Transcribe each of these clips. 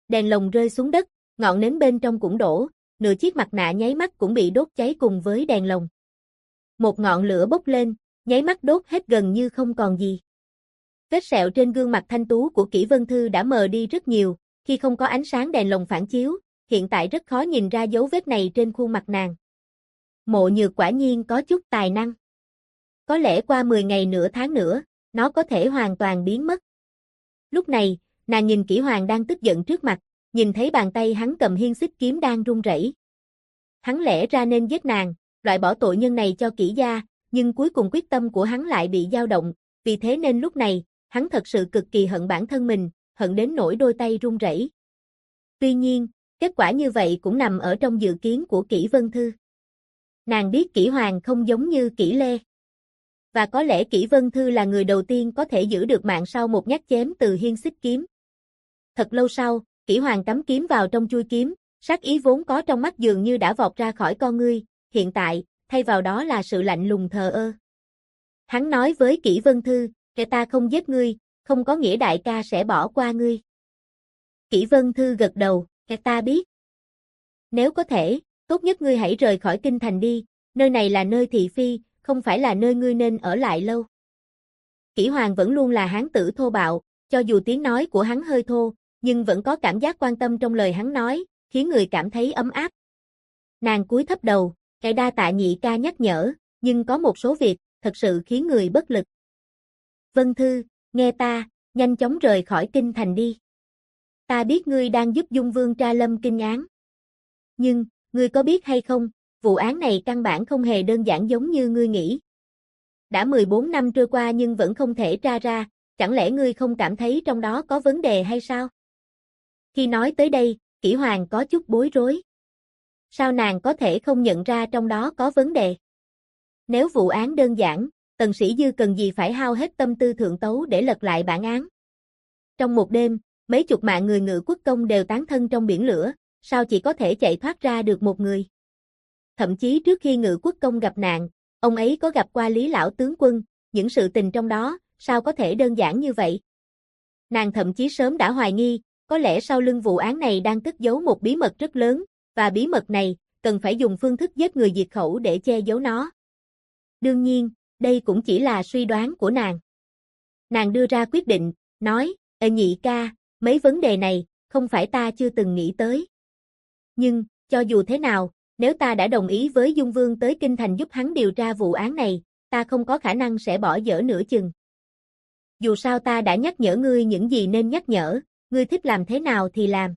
Đèn lồng rơi xuống đất, ngọn nến bên trong cũng đổ, nửa chiếc mặt nạ nháy mắt cũng bị đốt cháy cùng với đèn lồng. Một ngọn lửa bốc lên, nháy mắt đốt hết gần như không còn gì. Vết sẹo trên gương mặt thanh tú của Kỷ Vân Thư đã mờ đi rất nhiều, khi không có ánh sáng đèn lồng phản chiếu, hiện tại rất khó nhìn ra dấu vết này trên khuôn mặt nàng. Mộ Nhược quả nhiên có chút tài năng. Có lẽ qua 10 ngày nửa tháng nữa, nó có thể hoàn toàn biến mất. Lúc này, nàng nhìn Kỷ Hoàng đang tức giận trước mặt, nhìn thấy bàn tay hắn cầm hiên xích kiếm đang run rẩy. Hắn lẽ ra nên giết nàng, loại bỏ tội nhân này cho Kỷ gia, nhưng cuối cùng quyết tâm của hắn lại bị dao động, vì thế nên lúc này, hắn thật sự cực kỳ hận bản thân mình, hận đến nỗi đôi tay run rẩy. Tuy nhiên, kết quả như vậy cũng nằm ở trong dự kiến của Kỷ Vân Thư. Nàng biết Kỷ Hoàng không giống như Kỷ Lê. Và có lẽ Kỷ Vân Thư là người đầu tiên có thể giữ được mạng sau một nhát chém từ hiên xích kiếm. Thật lâu sau, Kỷ Hoàng cắm kiếm vào trong chuôi kiếm, sát ý vốn có trong mắt dường như đã vọt ra khỏi con ngươi, hiện tại, thay vào đó là sự lạnh lùng thờ ơ. Hắn nói với Kỷ Vân Thư, kẻ ta không giết ngươi, không có nghĩa đại ca sẽ bỏ qua ngươi. Kỷ Vân Thư gật đầu, kẻ ta biết. Nếu có thể, tốt nhất ngươi hãy rời khỏi kinh thành đi, nơi này là nơi thị phi, không phải là nơi ngươi nên ở lại lâu. Kỷ Hoàng vẫn luôn là hán tử thô bạo, cho dù tiếng nói của hắn hơi thô, nhưng vẫn có cảm giác quan tâm trong lời hắn nói, khiến người cảm thấy ấm áp. Nàng cúi thấp đầu, cái đa tạ nhị ca nhắc nhở, nhưng có một số việc, thật sự khiến người bất lực. Vân Thư, nghe ta, nhanh chóng rời khỏi kinh thành đi. Ta biết ngươi đang giúp Dung Vương tra lâm kinh án. Nhưng, ngươi có biết hay không, vụ án này căn bản không hề đơn giản giống như ngươi nghĩ. Đã 14 năm trôi qua nhưng vẫn không thể tra ra, chẳng lẽ ngươi không cảm thấy trong đó có vấn đề hay sao? Khi nói tới đây, Kỷ Hoàng có chút bối rối. Sao nàng có thể không nhận ra trong đó có vấn đề? Nếu vụ án đơn giản, Tần Sĩ Dư cần gì phải hao hết tâm tư thượng tấu để lật lại bản án? Trong một đêm, mấy chục mạng người Ngự Quốc công đều tán thân trong biển lửa, sao chỉ có thể chạy thoát ra được một người? Thậm chí trước khi Ngự Quốc công gặp nạn, ông ấy có gặp qua Lý lão tướng quân, những sự tình trong đó, sao có thể đơn giản như vậy? Nàng thậm chí sớm đã hoài nghi, có lẽ sau lưng vụ án này đang cất giấu một bí mật rất lớn, và bí mật này, cần phải dùng phương thức giết người diệt khẩu để che giấu nó. Đương nhiên, đây cũng chỉ là suy đoán của nàng. Nàng đưa ra quyết định, nói, nhị ca, mấy vấn đề này, không phải ta chưa từng nghĩ tới. Nhưng, cho dù thế nào, nếu ta đã đồng ý với Dung Vương tới kinh thành giúp hắn điều tra vụ án này, ta không có khả năng sẽ bỏ dở nửa chừng. Dù sao ta đã nhắc nhở ngươi những gì nên nhắc nhở, ngươi thích làm thế nào thì làm.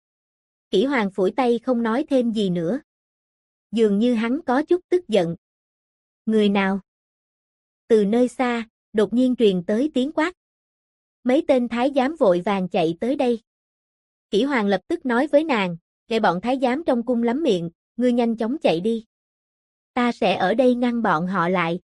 Kỷ Hoàng phủi tay không nói thêm gì nữa. Dường như hắn có chút tức giận. Người nào? Từ nơi xa, đột nhiên truyền tới tiếng quát. Mấy tên thái giám vội vàng chạy tới đây. Kỷ Hoàng lập tức nói với nàng, kệ bọn thái giám trong cung lắm miệng, ngươi nhanh chóng chạy đi. Ta sẽ ở đây ngăn bọn họ lại.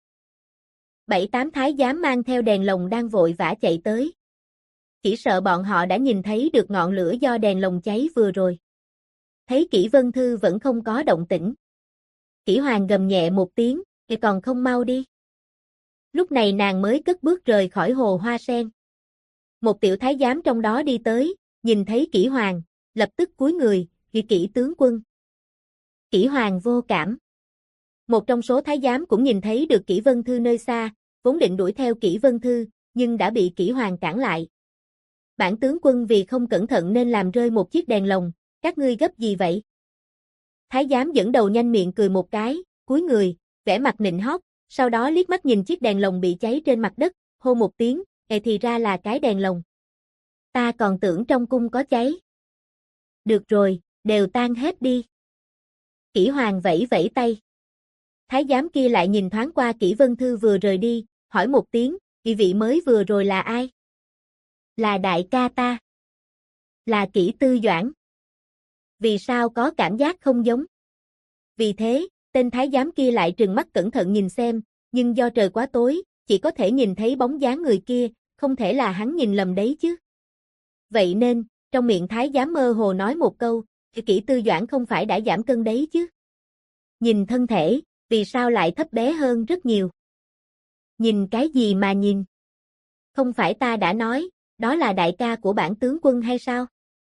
7-8 thái giám mang theo đèn lồng đang vội vã chạy tới. Chỉ sợ bọn họ đã nhìn thấy được ngọn lửa do đèn lồng cháy vừa rồi. Thấy Kỷ Vân Thư vẫn không có động tĩnh. Kỷ Hoàng gầm nhẹ một tiếng, kệ còn không mau đi. Lúc này nàng mới cất bước rời khỏi hồ hoa sen. Một tiểu thái giám trong đó đi tới, nhìn thấy Kỷ Hoàng, lập tức cúi người, Kỷ tướng quân. Kỷ Hoàng vô cảm. Một trong số thái giám cũng nhìn thấy được Kỷ Vân Thư nơi xa, vốn định đuổi theo Kỷ Vân Thư, nhưng đã bị Kỷ Hoàng cản lại. Bản tướng quân vì không cẩn thận nên làm rơi một chiếc đèn lồng, các ngươi gấp gì vậy? Thái giám dẫn đầu nhanh miệng cười một cái, cúi người, vẻ mặt nịnh hót, sau đó liếc mắt nhìn chiếc đèn lồng bị cháy trên mặt đất, hô một tiếng, thì ra là cái đèn lồng. Ta còn tưởng trong cung có cháy. Được rồi, đều tan hết đi. Kỷ Hoàng vẫy vẫy tay. Thái giám kia lại nhìn thoáng qua Kỷ Vân Thư vừa rời đi, hỏi một tiếng, vị mới vừa rồi là ai? Là đại ca ta. Là Kỷ Tư Doãn. Vì sao có cảm giác không giống? Vì thế, tên thái giám kia lại trừng mắt cẩn thận nhìn xem, nhưng do trời quá tối, chỉ có thể nhìn thấy bóng dáng người kia, không thể là hắn nhìn lầm đấy chứ. Vậy nên, trong miệng thái giám mơ hồ nói một câu, Kỷ Tư Doãn không phải đã giảm cân đấy chứ. Nhìn thân thể, vì sao lại thấp bé hơn rất nhiều? Nhìn cái gì mà nhìn? Không phải ta đã nói, đó là đại ca của bản tướng quân hay sao?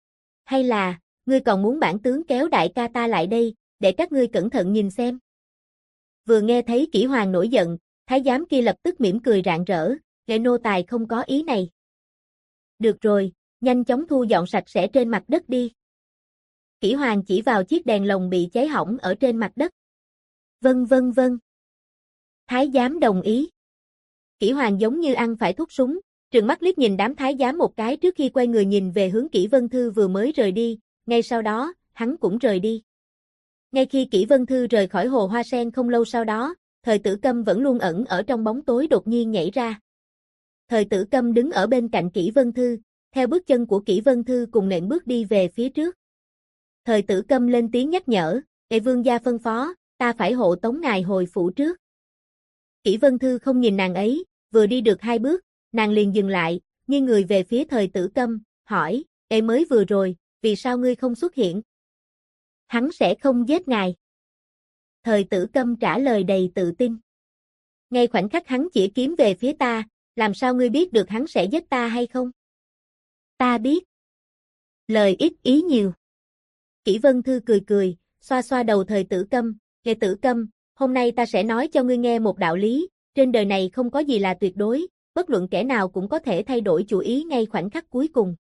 hay là, ngươi còn muốn bản tướng kéo đại ca ta lại đây, để các ngươi cẩn thận nhìn xem. Vừa nghe thấy Kỷ Hoàng nổi giận, thái giám kia lập tức mỉm cười rạng rỡ, "Lệ nô tài không có ý này." "Được rồi, nhanh chóng thu dọn sạch sẽ trên mặt đất đi." Kỷ Hoàng chỉ vào chiếc đèn lồng bị cháy hỏng ở trên mặt đất. "Vâng vâng vâng." Thái giám đồng ý. Kỷ Hoàng giống như ăn phải thuốc súng, trừng mắt liếc nhìn đám thái giám một cái trước khi quay người nhìn về hướng Kỷ Vân Thư vừa mới rời đi, ngay sau đó, hắn cũng rời đi. Ngay khi Kỷ Vân Thư rời khỏi hồ hoa sen không lâu sau đó, Thời Tử Câm vẫn luôn ẩn ở trong bóng tối đột nhiên nhảy ra. Thời Tử Câm đứng ở bên cạnh Kỷ Vân Thư, theo bước chân của Kỷ Vân Thư cùng nện bước đi về phía trước. Thời Tử Câm lên tiếng nhắc nhở, "Đệ vương gia phân phó, ta phải hộ tống ngài hồi phủ trước." Kỷ Vân Thư không nhìn nàng ấy, vừa đi được 2 bước, nàng liền dừng lại, nghiêng người về phía Thời Tử Câm, hỏi, "Ê mới vừa rồi, vì sao ngươi không xuất hiện?" "Hắn sẽ không giết ngài." Thời Tử Câm trả lời đầy tự tin. "Ngay khoảnh khắc hắn chĩa kiếm về phía ta, làm sao ngươi biết được hắn sẽ giết ta hay không?" "Ta biết." Lời ít ý nhiều. Kỷ Vân Thư cười cười, xoa xoa đầu Thời Tử Câm, "Nghe Tử Câm, hôm nay ta sẽ nói cho ngươi nghe một đạo lý, trên đời này không có gì là tuyệt đối, bất luận kẻ nào cũng có thể thay đổi chủ ý ngay khoảnh khắc cuối cùng."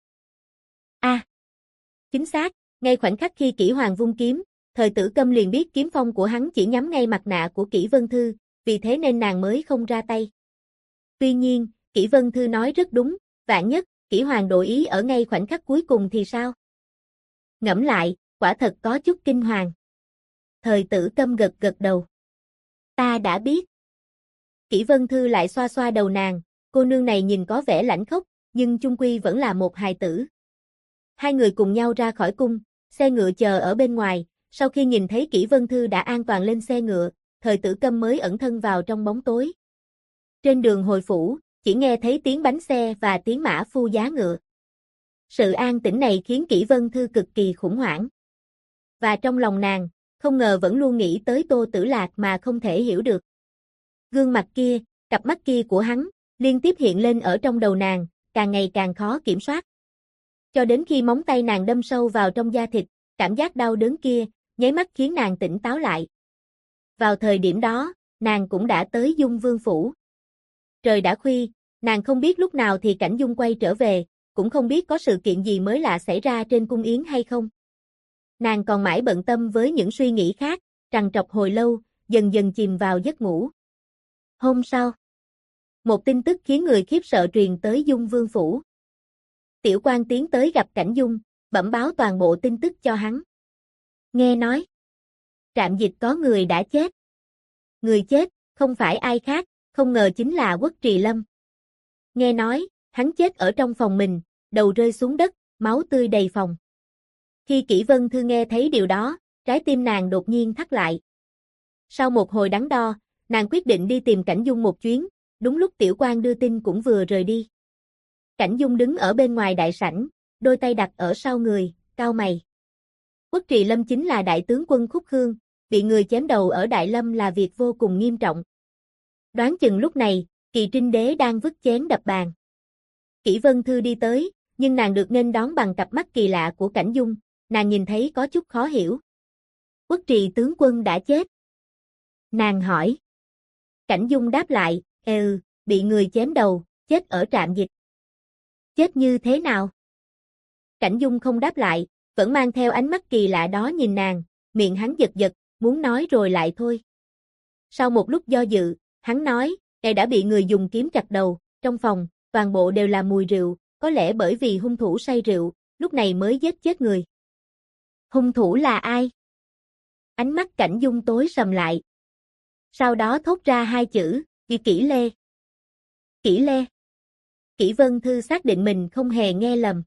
Chính xác, ngay khoảnh khắc khi Kỷ Hoàng vung kiếm, Thời Tử Câm liền biết kiếm phong của hắn chỉ nhắm ngay mặt nạ của Kỷ Vân Thư, vì thế nên nàng mới không ra tay. Tuy nhiên, Kỷ Vân Thư nói rất đúng, vạn nhất, Kỷ Hoàng đổi ý ở ngay khoảnh khắc cuối cùng thì sao? Ngẫm lại, quả thật có chút kinh hoàng. Thời Tử Câm gật gật đầu. "Ta đã biết." Kỷ Vân Thư lại xoa xoa đầu nàng, cô nương này nhìn có vẻ lãnh khốc, nhưng chung quy vẫn là một hài tử. Hai người cùng nhau ra khỏi cung, xe ngựa chờ ở bên ngoài, sau khi nhìn thấy Kỷ Vân Thư đã an toàn lên xe ngựa, Thời Tử Câm mới ẩn thân vào trong bóng tối. Trên đường hồi phủ, chỉ nghe thấy tiếng bánh xe và tiếng mã phu giá ngựa. Sự an tĩnh này khiến Kỷ Vân Thư cực kỳ khủng hoảng. Và trong lòng nàng, không ngờ vẫn luôn nghĩ tới Tô Tử Lạc mà không thể hiểu được. Gương mặt kia, cặp mắt kia của hắn, liên tiếp hiện lên ở trong đầu nàng, càng ngày càng khó kiểm soát. Cho đến khi móng tay nàng đâm sâu vào trong da thịt, cảm giác đau đớn kia, nháy mắt khiến nàng tỉnh táo lại. Vào thời điểm đó, nàng cũng đã tới Dung Vương phủ. Trời đã khuya, nàng không biết lúc nào thì Cảnh Dung quay trở về, cũng không biết có sự kiện gì mới lạ xảy ra trên cung yến hay không. Nàng còn mãi bận tâm với những suy nghĩ khác, trằn trọc hồi lâu, dần dần chìm vào giấc ngủ. Hôm sau, một tin tức khiến người khiếp sợ truyền tới Dung Vương phủ. Tiểu quan tiến tới gặp Cảnh Dung, bẩm báo toàn bộ tin tức cho hắn. Nghe nói, Trạm Dịch có người đã chết. Người chết, không phải ai khác, không ngờ chính là Uất Trì Lâm. Nghe nói, hắn chết ở trong phòng mình, đầu rơi xuống đất, máu tươi đầy phòng. Khi Kỷ Vân Thư nghe thấy điều đó, trái tim nàng đột nhiên thắt lại. Sau một hồi đắn đo, nàng quyết định đi tìm Cảnh Dung một chuyến, đúng lúc tiểu quan đưa tin cũng vừa rời đi. Cảnh Dung đứng ở bên ngoài đại sảnh, đôi tay đặt ở sau người, cau mày. Uất Trì Lâm chính là đại tướng quân Khúc Khương, bị người chém đầu ở Đại Lâm là việc vô cùng nghiêm trọng. Đoán chừng lúc này, Kỳ Trinh Đế đang vứt chén đập bàn. Kỷ Vân Thư đi tới, nhưng nàng được nghênh đón bằng cặp mắt kỳ lạ của Cảnh Dung, nàng nhìn thấy có chút khó hiểu. Uất Trì tướng quân đã chết. Nàng hỏi. Cảnh Dung đáp lại, bị người chém đầu, chết ở Trạm Dịch. Chết như thế nào? Cảnh Dung không đáp lại, vẫn mang theo ánh mắt kỳ lạ đó nhìn nàng, miệng hắn giật giật, muốn nói rồi lại thôi. Sau một lúc do dự, hắn nói, ngài đã bị người dùng kiếm chặt đầu, trong phòng, toàn bộ đều là mùi rượu, có lẽ bởi vì hung thủ say rượu, lúc này mới giết chết người. Hung thủ là ai? Ánh mắt Cảnh Dung tối sầm lại. Sau đó thốt ra 2 chữ, Kỷ Lê. Kỷ Lê. Kỷ Vân Thư xác định mình không hề nghe lầm.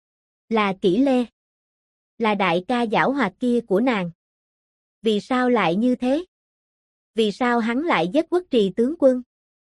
Là Kỷ Lê. Là đại ca giảo hoạt kia của nàng. Vì sao lại như thế? Vì sao hắn lại giết Uất Trì tướng quân?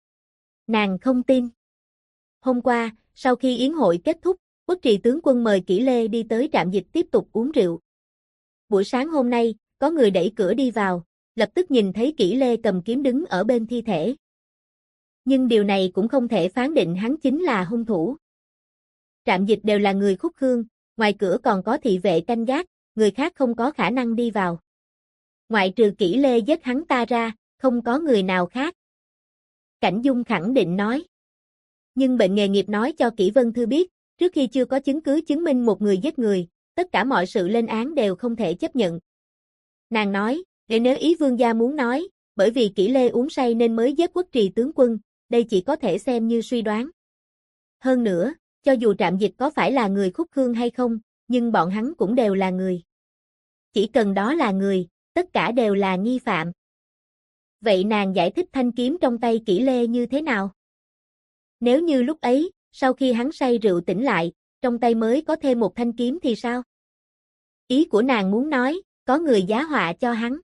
Nàng không tin. Hôm qua, sau khi yến hội kết thúc, Uất Trì tướng quân mời Kỷ Lê đi tới Trạm Dịch tiếp tục uống rượu. Buổi sáng hôm nay, có người đẩy cửa đi vào, lập tức nhìn thấy Kỷ Lê cầm kiếm đứng ở bên thi thể. Nhưng điều này cũng không thể phán định hắn chính là hung thủ. Trạm Dịch đều là người Khúc Khương, ngoài cửa còn có thị vệ canh gác, người khác không có khả năng đi vào. Ngoại trừ Kỷ Lê giết hắn ta ra, không có người nào khác. Cảnh Dung khẳng định nói. Nhưng bệnh nghề nghiệp nói cho Kỷ Vân Thư biết, trước khi chưa có chứng cứ chứng minh một người giết người, tất cả mọi sự lên án đều không thể chấp nhận. Nàng nói, nếu ý vương gia muốn nói, bởi vì Kỷ Lê uống say nên mới giết Quốc Trì tướng quân, đây chỉ có thể xem như suy đoán. Hơn nữa, cho dù Trạm Dịch có phải là người Khúc Khương hay không, nhưng bọn hắn cũng đều là người. Chỉ cần đó là người, tất cả đều là nghi phạm. Vậy nàng giải thích thanh kiếm trong tay Kỷ Lê như thế nào? Nếu như lúc ấy, sau khi hắn say rượu tỉnh lại, trong tay mới có thêm một thanh kiếm thì sao? Ý của nàng muốn nói, có người giá họa cho hắn.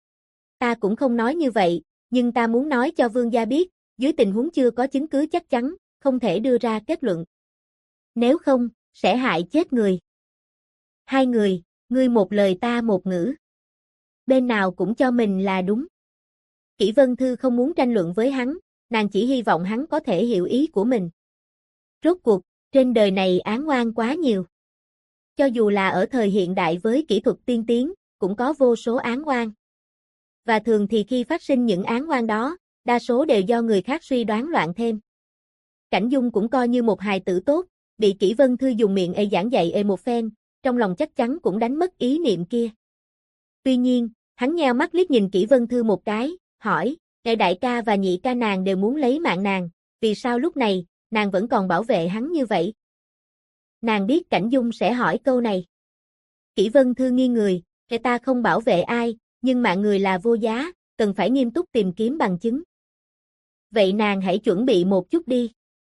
Ta cũng không nói như vậy, nhưng ta muốn nói cho vương gia biết, dưới tình huống chưa có chứng cứ chắc chắn, không thể đưa ra kết luận. Nếu không, sẽ hại chết người. Hai người, ngươi một lời ta một ngữ. Bên nào cũng cho mình là đúng. Kỷ Vân Thư không muốn tranh luận với hắn, nàng chỉ hy vọng hắn có thể hiểu ý của mình. Rốt cuộc, trên đời này án oan quá nhiều. Cho dù là ở thời hiện đại với kỹ thuật tiên tiến, cũng có vô số án oan. Và thường thì khi phát sinh những án oan đó, đa số đều do người khác suy đoán loạn thêm. Cảnh Dung cũng coi như một hài tử tốt, bị Kỷ Vân Thư dùng miệng giảng dạy một phen, trong lòng chắc chắn cũng đánh mất ý niệm kia. Tuy nhiên, hắn nheo mắt liếc nhìn Kỷ Vân Thư một cái, hỏi, đại ca và nhị ca nàng đều muốn lấy mạng nàng, vì sao lúc này, nàng vẫn còn bảo vệ hắn như vậy? Nàng biết Cảnh Dung sẽ hỏi câu này. Kỷ Vân Thư nghiêng người, ta không bảo vệ ai, nhưng mạng người là vô giá, cần phải nghiêm túc tìm kiếm bằng chứng. Vậy nàng hãy chuẩn bị một chút đi.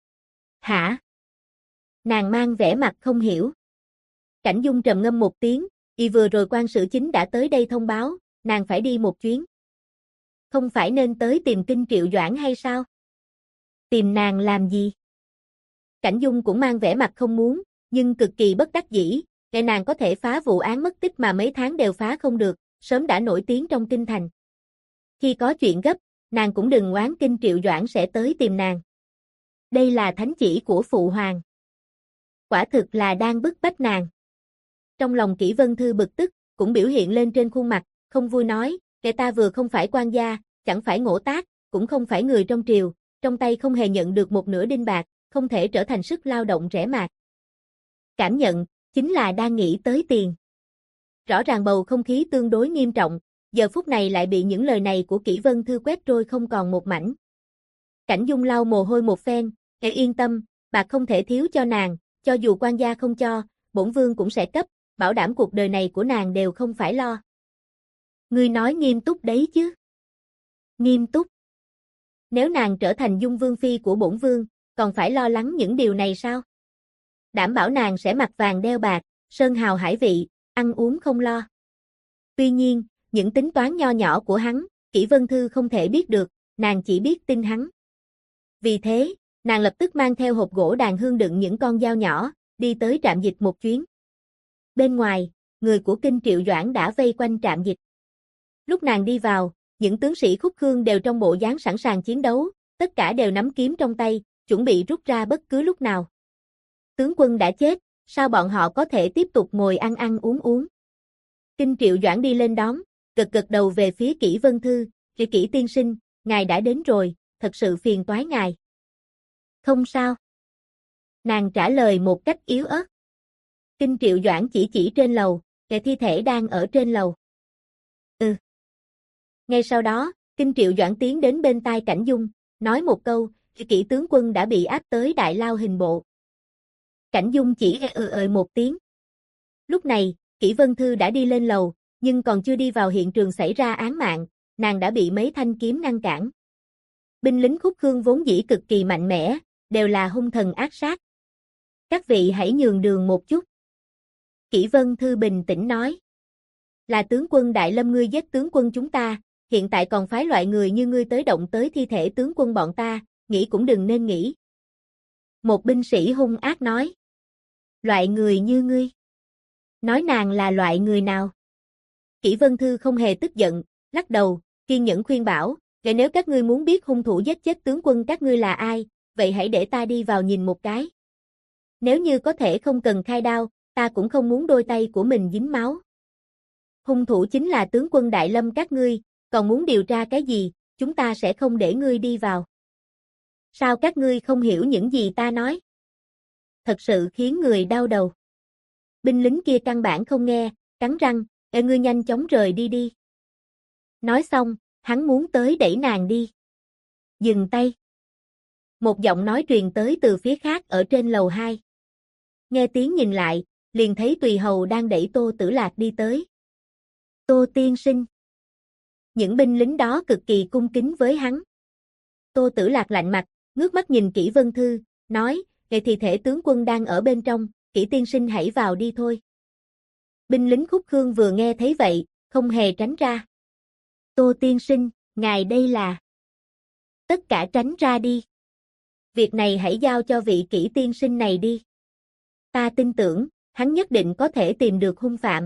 Hả? Nàng mang vẻ mặt không hiểu. Cảnh Dung trầm ngâm một tiếng, vừa rồi quan sử chính đã tới đây thông báo, nàng phải đi một chuyến. Không phải nên tới tìm Kinh Triệu Doãn hay sao? Tìm nàng làm gì? Cảnh Dung cũng mang vẻ mặt không muốn, nhưng cực kỳ bất đắc dĩ, để nàng có thể phá vụ án mất tích mà mấy tháng đều phá không được, sớm đã nổi tiếng trong kinh thành. Khi có chuyện gấp, nàng cũng đừng oán Kinh Triệu Doãn sẽ tới tìm nàng. Đây là thánh chỉ của Phụ Hoàng. Quả thực là đang bức bách nàng. Trong lòng Kỷ Vân Thư bực tức, cũng biểu hiện lên trên khuôn mặt, không vui nói, kẻ ta vừa không phải quan gia, chẳng phải ngỗ tác, cũng không phải người trong triều, trong tay không hề nhận được một nửa đinh bạc, không thể trở thành sức lao động rẻ mạt. Cảm nhận, chính là đang nghĩ tới tiền. Rõ ràng bầu không khí tương đối nghiêm trọng, giờ phút này lại bị những lời này của Kỷ Vân Thư quét trôi không còn một mảnh. Cảnh Dung lau mồ hôi một phen, yên tâm, bạc không thể thiếu cho nàng, cho dù quan gia không cho, bổn vương cũng sẽ cấp, bảo đảm cuộc đời này của nàng đều không phải lo. Ngươi nói nghiêm túc đấy chứ? Nghiêm túc. Nếu nàng trở thành Dung Vương Phi của bổn vương, còn phải lo lắng những điều này sao? Đảm bảo nàng sẽ mặc vàng đeo bạc, sơn hào hải vị, ăn uống không lo. Tuy nhiên, những tính toán nho nhỏ của hắn, Kỷ Vân Thư không thể biết được, nàng chỉ biết tin hắn. Vì thế, nàng lập tức mang theo hộp gỗ đàn hương đựng những con dao nhỏ, đi tới Trạm Dịch một chuyến. Bên ngoài, người của Kinh Triệu Doãn đã vây quanh Trạm Dịch. Lúc nàng đi vào, những tướng sĩ Khúc Khương đều trong bộ dáng sẵn sàng chiến đấu, tất cả đều nắm kiếm trong tay, chuẩn bị rút ra bất cứ lúc nào. Tướng quân đã chết, sao bọn họ có thể tiếp tục ngồi ăn ăn uống uống? Kinh Triệu Doãn đi lên đón, gật gật đầu về phía Kỷ Vân Thư, Kỷ tiên sinh, ngài đã đến rồi, thật sự phiền toái ngài. Không sao. Nàng trả lời một cách yếu ớt. Kinh Triệu Doãn chỉ trên lầu, kẻ thi thể đang ở trên lầu. Ngay sau đó, Kinh Triệu Doãn tiến đến bên tai Cảnh Dung, nói một câu, Kỷ tướng quân đã bị áp tới đại lao hình bộ. Cảnh Dung chỉ một tiếng. Lúc này, Kỷ Vân Thư đã đi lên lầu, nhưng còn chưa đi vào hiện trường xảy ra án mạng, nàng đã bị mấy thanh kiếm ngăn cản. Binh lính Khúc Khương vốn dĩ cực kỳ mạnh mẽ, đều là hung thần ác sát. Các vị hãy nhường đường một chút. Kỷ Vân Thư bình tĩnh nói. Là tướng quân Đại Lâm ngươi giết tướng quân chúng ta, hiện tại còn phái loại người như ngươi tới động tới thi thể tướng quân bọn ta, nghĩ cũng đừng nên nghĩ. Một binh sĩ hung ác nói. Loại người như ngươi. Nói nàng là loại người nào? Kỷ Vân Thư không hề tức giận, lắc đầu, kiên nhẫn khuyên bảo, nếu các ngươi muốn biết hung thủ giết chết tướng quân các ngươi là ai, vậy hãy để ta đi vào nhìn một cái. Nếu như có thể không cần khai đao, ta cũng không muốn đôi tay của mình dính máu. Hung thủ chính là tướng quân Đại Lâm các ngươi, còn muốn điều tra cái gì, chúng ta sẽ không để ngươi đi vào. Sao các ngươi không hiểu những gì ta nói? Thật sự khiến người đau đầu. Binh lính kia căn bản không nghe, cắn răng, ngươi nhanh chóng rời đi đi. Nói xong, hắn muốn tới đẩy nàng đi. Dừng tay. Một giọng nói truyền tới từ phía khác ở trên lầu 2. Nghe tiếng nhìn lại, liền thấy Tùy Hầu đang đẩy Tô Tử Lạc đi tới. Tô tiên sinh. Những binh lính đó cực kỳ cung kính với hắn. Tô Tử Lạc lạnh mặt, ngước mắt nhìn Kỷ Vân Thư, nói, thì thể tướng quân đang ở bên trong, Kỷ tiên sinh hãy vào đi thôi. Binh lính Khúc Khương vừa nghe thấy vậy, không hề tránh ra. Tô tiên sinh, ngài đây là... Tất cả tránh ra đi. Việc này hãy giao cho vị Kỷ tiên sinh này đi. Ta tin tưởng, hắn nhất định có thể tìm được hung phạm.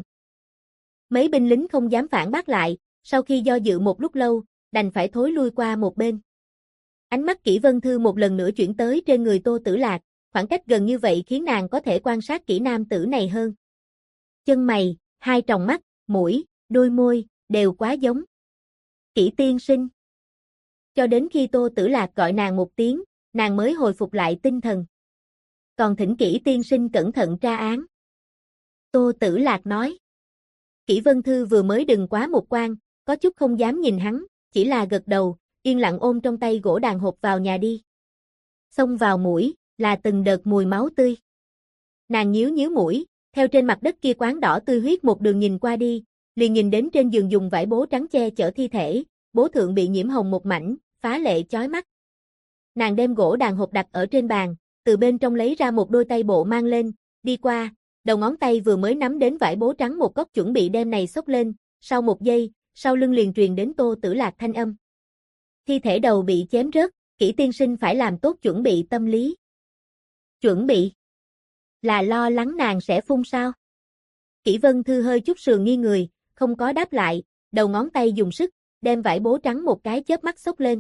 Mấy binh lính không dám phản bác lại, sau khi do dự một lúc lâu, đành phải thối lui qua một bên. Ánh mắt Kỷ Vân Thư một lần nữa chuyển tới trên người Tô Tử Lạc, khoảng cách gần như vậy khiến nàng có thể quan sát kỹ nam tử này hơn. Chân mày, hai tròng mắt, mũi, đôi môi, đều quá giống. Kỷ tiên sinh. Cho đến khi Tô Tử Lạc gọi nàng một tiếng, nàng mới hồi phục lại tinh thần. Còn thỉnh Kỷ tiên sinh cẩn thận tra án. Tô Tử Lạc nói. Kỷ Vân Thư vừa mới đừng quá một quan, có chút không dám nhìn hắn, chỉ là gật đầu, yên lặng ôm trong tay gỗ đàn hộp vào nhà đi. Xông vào mũi, là từng đợt mùi máu tươi. Nàng nhíu nhíu mũi, theo trên mặt đất kia quán đỏ tươi huyết một đường nhìn qua đi, liền nhìn đến trên giường dùng vải bố trắng che chở thi thể, bố thượng bị nhiễm hồng một mảnh, phá lệ chói mắt. Nàng đem gỗ đàn hộp đặt ở trên bàn, từ bên trong lấy ra một đôi tay bộ mang lên, đi qua, đầu ngón tay vừa mới nắm đến vải bố trắng một góc chuẩn bị đem này xốc lên, sau một giây, sau lưng liền truyền đến Tô Tử Lạc thanh âm. Thi thể đầu bị chém rớt, Kỷ tiên sinh phải làm tốt chuẩn bị tâm lý. Chuẩn bị? Là lo lắng nàng sẽ phun sao? Kỷ Vân Thư hơi chút sườn nghiêng người, không có đáp lại, đầu ngón tay dùng sức, đem vải bố trắng một cái chớp mắt xốc lên.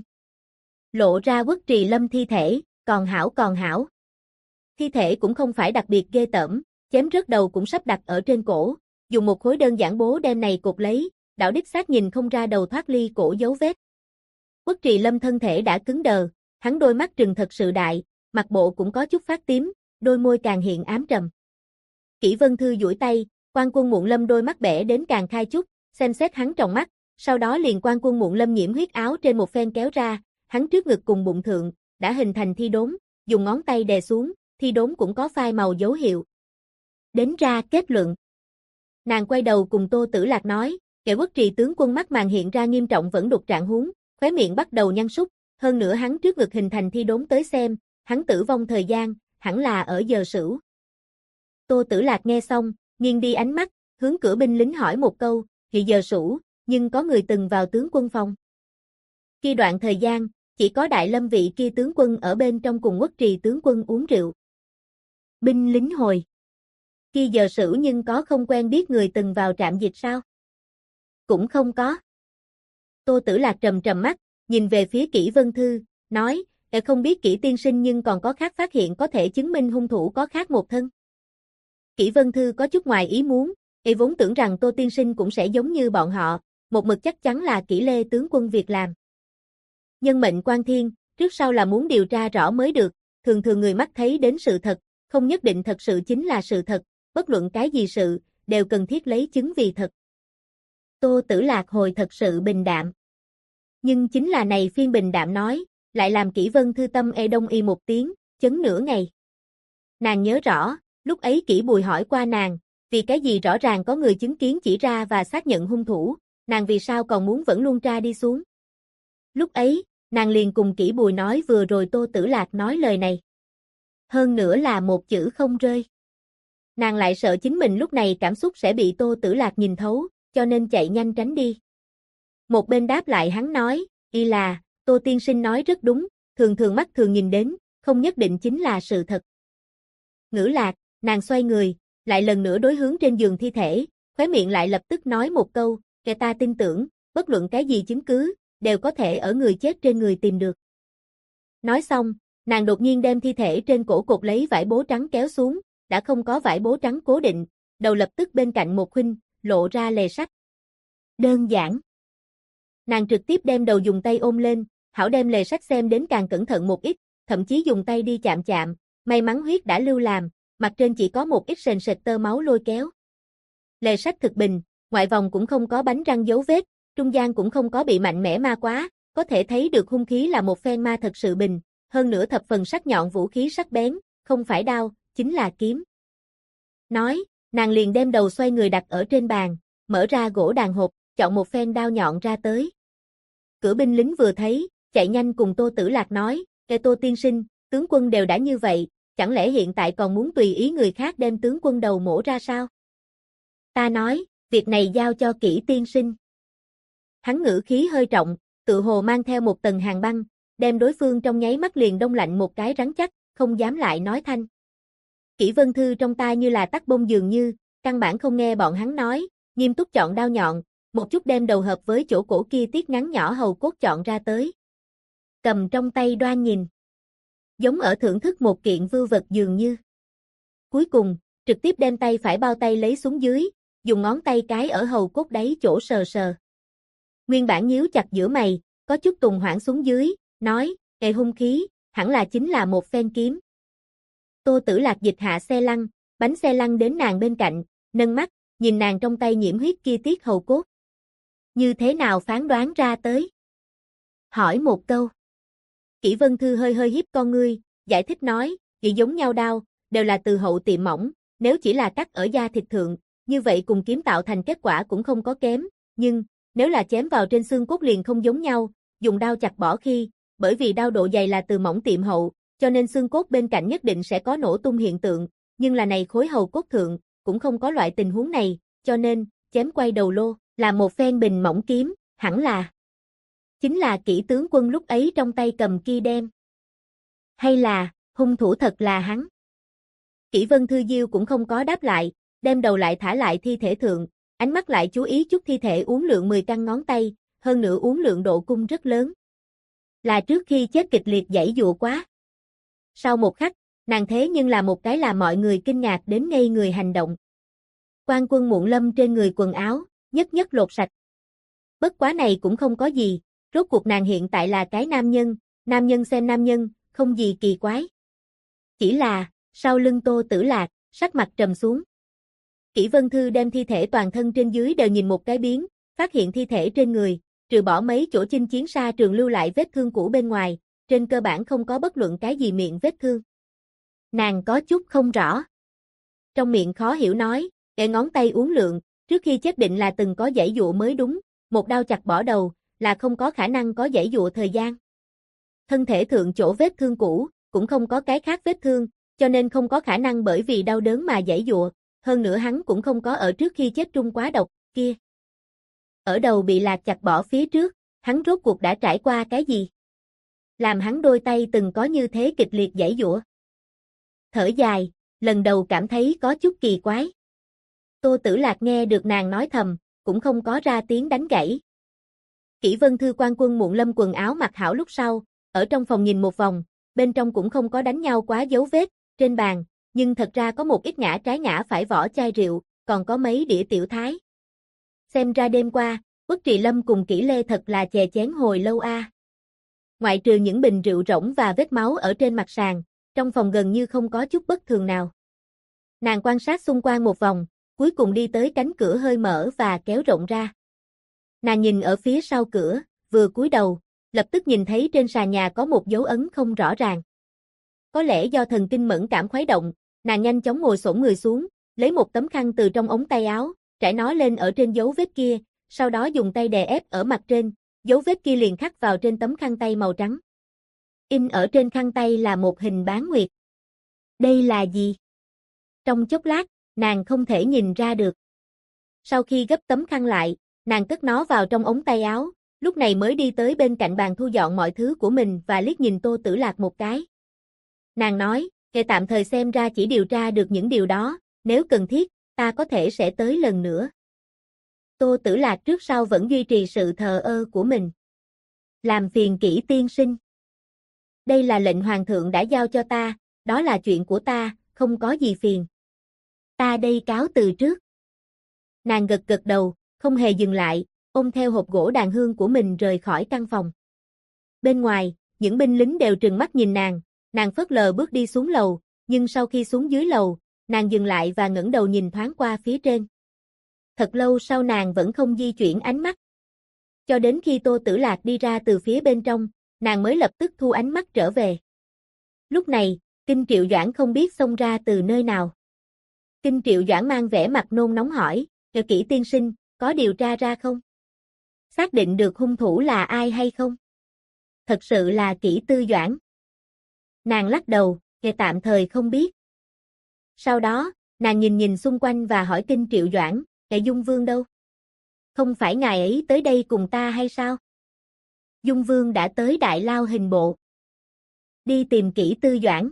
Lộ ra Quốc Trì Lâm thi thể, còn hảo còn hảo. Thi thể cũng không phải đặc biệt ghê tởm, chém rớt đầu cũng sắp đặt ở trên cổ, dùng một khối đơn giản bố đem này cột lấy, đảo đích xác nhìn không ra đầu thoát ly cổ dấu vết. Quốc Trì Lâm thân thể đã cứng đờ, hắn đôi mắt trừng thật sự đại, mặt bộ cũng có chút phát tím, đôi môi càng hiện ám trầm. Kỷ Vân Thư duỗi tay, Quan Quân Muộn Lâm đôi mắt bẻ đến càng khai chút, xem xét hắn trong mắt, sau đó liền Quan Quân Muộn Lâm nhiễm huyết áo trên một phen kéo ra, hắn trước ngực cùng bụng thượng, đã hình thành thi đốm, dùng ngón tay đè xuống, thi đốm cũng có phai màu dấu hiệu. Đến ra kết luận. Nàng quay đầu cùng Tô Tử Lạc nói, kẻ Quốc Trì tướng quân mắt màng hiện ra nghiêm trọng vẫn đục trạng huống, khóe miệng bắt đầu nhăn súc, hơn nữa hắn trước ngực hình thành thi đốm tới xem, hắn tử vong thời gian, hẳn là ở giờ sửu. Tô Tử Lạc nghe xong, nghiêng đi ánh mắt, hướng cửa binh lính hỏi một câu, thì giờ sửu, nhưng có người từng vào tướng quân phòng. Khi đoạn thời gian, chỉ có Đại Lâm vị kia tướng quân ở bên trong cùng Quốc Trì tướng quân uống rượu. Binh lính hồi. Khi giờ sửu nhưng có không quen biết người từng vào trạm dịch sao? Cũng không có. Tô Tử Lạc trầm trầm mắt, nhìn về phía Kỷ Vân Thư, nói, không biết Kỷ tiên sinh nhưng còn có khác phát hiện có thể chứng minh hung thủ có khác một thân. Kỷ Vân Thư có chút ngoài ý muốn, vốn tưởng rằng Tô tiên sinh cũng sẽ giống như bọn họ, một mực chắc chắn là Kỷ Lê tướng quân việc làm. Nhân mệnh quan thiên, trước sau là muốn điều tra rõ mới được, thường thường người mắt thấy đến sự thật, không nhất định thật sự chính là sự thật, bất luận cái gì sự, đều cần thiết lấy chứng vì thật. Tô Tử Lạc hồi thật sự bình đạm. Nhưng chính là này phiên bình đạm nói, lại làm Kỷ Vân Thư tâm đông y một tiếng, chấn nửa ngày. Nàng nhớ rõ, lúc ấy Kỷ Bùi hỏi qua nàng, vì cái gì rõ ràng có người chứng kiến chỉ ra và xác nhận hung thủ, nàng vì sao còn muốn vẫn luôn tra đi xuống. Lúc ấy, nàng liền cùng Kỷ Bùi nói vừa rồi Tô Tử Lạc nói lời này. Hơn nữa là một chữ không rơi. Nàng lại sợ chính mình lúc này cảm xúc sẽ bị Tô Tử Lạc nhìn thấu, cho nên chạy nhanh tránh đi. Một bên đáp lại hắn nói, y là, Tô tiên sinh nói rất đúng, thường thường mắt thường nhìn đến, không nhất định chính là sự thật. Ngữ Lạc, nàng xoay người, lại lần nữa đối hướng trên giường thi thể, khóe miệng lại lập tức nói một câu, kẻ ta tin tưởng, bất luận cái gì chứng cứ, đều có thể ở người chết trên người tìm được. Nói xong, nàng đột nhiên đem thi thể trên cổ cột lấy vải bố trắng kéo xuống, đã không có vải bố trắng cố định, đầu lập tức bên cạnh một khuynh, lộ ra lề sách. Đơn giản. Nàng trực tiếp đem đầu dùng tay ôm lên, hảo đem lề sách xem đến càng cẩn thận một ít, thậm chí dùng tay đi chạm chạm, may mắn huyết đã lưu làm, mặt trên chỉ có một ít sền sệt tơ máu lôi kéo. Lề sách thực bình, ngoại vòng cũng không có bánh răng dấu vết, trung gian cũng không có bị mạnh mẽ ma quá, có thể thấy được hung khí là một phen ma thật sự bình, hơn nữa thập phần sắc nhọn vũ khí sắc bén, không phải đao, chính là kiếm. Nói, nàng liền đem đầu xoay người đặt ở trên bàn, mở ra gỗ đàn hộp, chọn một phen đao nhọn ra tới. Cửa binh lính vừa thấy, chạy nhanh cùng Tô Tử Lạc nói, "Kẻ Tô tiên sinh, tướng quân đều đã như vậy, chẳng lẽ hiện tại còn muốn tùy ý người khác đem tướng quân đầu mổ ra sao?" Ta nói, việc này giao cho Kỷ tiên sinh. Hắn ngữ khí hơi trọng, tự hồ mang theo một tầng hàn băng, đem đối phương trong nháy mắt liền đông lạnh một cái rắn chắc, không dám lại nói thanh. Kỷ Vân Thư trong tai như là tắc bông dường như, căn bản không nghe bọn hắn nói, nghiêm túc chọn đao nhọn, một chút đem đầu hợp với chỗ cổ kia tiết ngắn nhỏ hầu cốt chọn ra tới. Cầm trong tay đoan nhìn. Giống ở thưởng thức một kiện vưu vật dường như. Cuối cùng, trực tiếp đem tay phải bao tay lấy xuống dưới, dùng ngón tay cái ở hầu cốt đáy chỗ sờ sờ. Nguyên bản nhíu chặt giữa mày, có chút tùng hoảng xuống dưới, nói, "Ê hung khí, hẳn là chính là một phen kiếm." Tô Tử Lạc dịch hạ xe lăn, bánh xe lăn đến nàng bên cạnh, nâng mắt, nhìn nàng trong tay nhiễm huyết kia tiết hầu cốt. Như thế nào phán đoán ra tới? Hỏi một câu. Kỷ Vân Thư hơi hơi hiếp con ngươi, giải thích nói, "Chỉ giống nhau đao, đều là từ hậu tiệm mỏng, nếu chỉ là cắt ở da thịt thượng, như vậy cùng kiếm tạo thành kết quả cũng không có kém, nhưng nếu là chém vào trên xương cốt liền không giống nhau, dùng đao chặt bỏ khi, bởi vì đao độ dày là từ mỏng tiệm hậu, cho nên xương cốt bên cạnh nhất định sẽ có nổ tung hiện tượng, nhưng là này khối hầu cốt thượng, cũng không có loại tình huống này, cho nên, chém quay đầu lô, là một phen bình mỏng kiếm, hẳn là chính là Kỷ tướng quân lúc ấy trong tay cầm kia đem. Hay là, hung thủ thật là hắn?" Kỷ Vân Thư Diêu cũng không có đáp lại, đem đầu lại thả lại thi thể thượng, ánh mắt lại chú ý chút thi thể uốn lượn 10 căn ngón tay, hơn nữa uốn lượn độ cung rất lớn. Là trước khi chết kịch liệt giãy giụa quá. Sau một khắc, nàng thế nhưng là một cái làm mọi người kinh ngạc đến ngây người hành động. Quan Quân Muộn Lâm trên người quần áo, nhất nhất lột sạch. Bất quá này cũng không có gì, rốt cuộc nàng hiện tại là cái nam nhân xem nam nhân, không gì kỳ quái. Chỉ là, sau lưng Tô Tử Lạc, sắc mặt trầm xuống. Kỷ Vân Thư đem thi thể toàn thân trên dưới đều nhìn một cái biến, phát hiện thi thể trên người, trừ bỏ mấy chỗ chinh chiến xa trường lưu lại vết thương cũ bên ngoài, trên cơ bản không có bất luận cái gì miệng vết thương. Nàng có chút không rõ. Trong miệng khó hiểu nói, "Cái ngón tay uốn lượn, trước khi chết định là từng có giãy giụa mới đúng, một đao chặt bỏ đầu, là không có khả năng có giãy giụa thời gian. Thân thể thượng chỗ vết thương cũ, cũng không có cái khác vết thương, cho nên không có khả năng bởi vì đau đớn mà giãy giụa, hơn nữa hắn cũng không có ở trước khi chết trung quá độc, kia. Ở đầu bị lạc chặt bỏ phía trước, hắn rốt cuộc đã trải qua cái gì? Làm hắn đôi tay từng có như thế kịch liệt giãy giụa." Thở dài, lần đầu cảm thấy có chút kỳ quái. Tô Tử Lạc nghe được nàng nói thầm, cũng không có ra tiếng đánh gãy. Kỷ Vân Thư Quan Quân Muộn Lâm quần áo mặc hảo lúc sau, ở trong phòng nhìn một vòng, bên trong cũng không có đánh nhau quá dấu vết, trên bàn, nhưng thật ra có một ít ngã trái ngã phải vỏ chai rượu, còn có mấy đĩa tiểu thái. Xem ra đêm qua, Uất Trì Lâm cùng Kỷ Lê thật là chè chén hồi lâu a. Ngoại trừ những bình rượu rỗng và vết máu ở trên mặt sàn, trong phòng gần như không có chút bất thường nào. Nàng quan sát xung quanh một vòng, cuối cùng đi tới cánh cửa hơi mở và kéo rộng ra. Nàng nhìn ở phía sau cửa, vừa cúi đầu, lập tức nhìn thấy trên sàn nhà có một dấu ấn không rõ ràng. Có lẽ do thần kinh mẫn cảm khuấy động, nàng nhanh chóng ngồi xổm người xuống, lấy một tấm khăn từ trong ống tay áo, trải nó lên ở trên dấu vết kia, sau đó dùng tay đè ép ở mặt trên, dấu vết kia liền khắc vào trên tấm khăn tay màu trắng. In ở trên khăn tay là một hình bán nguyệt. Đây là gì? Trong chốc lát, nàng không thể nhìn ra được. Sau khi gấp tấm khăn lại, nàng cất nó vào trong ống tay áo, lúc này mới đi tới bên cạnh bàn thu dọn mọi thứ của mình và liếc nhìn Tô Tử Lạc một cái. Nàng nói, "Kể tạm thời xem ra chỉ điều tra được những điều đó, nếu cần thiết, ta có thể sẽ tới lần nữa." Tô Tử Lạc trước sau vẫn duy trì sự thờ ơ của mình. "Làm phiền Kỷ tiên sinh. Đây là lệnh hoàng thượng đã giao cho ta, đó là chuyện của ta, không có gì phiền." Ta đây cáo từ trước. Nàng gật gật đầu, không hề dừng lại, ôm theo hộp gỗ đàn hương của mình rời khỏi căn phòng. Bên ngoài, những binh lính đều trừng mắt nhìn nàng phớt lờ bước đi xuống lầu, nhưng sau khi xuống dưới lầu, nàng dừng lại và ngẩng đầu nhìn thoáng qua phía trên. Thật lâu sau nàng vẫn không di chuyển ánh mắt. Cho đến khi Tô Tử Lạc đi ra từ phía bên trong, nàng mới lập tức thu ánh mắt trở về. Lúc này, Kinh Triệu Doãn không biết xông ra từ nơi nào. Kinh Triệu Doãn mang vẻ mặt nôn nóng hỏi, Kỷ tiên sinh, có điều tra ra không? Xác định được hung thủ là ai hay không? Thật sự là Kỷ Tư Doãn. Nàng lắc đầu, tạm thời không biết. Sau đó, nàng nhìn nhìn xung quanh và hỏi Kinh Triệu Doãn, Dung Vương đâu? Không phải ngài ấy tới đây cùng ta hay sao? Dung Vương đã tới Đại Lao Hình Bộ. Đi tìm Kỷ Tư Doãn.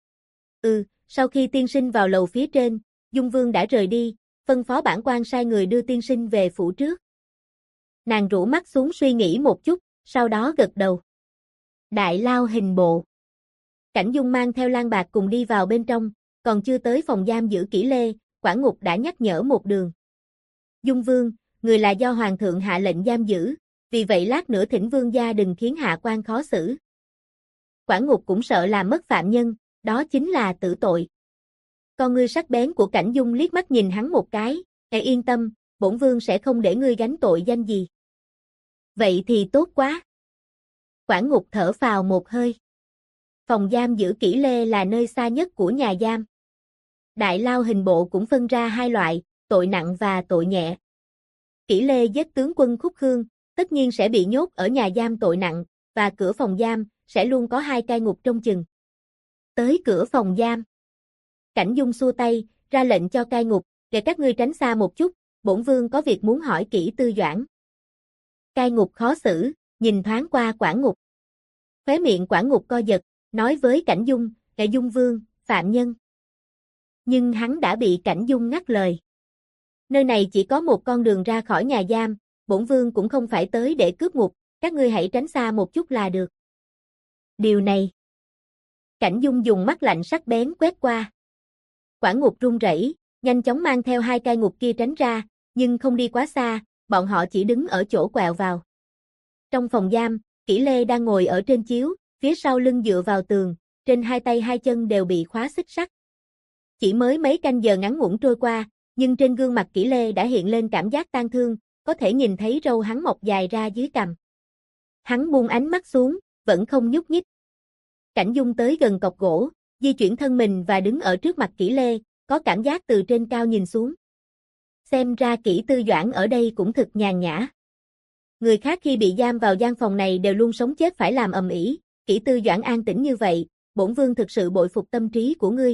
Sau khi tiên sinh vào lầu phía trên, Dung Vương đã rời đi, phân phó bản quan sai người đưa tiên sinh về phủ trước. Nàng rũ mắt xuống suy nghĩ một chút, sau đó gật đầu. Đại Lao Hình Bộ. Cảnh Dung mang theo Lan Bạc cùng đi vào bên trong, còn chưa tới phòng giam giữ Kỷ Lê, quản ngục đã nhắc nhở một đường. Dung Vương, người là do Hoàng thượng hạ lệnh giam giữ, vì vậy lát nữa thỉnh vương gia đừng khiến hạ quan khó xử. Quản ngục cũng sợ làm mất phạm nhân, đó chính là tử tội. Con ngươi sắc bén của Cảnh Dung liếc mắt nhìn hắn một cái, yên tâm, bổn vương sẽ không để ngươi gánh tội danh gì. Vậy thì tốt quá. Quản ngục thở phào một hơi. Phòng giam giữ Kỷ Lê là nơi xa nhất của nhà giam. Đại Lao Hình Bộ cũng phân ra hai loại, tội nặng và tội nhẹ. Kỷ Lê giết tướng quân Khúc Khương, tất nhiên sẽ bị nhốt ở nhà giam tội nặng, và cửa phòng giam sẽ luôn có hai cai ngục trông chừng. Tới cửa phòng giam. Cảnh Dung xua tay, ra lệnh cho cai ngục, để các ngươi tránh xa một chút, bổn vương có việc muốn hỏi Kỷ Tư Doãn. Cai ngục khó xử, nhìn thoáng qua quản ngục. Khóe miệng quản ngục co giật, nói với Cảnh Dung, Dung Vương, phạm nhân. Nhưng hắn đã bị Cảnh Dung ngắt lời. Nơi này chỉ có một con đường ra khỏi nhà giam, bổn vương cũng không phải tới để cướp ngục, các ngươi hãy tránh xa một chút là được. Điều này. Cảnh Dung dùng mắt lạnh sắc bén quét qua. Quản ngục run rẩy, nhanh chóng mang theo hai cai ngục kia tránh ra, nhưng không đi quá xa, bọn họ chỉ đứng ở chỗ quẹo vào. Trong phòng giam, Kỷ Lê đang ngồi ở trên chiếu, phía sau lưng dựa vào tường, trên hai tay hai chân đều bị khóa xích sắt. Chỉ mới mấy canh giờ ngắn ngủn trôi qua, nhưng trên gương mặt Kỷ Lê đã hiện lên cảm giác tang thương, có thể nhìn thấy râu hắn mọc dài ra dưới cằm. Hắn buông ánh mắt xuống, vẫn không nhúc nhích. Cảnh Dung tới gần cọc gỗ, di chuyển thân mình và đứng ở trước mặt Kỷ Lê, có cảm giác từ trên cao nhìn xuống. Xem ra Kỷ Tư Doãn ở đây cũng thực nhàn nhã. Người khác khi bị giam vào gian phòng này đều luôn sống chết phải làm ầm ĩ, Kỷ Tư Doãn an tĩnh như vậy, bổn vương thực sự bội phục tâm trí của ngươi.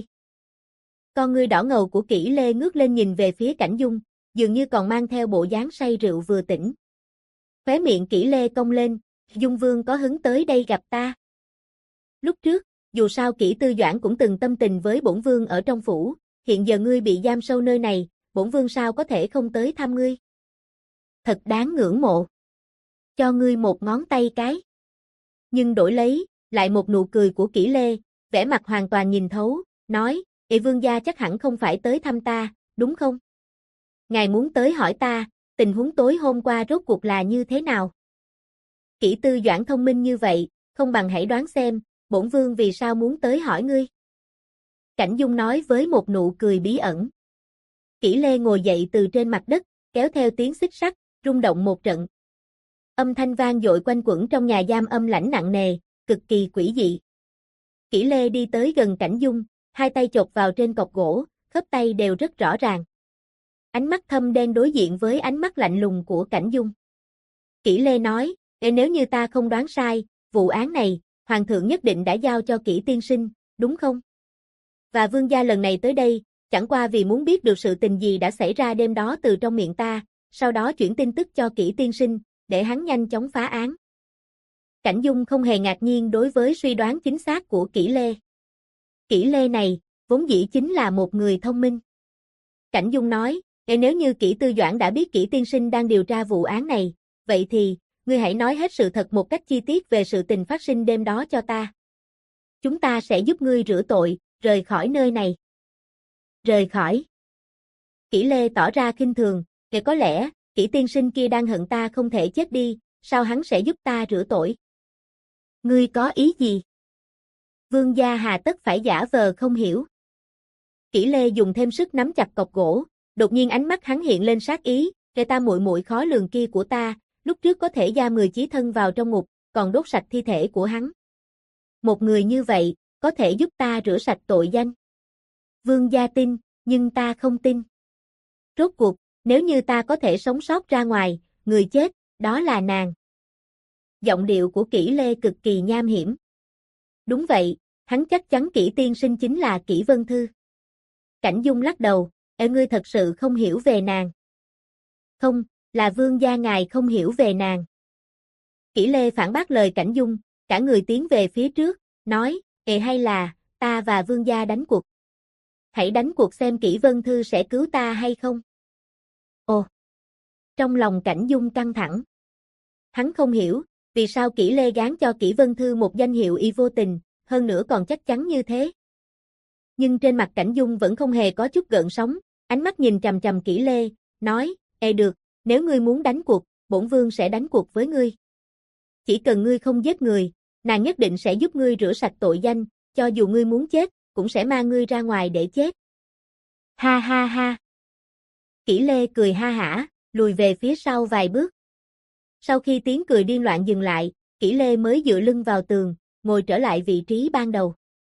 Con ngươi đỏ ngầu của Kỷ Lê ngước lên nhìn về phía Cảnh Dung, dường như còn mang theo bộ dáng say rượu vừa tỉnh. Khóe miệng Kỷ Lê cong lên, Dung Vương có hứng tới đây gặp ta. Lúc trước, dù sao Kỷ Tư Doãn cũng từng tâm tình với bổn vương ở trong phủ, hiện giờ ngươi bị giam sâu nơi này, bổn vương sao có thể không tới thăm ngươi. Thật đáng ngưỡng mộ. Cho ngươi một ngón tay cái. Nhưng đổi lấy, lại một nụ cười của Kỷ Lê, vẻ mặt hoàn toàn nhìn thấu, nói, vương gia chắc hẳn không phải tới thăm ta, đúng không? Ngài muốn tới hỏi ta, tình huống tối hôm qua rốt cuộc là như thế nào? Kỷ Tư Doãn thông minh như vậy, không bằng hãy đoán xem, bổn vương vì sao muốn tới hỏi ngươi. Cảnh Dung nói với một nụ cười bí ẩn. Kỷ Lê ngồi dậy từ trên mặt đất, kéo theo tiếng xích sắt, rung động một trận. Âm thanh vang dội quanh quẩn trong nhà giam âm lãnh nặng nề, cực kỳ quỷ dị. Kỷ Lê đi tới gần Cảnh Dung, hai tay chộp vào trên cọc gỗ, khớp tay đều rất rõ ràng. Ánh mắt thâm đen đối diện với ánh mắt lạnh lùng của Cảnh Dung. Kỷ Lê nói, nếu như ta không đoán sai, vụ án này, Hoàng thượng nhất định đã giao cho Kỷ tiên sinh, đúng không? Và vương gia lần này tới đây, chẳng qua vì muốn biết được sự tình gì đã xảy ra đêm đó từ trong miệng ta, sau đó chuyển tin tức cho Kỷ tiên sinh, để hắn nhanh chóng phá án. Cảnh Dung không hề ngạc nhiên đối với suy đoán chính xác của Kỷ Lê. Kỷ Lê này, vốn dĩ chính là một người thông minh. Cảnh Dung nói, nếu như Kỷ Tư Doãn đã biết Kỷ tiên sinh đang điều tra vụ án này, vậy thì, ngươi hãy nói hết sự thật một cách chi tiết về sự tình phát sinh đêm đó cho ta. Chúng ta sẽ giúp ngươi rửa tội, rời khỏi nơi này. Rời khỏi. Kỷ Lê tỏ ra khinh thường, có lẽ, Kỷ tiên sinh kia đang hận ta không thể chết đi, sao hắn sẽ giúp ta rửa tội? Ngươi có ý gì? Vương gia hà tất phải giả vờ không hiểu. Kỷ Lê dùng thêm sức nắm chặt cọc gỗ, đột nhiên ánh mắt hắn hiện lên sát ý, cái ta muội muội khó lường kia của ta, lúc trước có thể gia 10 chí thân vào trong ngục, còn đốt sạch thi thể của hắn. Một người như vậy, có thể giúp ta rửa sạch tội danh. Vương gia tin, nhưng ta không tin. Rốt cuộc, nếu như ta có thể sống sót ra ngoài, người chết, đó là nàng. Giọng điệu của Kỷ Lê cực kỳ nham hiểm. Đúng vậy, hắn chắc chắn Kỷ tiên sinh chính là Kỷ Vân Thư. Cảnh Dung lắc đầu, ngươi thật sự không hiểu về nàng. Không, là vương gia ngài không hiểu về nàng. Kỷ Lê phản bác lời Cảnh Dung, cả người tiến về phía trước, nói, hay là, ta và vương gia đánh cuộc. Hãy đánh cuộc xem Kỷ Vân Thư sẽ cứu ta hay không. Ồ! Trong lòng Cảnh Dung căng thẳng. Hắn không hiểu, vì sao Kỷ Lê gán cho Kỷ Vân Thư một danh hiệu y vô tình, hơn nữa còn chắc chắn như thế. Nhưng trên mặt Cảnh Dung vẫn không hề có chút gợn sóng, ánh mắt nhìn chằm chằm Kỷ Lê, nói, được, nếu ngươi muốn đánh cuộc, bổn vương sẽ đánh cuộc với ngươi. Chỉ cần ngươi không giết người, nàng nhất định sẽ giúp ngươi rửa sạch tội danh, cho dù ngươi muốn chết, cũng sẽ mang ngươi ra ngoài để chết. Ha ha ha. Kỷ Lê cười ha hả, lùi về phía sau vài bước. Sau khi tiếng cười điên loạn dừng lại, Kỷ Lê mới dựa lưng vào tường, ngồi trở lại vị trí ban đầu.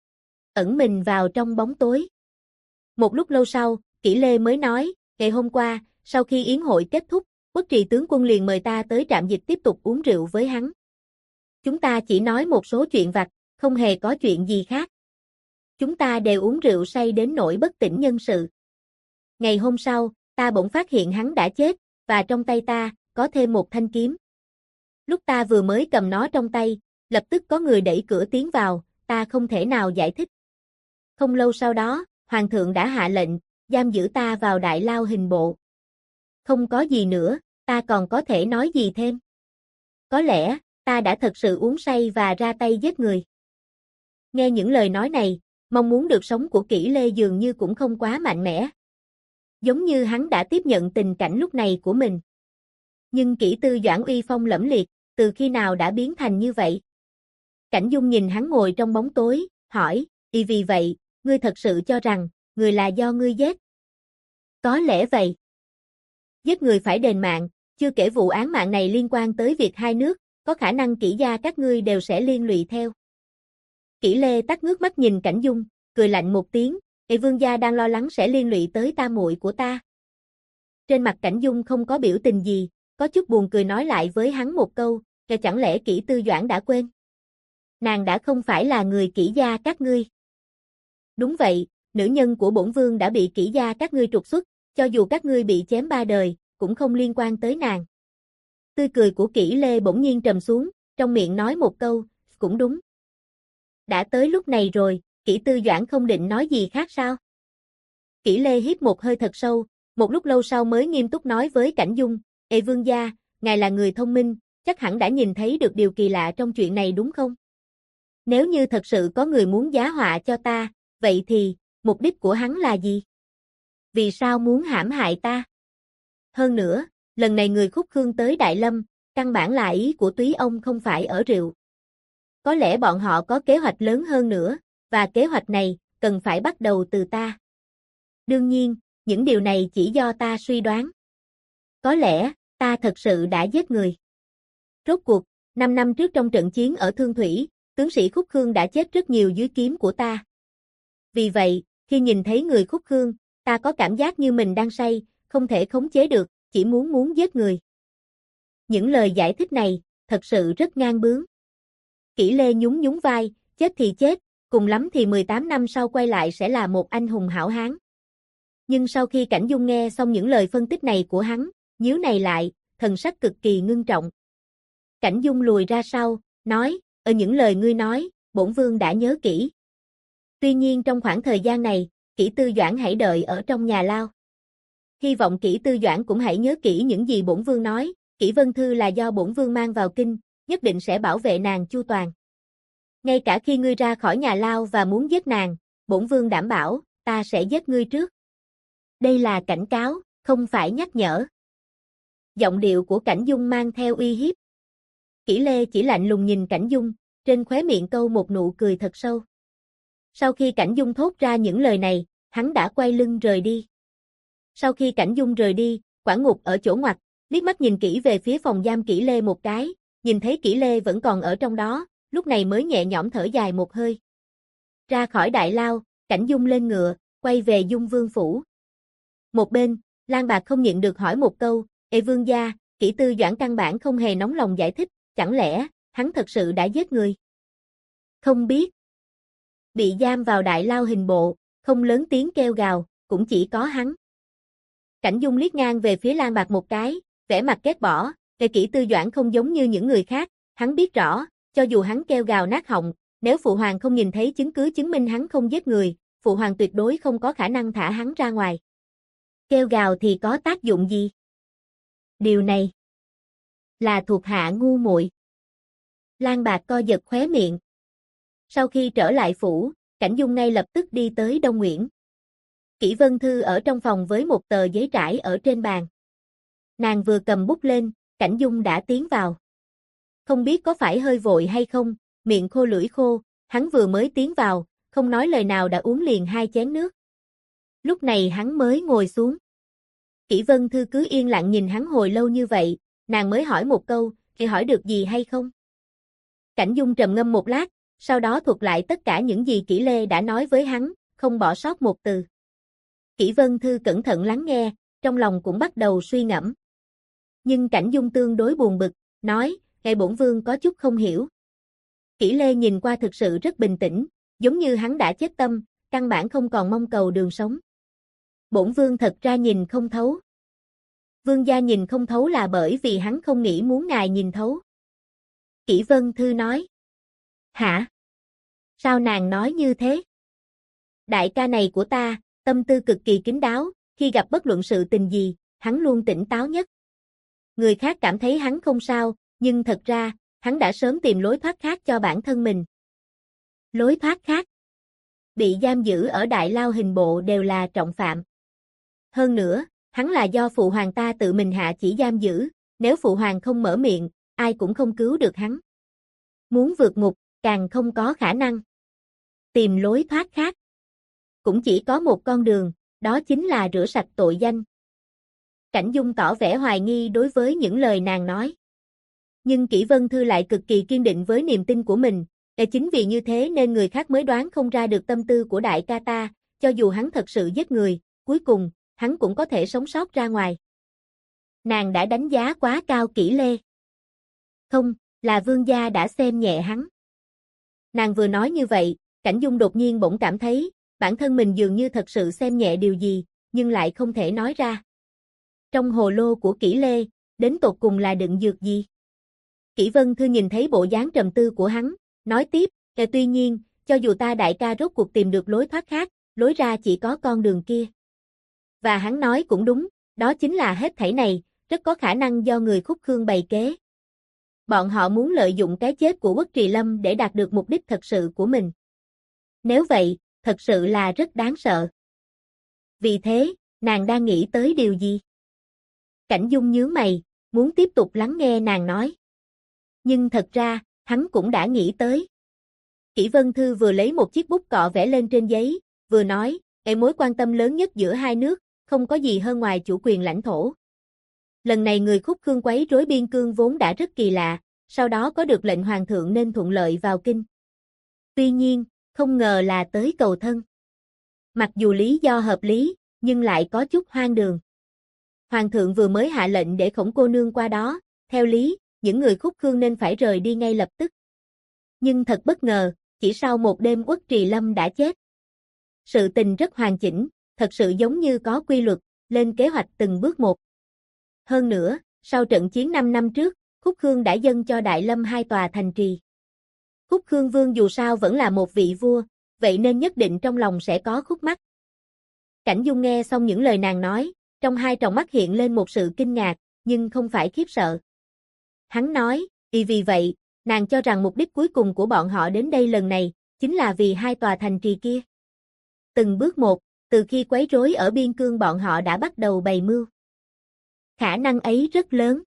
Ẩn mình vào trong bóng tối. Một lúc lâu sau, Kỷ Lê mới nói, ngày hôm qua, sau khi yến hội kết thúc, Quốc Trì tướng quân liền mời ta tới trạm dịch tiếp tục uống rượu với hắn. Chúng ta chỉ nói một số chuyện vặt, không hề có chuyện gì khác. Chúng ta đều uống rượu say đến nỗi bất tỉnh nhân sự. Ngày hôm sau, ta bỗng phát hiện hắn đã chết, và trong tay ta, có thêm một thanh kiếm. Lúc ta vừa mới cầm nó trong tay, lập tức có người đẩy cửa tiến vào, ta không thể nào giải thích. Không lâu sau đó, Hoàng thượng đã hạ lệnh, giam giữ ta vào đại lao hình bộ. Không có gì nữa, ta còn có thể nói gì thêm? Có lẽ, ta đã thật sự uống say và ra tay giết người. Nghe những lời nói này, mong muốn được sống của Kỷ Lê dường như cũng không quá mạnh mẽ. Giống như hắn đã tiếp nhận tình cảnh lúc này của mình. Nhưng Kỷ Tư Doãn uy phong lẫm liệt, từ khi nào đã biến thành như vậy? Cảnh Dung nhìn hắn ngồi trong bóng tối, hỏi, vì vậy, ngươi thật sự cho rằng, người là do ngươi giết? Có lẽ vậy. Giết người phải đền mạng, chưa kể vụ án mạng này liên quan tới việc hai nước, có khả năng Kỷ gia các ngươi đều sẽ liên lụy theo. Kỷ Lê tắt ngước mắt nhìn Cảnh Dung, cười lạnh một tiếng, vương gia đang lo lắng sẽ liên lụy tới tam muội của ta. Trên mặt Cảnh Dung không có biểu tình gì, có chút buồn cười nói lại với hắn một câu, chẳng lẽ Kỷ Tư Doãn đã quên? Nàng đã không phải là người Kỷ gia các ngươi. Đúng vậy, nữ nhân của bổn vương đã bị Kỷ gia các ngươi trục xuất, cho dù các ngươi bị chém ba đời, cũng không liên quan tới nàng. Tươi cười của Kỷ Lê bỗng nhiên trầm xuống, trong miệng nói một câu, cũng đúng. Đã tới lúc này rồi, Kỷ Tư Doãn không định nói gì khác sao? Kỷ Lê hít một hơi thật sâu, một lúc lâu sau mới nghiêm túc nói với Cảnh Dung, vương gia, ngài là người thông minh, chắc hẳn đã nhìn thấy được điều kỳ lạ trong chuyện này đúng không? Nếu như thật sự có người muốn giá họa cho ta, vậy thì, mục đích của hắn là gì? Vì sao muốn hãm hại ta? Hơn nữa, lần này người Khúc Khương tới Đại Lâm, căn bản là ý của túy ông không phải ở rượu. Có lẽ bọn họ có kế hoạch lớn hơn nữa, và kế hoạch này, cần phải bắt đầu từ ta. Đương nhiên, những điều này chỉ do ta suy đoán. Có lẽ, ta thật sự đã giết người. Rốt cuộc, 5 năm trước trong trận chiến ở Thương Thủy, tướng sĩ Khúc Khương đã chết rất nhiều dưới kiếm của ta. Vì vậy, khi nhìn thấy người Khúc Khương, ta có cảm giác như mình đang say, không thể khống chế được, chỉ muốn giết người. Những lời giải thích này, thật sự rất ngang bướng. Kỷ Lê nhún nhún vai, chết thì chết, cùng lắm thì 18 năm sau quay lại sẽ là một anh hùng hảo hán. Nhưng sau khi Cảnh Dung nghe xong những lời phân tích này của hắn, nhíu này lại, thần sắc cực kỳ ngưng trọng. Cảnh Dung lùi ra sau, nói, ở những lời ngươi nói, bổn vương đã nhớ kỹ. Tuy nhiên trong khoảng thời gian này, Kỷ Tư Doãn hãy đợi ở trong nhà lao. Hy vọng Kỷ Tư Doãn cũng hãy nhớ kỹ những gì bổn vương nói, Kỷ Vân Thư là do bổn vương mang vào kinh, nhất định sẽ bảo vệ nàng chu toàn. Ngay cả khi ngươi ra khỏi nhà lao và muốn giết nàng, bổn vương đảm bảo, ta sẽ giết ngươi trước. Đây là cảnh cáo, không phải nhắc nhở. Giọng điệu của Cảnh Dung mang theo uy hiếp. Kỷ Lê chỉ lạnh lùng nhìn Cảnh Dung, trên khóe miệng câu một nụ cười thật sâu. Sau khi Cảnh Dung thốt ra những lời này, hắn đã quay lưng rời đi. Sau khi Cảnh Dung rời đi, Quản Ngục ở chỗ ngoặt, liếc mắt nhìn kỹ về phía phòng giam Kỷ Lê một cái, nhìn thấy Kỷ Lê vẫn còn ở trong đó, lúc này mới nhẹ nhõm thở dài một hơi. Ra khỏi đại lao, Cảnh Dung lên ngựa, quay về Dung Vương phủ. Một bên, Lang Bạc không nhịn được hỏi một câu, "Ê vương gia, Kỷ Tư Doãn căn bản không hề nóng lòng giải thích, chẳng lẽ hắn thật sự đã giết người?" Không biết. Bị giam vào đại lao hình bộ, không lớn tiếng kêu gào, cũng chỉ có hắn. Cảnh Dung liếc ngang về phía Lang Bạc một cái, vẻ mặt ghét bỏ, Kỷ Tư Doãn không giống như những người khác, hắn biết rõ, cho dù hắn kêu gào nát họng, nếu phụ hoàng không nhìn thấy chứng cứ chứng minh hắn không giết người, phụ hoàng tuyệt đối không có khả năng thả hắn ra ngoài. Kêu gào thì có tác dụng gì? Điều này là thuộc hạ ngu muội. Lang Bạc co giật khóe miệng. Sau khi trở lại phủ, Cảnh Dung ngay lập tức đi tới Đông Nguyễn. Kỷ Vân Thư ở trong phòng với một tờ giấy trải ở trên bàn. Nàng vừa cầm bút lên, Cảnh Dung đã tiến vào. Không biết có phải hơi vội hay không, miệng khô lưỡi khô, hắn vừa mới tiến vào, không nói lời nào đã uống liền 2 chén nước. Lúc này hắn mới ngồi xuống. Kỷ Vân Thư cứ yên lặng nhìn hắn hồi lâu như vậy, nàng mới hỏi một câu, "Thì hỏi được gì hay không?" Cảnh Dung trầm ngâm một lát, sau đó thuật lại tất cả những gì Kỷ Lê đã nói với hắn, không bỏ sót một từ. Kỷ Vân Thư cẩn thận lắng nghe, trong lòng cũng bắt đầu suy ngẫm. Nhưng Cảnh Dung tương đối buồn bực, nói, "Ngài bổn vương có chút không hiểu." Kỷ Lê nhìn qua thực sự rất bình tĩnh, giống như hắn đã chết tâm, căn bản không còn mong cầu đường sống. "Bổn vương thật ra nhìn không thấu." "Vương gia nhìn không thấu là bởi vì hắn không nghĩ muốn ngài nhìn thấu." Kỷ Vân Thư nói. "Hả? Sao nàng nói như thế?" "Đại ca này của ta, tâm tư cực kỳ kín đáo, khi gặp bất luận sự tình gì, hắn luôn tỉnh táo nhất. Người khác cảm thấy hắn không sao, nhưng thật ra, hắn đã sớm tìm lối thoát khác cho bản thân mình." "Lối thoát khác?" Bị giam giữ ở đại lao hình bộ đều là trọng phạm. Hơn nữa, hắn là do phụ hoàng ta tự mình hạ chỉ giam giữ, nếu phụ hoàng không mở miệng, ai cũng không cứu được hắn. Muốn vượt ngục, càng không có khả năng. Tìm lối thoát khác. Cũng chỉ có một con đường, đó chính là rửa sạch tội danh. Cảnh Dung tỏ vẻ hoài nghi đối với những lời nàng nói. Nhưng Kỷ Vân Thư lại cực kỳ kiên định với niềm tin của mình, chính vì như thế nên người khác mới đoán không ra được tâm tư của đại ca ta, cho dù hắn thật sự giết người, cuối cùng, hắn cũng có thể sống sót ra ngoài. Nàng đã đánh giá quá cao Kỷ Lê. Không, là vương gia đã xem nhẹ hắn. Nàng vừa nói như vậy, Cảnh Dung đột nhiên bỗng cảm thấy, bản thân mình dường như thật sự xem nhẹ điều gì, nhưng lại không thể nói ra. Trong hồ lô của Kỷ Lê, đến tột cùng là đựng dược gì? Kỷ Vân Thư nhìn thấy bộ dáng trầm tư của hắn, nói tiếp, tuy nhiên, cho dù ta đại ca rốt cuộc tìm được lối thoát khác, lối ra chỉ có con đường kia. Và hắn nói cũng đúng, đó chính là hết thảy này, rất có khả năng do người Khúc Khương bày kế. Bọn họ muốn lợi dụng cái chết của Uất Trì Lâm để đạt được mục đích thật sự của mình. Nếu vậy, thật sự là rất đáng sợ. Vì thế, nàng đang nghĩ tới điều gì? Cảnh Dung nhướng mày, muốn tiếp tục lắng nghe nàng nói. Nhưng thật ra, hắn cũng đã nghĩ tới. Kỷ Vân Thư vừa lấy một chiếc bút cọ vẽ lên trên giấy, vừa nói, mối quan tâm lớn nhất giữa hai nước, không có gì hơn ngoài chủ quyền lãnh thổ. Lần này người Khúc Khương quấy rối biên cương vốn đã rất kỳ lạ, sau đó có được lệnh hoàng thượng nên thuận lợi vào kinh. Tuy nhiên, không ngờ là tới cầu thân. Mặc dù lý do hợp lý, nhưng lại có chút hoang đường. Hoàng thượng vừa mới hạ lệnh để Khổng cô nương qua đó, theo lý, những người Khúc Khương nên phải rời đi ngay lập tức. Nhưng thật bất ngờ, chỉ sau một đêm Uất Trì Lâm đã chết. Sự tình rất hoàn chỉnh, thật sự giống như có quy luật, lên kế hoạch từng bước một. Hơn nữa, sau trận chiến 5 năm trước, Khúc Khương đã dâng cho Đại Lâm 2 tòa thành trì. Khúc Khương Vương dù sao vẫn là một vị vua, vậy nên nhất định trong lòng sẽ có khúc mắc. Cảnh Dung nghe xong những lời nàng nói, trong hai tròng mắt hiện lên một sự kinh ngạc, nhưng không phải khiếp sợ. Hắn nói, vì vậy, nàng cho rằng mục đích cuối cùng của bọn họ đến đây lần này, chính là vì 2 tòa thành trì kia. Từng bước một, từ khi quấy rối ở biên cương bọn họ đã bắt đầu bày mưu. Khả năng ấy rất lớn.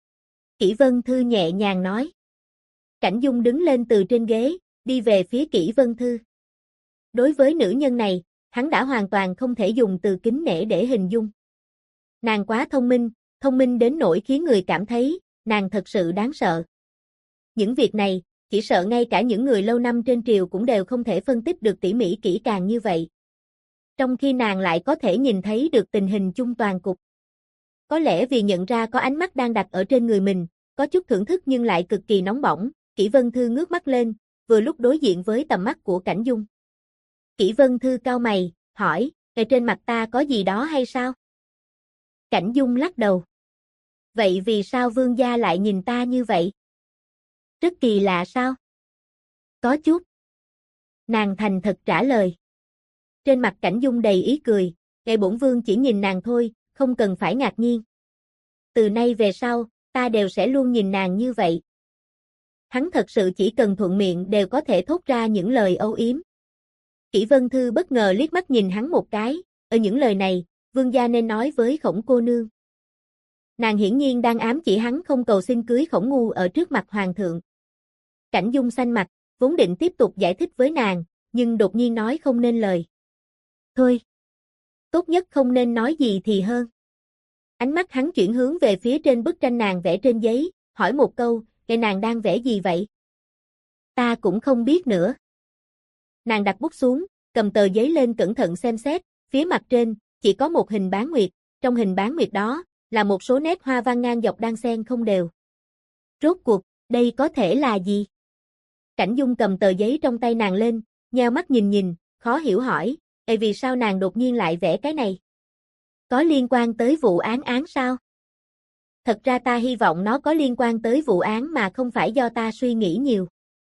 Kỷ Vân Thư nhẹ nhàng nói. Cảnh Dung đứng lên từ trên ghế, đi về phía Kỷ Vân Thư. Đối với nữ nhân này, hắn đã hoàn toàn không thể dùng từ kính nể để hình dung. Nàng quá thông minh đến nỗi khiến người cảm thấy, nàng thật sự đáng sợ. Những việc này, chỉ sợ ngay cả những người lâu năm trên triều cũng đều không thể phân tích được tỉ mỉ kỹ càng như vậy. Trong khi nàng lại có thể nhìn thấy được tình hình chung toàn cục. Có lẽ vì nhận ra có ánh mắt đang đặt ở trên người mình, có chút thưởng thức nhưng lại cực kỳ nóng bỏng, Kỷ Vân Thư ngước mắt lên, vừa lúc đối diện với tầm mắt của Cảnh Dung. Kỷ Vân Thư cau mày, hỏi, ở trên mặt ta có gì đó hay sao? Cảnh Dung lắc đầu. Vậy vì sao vương gia lại nhìn ta như vậy? Rất kỳ lạ sao? Có chút. Nàng thành thật trả lời. Trên mặt Cảnh Dung đầy ý cười, ngày bổn vương chỉ nhìn nàng thôi, không cần phải ngạc nhiên. Từ nay về sau, ta đều sẽ luôn nhìn nàng như vậy. Hắn thật sự chỉ cần thuận miệng đều có thể thốt ra những lời âu yếm. Kỷ Vân Thư bất ngờ liếc mắt nhìn hắn một cái, ở những lời này, vương gia nên nói với Khổng cô nương. Nàng hiển nhiên đang ám chỉ hắn không cầu xin cưới Khổng ngu ở trước mặt hoàng thượng. Cảnh Dung xanh mặt, vốn định tiếp tục giải thích với nàng, nhưng đột nhiên nói không nên lời. Thôi, tốt nhất không nên nói gì thì hơn. Ánh mắt hắn chuyển hướng về phía trên bức tranh nàng vẽ trên giấy, hỏi một câu, cái nàng đang vẽ gì vậy? Ta cũng không biết nữa. Nàng đặt bút xuống, cầm tờ giấy lên cẩn thận xem xét, phía mặt trên, chỉ có một hình bán nguyệt, trong hình bán nguyệt đó, là một số nét hoa văn ngang dọc đan xen không đều. Rốt cuộc, đây có thể là gì? Cảnh Dung cầm tờ giấy trong tay nàng lên, nheo mắt nhìn, khó hiểu hỏi, vì sao nàng đột nhiên lại vẽ cái này? Có liên quan tới vụ án sao? Thật ra ta hy vọng nó có liên quan tới vụ án mà không phải do ta suy nghĩ nhiều.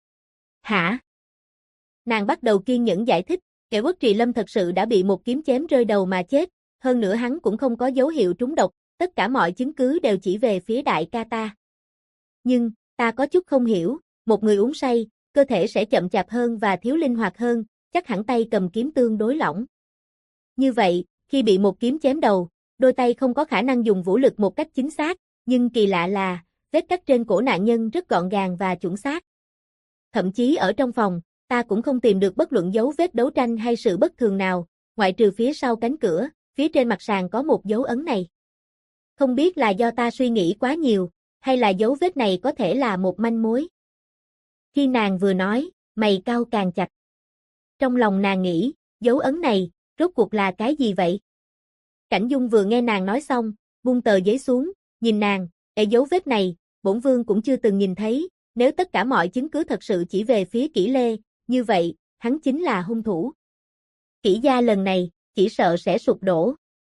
Hả? Nàng bắt đầu kiên nhẫn giải thích, kẻ Quốc Trì Lâm thật sự đã bị một kiếm chém rơi đầu mà chết, hơn nữa hắn cũng không có dấu hiệu trúng độc, tất cả mọi chứng cứ đều chỉ về phía đại ca ta. Nhưng, ta có chút không hiểu, một người uống say, cơ thể sẽ chậm chạp hơn và thiếu linh hoạt hơn, chắc hẳn tay cầm kiếm tương đối lỏng. Như vậy, khi bị một kiếm chém đầu, đôi tay không có khả năng dùng vũ lực một cách chính xác, nhưng kỳ lạ là, vết cắt trên cổ nạn nhân rất gọn gàng và chuẩn xác. Thậm chí ở trong phòng, ta cũng không tìm được bất luận dấu vết đấu tranh hay sự bất thường nào, ngoại trừ phía sau cánh cửa, phía trên mặt sàn có một dấu ấn này. Không biết là do ta suy nghĩ quá nhiều, hay là dấu vết này có thể là một manh mối. Khi nàng vừa nói, mày cau càng chặt. Trong lòng nàng nghĩ, dấu ấn này, rốt cuộc là cái gì vậy? Cảnh Dung vừa nghe nàng nói xong, buông tờ giấy xuống, nhìn nàng, dấu vết này, bổn vương cũng chưa từng nhìn thấy, nếu tất cả mọi chứng cứ thật sự chỉ về phía Kỷ Lê, như vậy, hắn chính là hung thủ. Kỷ gia lần này, chỉ sợ sẽ sụp đổ.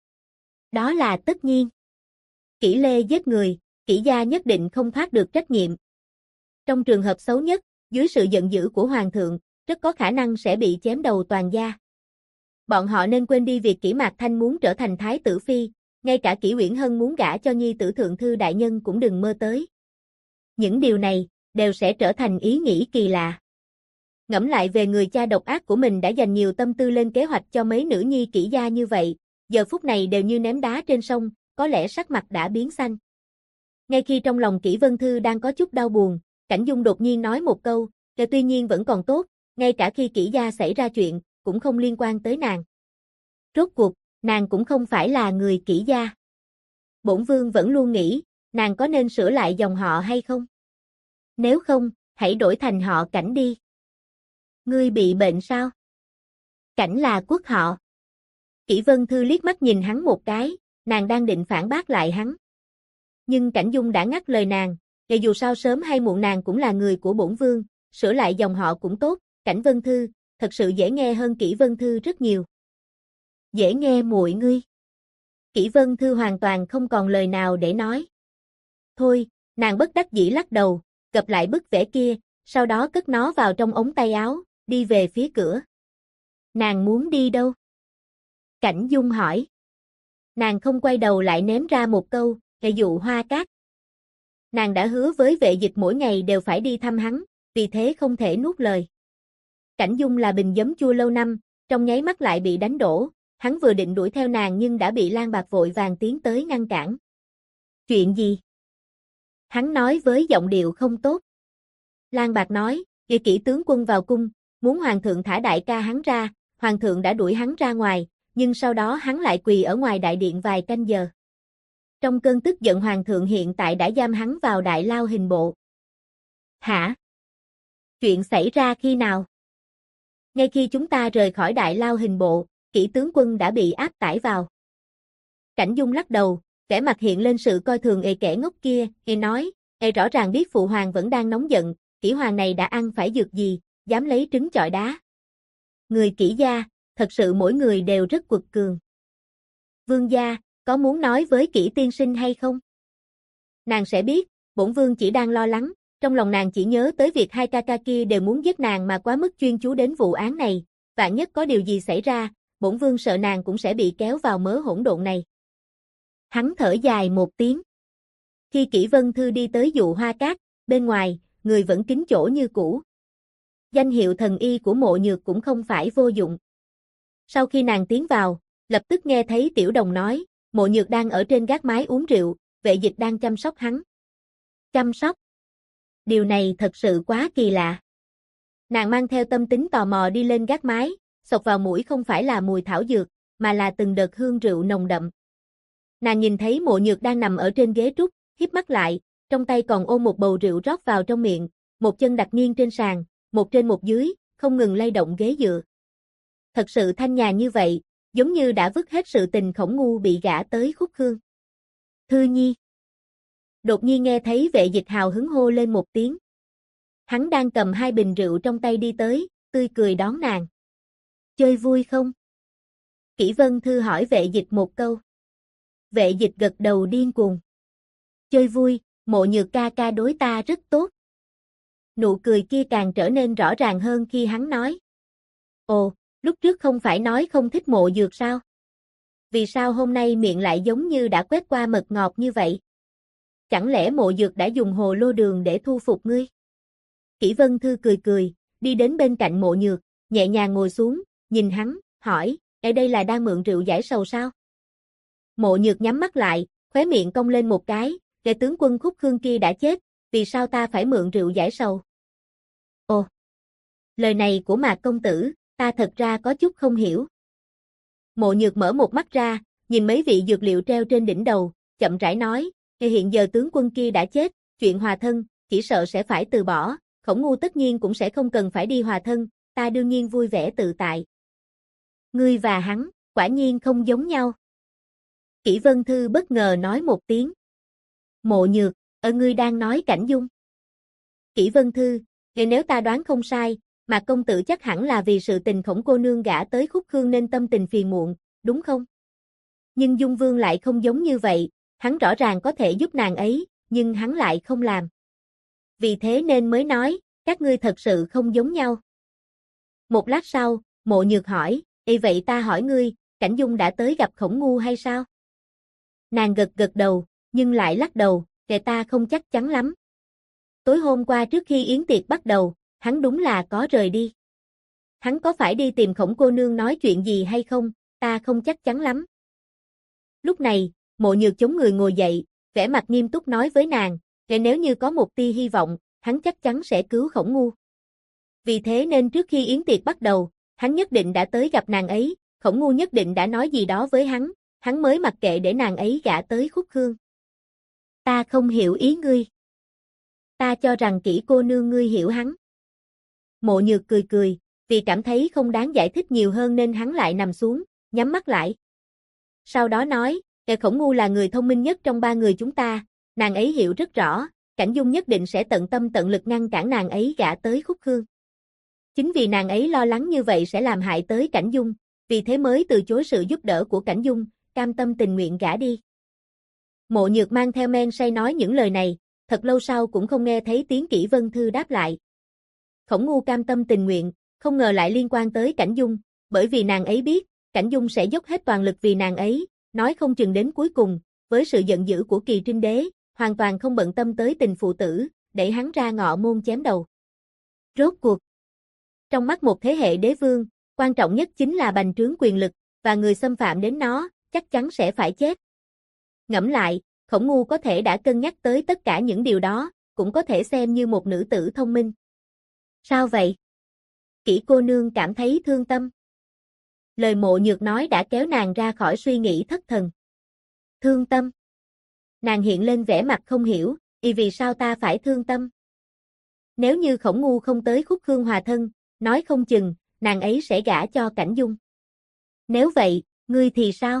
Đó là tất nhiên. Kỷ Lê giết người, Kỷ gia nhất định không thoát được trách nhiệm. Trong trường hợp xấu nhất, dưới sự giận dữ của hoàng thượng, rất có khả năng sẽ bị chém đầu toàn gia. Bọn họ nên quên đi việc Kỷ Mạc Thanh muốn trở thành thái tử phi, ngay cả Kỷ Uyển Hân muốn gả cho nhi tử thượng thư đại nhân cũng đừng mơ tới. Những điều này, đều sẽ trở thành ý nghĩ kỳ lạ. Ngẫm lại về người cha độc ác của mình đã dành nhiều tâm tư lên kế hoạch cho mấy nữ nhi Kỷ gia như vậy, giờ phút này đều như ném đá trên sông, có lẽ sắc mặt đã biến xanh. Ngay khi trong lòng Kỷ Vân Thư đang có chút đau buồn, Cảnh Dung đột nhiên nói một câu, tuy nhiên vẫn còn tốt, ngay cả khi Kỷ gia xảy ra chuyện, cũng không liên quan tới nàng. Rốt cuộc, nàng cũng không phải là người Kỷ gia. Bổn vương vẫn luôn nghĩ, nàng có nên sửa lại dòng họ hay không? Nếu không, hãy đổi thành họ Cảnh đi. Ngươi bị bệnh sao? Cảnh là quốc họ. Kỷ Vân Thư liếc mắt nhìn hắn một cái, nàng đang định phản bác lại hắn. Nhưng Cảnh Dung đã ngắt lời nàng, dù sao sớm hay muộn nàng cũng là người của bổn vương, sửa lại dòng họ cũng tốt, Cảnh Vân Thư, thật sự dễ nghe hơn Kỷ Vân Thư rất nhiều. Dễ nghe muội ngươi. Kỷ Vân Thư hoàn toàn không còn lời nào để nói. Thôi, nàng bất đắc dĩ lắc đầu, gập lại bức vẽ kia, sau đó cất nó vào trong ống tay áo, đi về phía cửa. Nàng muốn đi đâu? Cảnh Dung hỏi. Nàng không quay đầu lại ném ra một câu, dụ Hoa Cát. Nàng đã hứa với vệ dịch mỗi ngày đều phải đi thăm hắn, vì thế không thể nuốt lời. Cảnh Dung là bình giấm chua lâu năm, trong nháy mắt lại bị đánh đổ, hắn vừa định đuổi theo nàng nhưng đã bị Lang Bạc vội vàng tiến tới ngăn cản. Chuyện gì? Hắn nói với giọng điệu không tốt. Lang Bạc nói, kỹ tướng quân vào cung, muốn hoàng thượng thả đại ca hắn ra, hoàng thượng đã đuổi hắn ra ngoài, nhưng sau đó hắn lại quỳ ở ngoài đại điện vài canh giờ. Trong cơn tức giận hoàng thượng hiện tại đã giam hắn vào đại lao hình bộ. Hả? Chuyện xảy ra khi nào? Ngay khi chúng ta rời khỏi đại lao hình bộ, kỹ tướng quân đã bị áp tải vào. Cảnh Dung lắc đầu, vẻ mặt hiện lên sự coi thường kẻ ngốc kia, nói, rõ ràng biết phụ hoàng vẫn đang nóng giận, kỹ hoàng này đã ăn phải dược gì, dám lấy trứng chọi đá. Người kỹ gia, thật sự mỗi người đều rất quật cường. Vương gia, có muốn nói với kỹ tiên sinh hay không? Nàng sẽ biết, bổn vương chỉ đang lo lắng, trong lòng nàng chỉ nhớ tới việc hai ca ca kia đều muốn giết nàng mà quá mức chuyên chú đến vụ án này, vạn nhất có điều gì xảy ra, bổn vương sợ nàng cũng sẽ bị kéo vào mớ hỗn độn này. Hắn thở dài một tiếng. Khi Kỷ Vân Thư đi tới dụ hoa cát, bên ngoài, người vẫn kín chỗ như cũ. Danh hiệu thần y của Mộ Nhược cũng không phải vô dụng. Sau khi nàng tiến vào, lập tức nghe thấy Tiểu Đồng nói, Mộ Nhược đang ở trên gác mái uống rượu, vệ dịch đang chăm sóc hắn. Chăm sóc? Điều này thật sự quá kỳ lạ. Nàng mang theo tâm tính tò mò đi lên gác mái, xộc vào mũi không phải là mùi thảo dược, mà là từng đợt hương rượu nồng đậm. Nàng nhìn thấy Mộ Nhược đang nằm ở trên ghế trúc, híp mắt lại, trong tay còn ôm một bầu rượu rót vào trong miệng, một chân đặt nghiêng trên sàn, một trên một dưới, không ngừng lay động ghế dựa. Thật sự thanh nhàn như vậy, giống như đã vứt hết sự tình Khổng Ngu bị gả tới Khúc Khương. Thư Nhi. Đột nhiên nghe thấy vệ dịch hào hứng hô lên một tiếng. Hắn đang cầm hai bình rượu trong tay đi tới, tươi cười đón nàng. Chơi vui không? Kỷ Vân Thư hỏi vệ dịch một câu. Vệ dịch gật đầu điên cuồng. Chơi vui, Mộ Nhược ca ca đối ta rất tốt. Nụ cười kia càng trở nên rõ ràng hơn khi hắn nói. Ồ, lúc trước không phải nói không thích Mộ Nhược sao? Vì sao hôm nay miệng lại giống như đã quét qua mật ngọt như vậy? Chẳng lẽ Mộ Nhược đã dùng hồ lô đường để thu phục ngươi? Kỷ Vân Thư cười cười, đi đến bên cạnh Mộ Nhược, nhẹ nhàng ngồi xuống, nhìn hắn, hỏi, ở đây là đang mượn rượu giải sầu sao? Mộ Nhược nhắm mắt lại, khóe miệng cong lên một cái, kẻ tướng quân Khúc Khương kia đã chết, vì sao ta phải mượn rượu giải sầu? Ồ, lời này của Mạc công tử, ta thật ra có chút không hiểu. Mộ Nhược mở một mắt ra, nhìn mấy vị dược liệu treo trên đỉnh đầu, chậm rãi nói, hiện giờ tướng quân kia đã chết, chuyện hòa thân, chỉ sợ sẽ phải từ bỏ, Khổng Ngu tất nhiên cũng sẽ không cần phải đi hòa thân, ta đương nhiên vui vẻ tự tại. Ngươi và hắn, quả nhiên không giống nhau. Kỷ Vân Thư bất ngờ nói một tiếng. Mộ Nhược, ngươi đang nói Cảnh Dung. Kỷ Vân Thư, nếu ta đoán không sai, Mạc công tử chắc hẳn là vì sự tình Khổng cô nương gả tới Khúc Khương nên tâm tình phiền muộn, đúng không? Nhưng Dung Vương lại không giống như vậy, hắn rõ ràng có thể giúp nàng ấy, nhưng hắn lại không làm. Vì thế nên mới nói, các ngươi thật sự không giống nhau. Một lát sau, Mộ Nhược hỏi, vậy ta hỏi ngươi, Cảnh Dung đã tới gặp Khổng Ngu hay sao? Nàng gật gật đầu, nhưng lại lắc đầu, ta không chắc chắn lắm. Tối hôm qua trước khi yến tiệc bắt đầu, hắn đúng là có rời đi. Hắn có phải đi tìm Khổng cô nương nói chuyện gì hay không, ta không chắc chắn lắm. Lúc này, Mộ Nhược chống người ngồi dậy, vẻ mặt nghiêm túc nói với nàng, nếu như có một tia hy vọng, hắn chắc chắn sẽ cứu Khổng Ngu. Vì thế nên trước khi yến tiệc bắt đầu, hắn nhất định đã tới gặp nàng ấy, Khổng Ngu nhất định đã nói gì đó với hắn mới mặc kệ để nàng ấy gả tới Khúc Khương. Ta không hiểu ý ngươi. Ta cho rằng Kỷ cô nương ngươi hiểu hắn. Mộ Nhược cười cười, vì cảm thấy không đáng giải thích nhiều hơn nên hắn lại nằm xuống, nhắm mắt lại. Sau đó nói, Khổng Ngu là người thông minh nhất trong ba người chúng ta, nàng ấy hiểu rất rõ, Cảnh Dung nhất định sẽ tận tâm tận lực ngăn cản nàng ấy gả tới Khúc Khương. Chính vì nàng ấy lo lắng như vậy sẽ làm hại tới Cảnh Dung, vì thế mới từ chối sự giúp đỡ của Cảnh Dung, cam tâm tình nguyện gả đi. Mộ Nhược mang theo men say nói những lời này, thật lâu sau cũng không nghe thấy tiếng Kỷ Vân Thư đáp lại. Khổng Ngu cam tâm tình nguyện, không ngờ lại liên quan tới Cảnh Dung, bởi vì nàng ấy biết, Cảnh Dung sẽ dốc hết toàn lực vì nàng ấy, nói không chừng đến cuối cùng, với sự giận dữ của Kỳ Trinh Đế, hoàn toàn không bận tâm tới tình phụ tử, để hắn ra ngọ môn chém đầu. Rốt cuộc, trong mắt một thế hệ đế vương, quan trọng nhất chính là bành trướng quyền lực, và người xâm phạm đến nó, chắc chắn sẽ phải chết. Ngẫm lại, Khổng Ngu có thể đã cân nhắc tới tất cả những điều đó, cũng có thể xem như một nữ tử thông minh. Sao vậy? Kỷ cô nương cảm thấy thương tâm. Lời Mộ Nhược nói đã kéo nàng ra khỏi suy nghĩ thất thần. Thương tâm? Nàng hiện lên vẻ mặt không hiểu, vì sao ta phải thương tâm? Nếu như Khổng Ngu không tới Khúc Khương hòa thân, nói không chừng, nàng ấy sẽ gả cho Cảnh Dung. Nếu vậy, ngươi thì sao?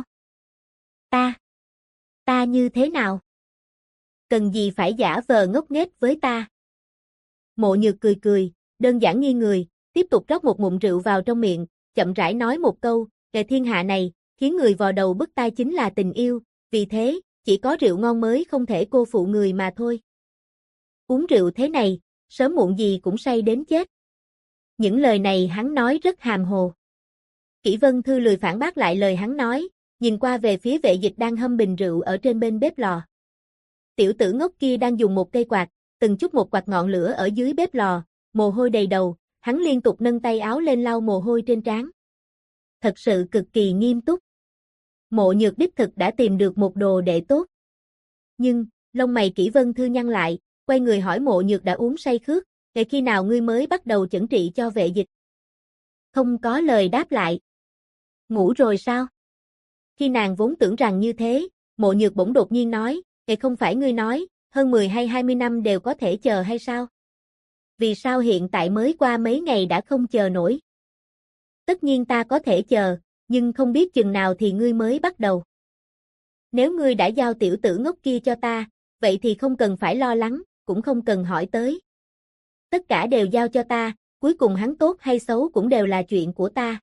Ta như thế nào? Cần gì phải giả vờ ngốc nghếch với ta? Mộ Nhược cười cười, đơn giản nghiêng người, tiếp tục rót một ngụm rượu vào trong miệng, chậm rãi nói một câu, "Kẻ thiên hạ này, khiến người vò đầu bứt tai chính là tình yêu, vì thế, chỉ có rượu ngon mới không thể cô phụ người mà thôi. Uống rượu thế này, sớm muộn gì cũng say đến chết." Những lời này hắn nói rất hàm hồ. Kỷ Vân Thư lười phản bác lại lời hắn nói, nhìn qua về phía Vệ Dịch đang hâm bình rượu ở trên bên bếp lò. Tiểu tử ngốc kia đang dùng một cây quạt, từng chút một quạt ngọn lửa ở dưới bếp lò, mồ hôi đầy đầu, hắn liên tục nâng tay áo lên lau mồ hôi trên trán. Thật sự cực kỳ nghiêm túc. Mộ Nhược đích thực đã tìm được một đồ đệ tốt. Nhưng, lông mày Kỷ Vân Thư nhăn lại, quay người hỏi Mộ Nhược đã uống say khước, "Kể khi nào ngươi mới bắt đầu chẩn trị cho Vệ Dịch?" Không có lời đáp lại. Ngủ rồi sao? Khi nàng vốn tưởng rằng như thế, Mộ Nhược bỗng đột nhiên nói, "Kể không phải ngươi nói, hơn 10 hay 20 năm đều có thể chờ hay sao? Vì sao hiện tại mới qua mấy ngày đã không chờ nổi?" Tất nhiên ta có thể chờ, nhưng không biết chừng nào thì ngươi mới bắt đầu. Nếu ngươi đã giao tiểu tử ngốc kia cho ta, vậy thì không cần phải lo lắng, cũng không cần hỏi tới. Tất cả đều giao cho ta, cuối cùng hắn tốt hay xấu cũng đều là chuyện của ta.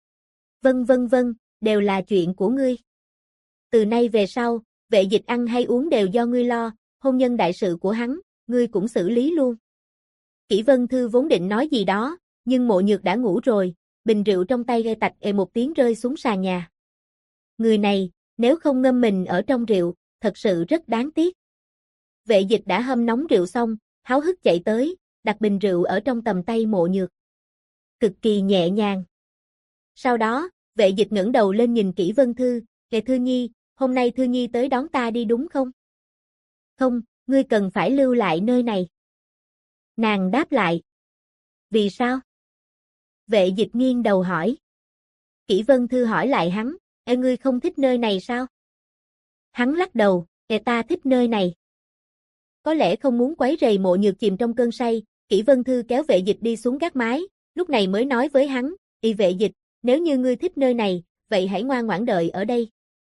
Vâng, đều là chuyện của ngươi. Từ nay về sau, Vệ Dịch ăn hay uống đều do ngươi lo, hôn nhân đại sự của hắn, ngươi cũng xử lý luôn. Kỷ Vân Thư vốn định nói gì đó, nhưng Mộ Nhược đã ngủ rồi, bình rượu trong tay gây tạch một tiếng rơi xuống sàn nhà. Người này, nếu không ngâm mình ở trong rượu, thật sự rất đáng tiếc. Vệ Dịch đã hâm nóng rượu xong, háo hức chạy tới, đặt bình rượu ở trong tầm tay Mộ Nhược. Cực kỳ nhẹ nhàng. Sau đó, Vệ Dịch ngẩng đầu lên nhìn Kỷ Vân Thư, "Kệ Thư Nhi, hôm nay Thư Nhi tới đón ta đi đúng không?" "Không, ngươi cần phải lưu lại nơi này." Nàng đáp lại. "Vì sao?" Vệ Dịch nghiêng đầu hỏi. Kỷ Vân Thư hỏi lại hắn, Ngươi không thích nơi này sao?" Hắn lắc đầu, Ta thích nơi này." Có lẽ không muốn quấy rầy Mộ Nhược chìm trong cơn say, Kỷ Vân Thư kéo Vệ Dịch đi xuống gác mái, lúc này mới nói với hắn, Vệ Dịch, nếu như ngươi thích nơi này, vậy hãy ngoan ngoãn đợi ở đây."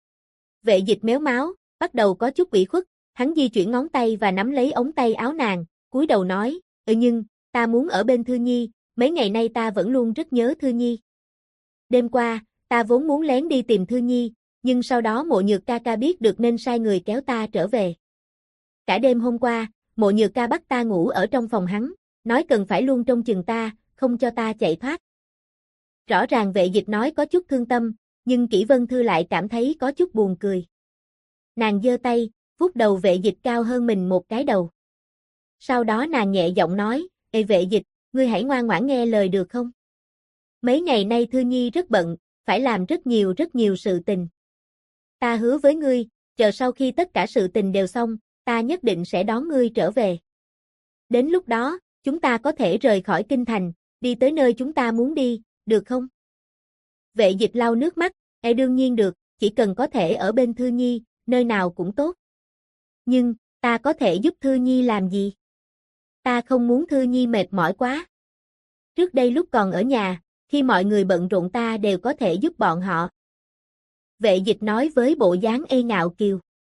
Vệ Dịch méo máu, bắt đầu có chút ủy khuất, hắn di chuyển ngón tay và nắm lấy ống tay áo nàng, cúi đầu nói, nhưng, ta muốn ở bên Thư Nhi, mấy ngày nay ta vẫn luôn rất nhớ Thư Nhi. Đêm qua, ta vốn muốn lén đi tìm Thư Nhi, nhưng sau đó Mộ Nhược ca ca biết được nên sai người kéo ta trở về. Cả đêm hôm qua, Mộ Nhược ca bắt ta ngủ ở trong phòng hắn, nói cần phải luôn trông chừng ta, không cho ta chạy thoát. Rõ ràng Vệ Dịch nói có chút thương tâm, nhưng Kỷ Vân Thư lại cảm thấy có chút buồn cười. Nàng giơ tay, vuốt đầu Vệ Dịch cao hơn mình một cái đầu. Sau đó nàng nhẹ giọng nói, Vệ Dịch, ngươi hãy ngoan ngoãn nghe lời được không? Mấy ngày nay Thư Nhi rất bận, phải làm rất nhiều sự tình. Ta hứa với ngươi, chờ sau khi tất cả sự tình đều xong, ta nhất định sẽ đón ngươi trở về. Đến lúc đó, chúng ta có thể rời khỏi kinh thành, đi tới nơi chúng ta muốn đi, được không?" Vệ Dịch lau nước mắt, đương nhiên được, chỉ cần có thể ở bên Thư Nhi, nơi nào cũng tốt. Nhưng, ta có thể giúp Thư Nhi làm gì? Ta không muốn Thư Nhi mệt mỏi quá. Trước đây lúc còn ở nhà, khi mọi người bận rộn ta đều có thể giúp bọn họ. Vệ Dịch nói với bộ dáng ngạo kiều.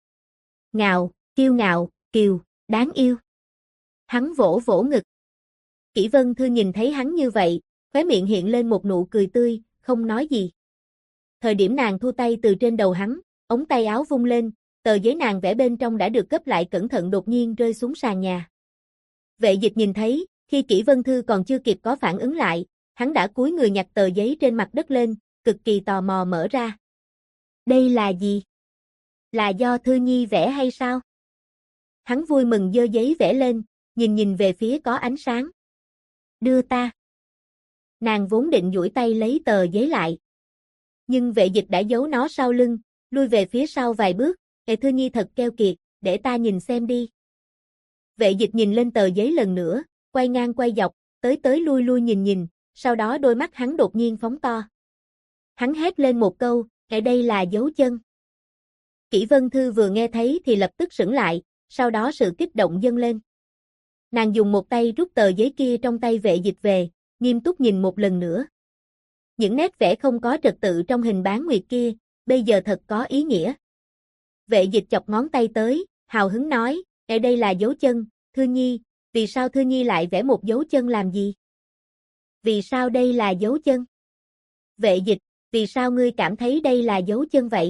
Ngạo, kiêu ngạo, kiều, đáng yêu. Hắn vỗ vỗ ngực. Kỷ Vân Thư nhìn thấy hắn như vậy, khóe miệng hiện lên một nụ cười tươi, không nói gì. Thời điểm nàng thu tay từ trên đầu hắn, ống tay áo vung lên, tờ giấy nàng vẽ bên trong đã được gấp lại cẩn thận đột nhiên rơi xuống sàn nhà. Vệ Dịch nhìn thấy, khi Kỷ Vân Thư còn chưa kịp có phản ứng lại, hắn đã cúi người nhặt tờ giấy trên mặt đất lên, cực kỳ tò mò mở ra. Đây là gì? Là do Thư Nhi vẽ hay sao? Hắn vui mừng giơ giấy vẽ lên, nhìn về phía có ánh sáng. Đưa ta. Nàng vốn định duỗi tay lấy tờ giấy lại. Nhưng Vệ Dịch đã giấu nó sau lưng, lui về phía sau vài bước, Thư Nhi thật keo kiệt, để ta nhìn xem đi. Vệ Dịch nhìn lên tờ giấy lần nữa, quay ngang quay dọc, tới tới lui lui nhìn, sau đó đôi mắt hắn đột nhiên phóng to. Hắn hét lên một câu, đây là dấu chân. Kỷ Vân Thư vừa nghe thấy thì lập tức sững lại, sau đó sự kích động dâng lên. Nàng dùng một tay rút tờ giấy kia trong tay Vệ Dịch về, nghiêm túc nhìn một lần nữa. Những nét vẽ không có trật tự trong hình bán nguyệt kia, bây giờ thật có ý nghĩa. Vệ Dịch chọc ngón tay tới, hào hứng nói, đây là dấu chân, Thư Nhi, vì sao Thư Nhi lại vẽ một dấu chân làm gì? Vì sao đây là dấu chân? Vệ Dịch, vì sao ngươi cảm thấy đây là dấu chân vậy?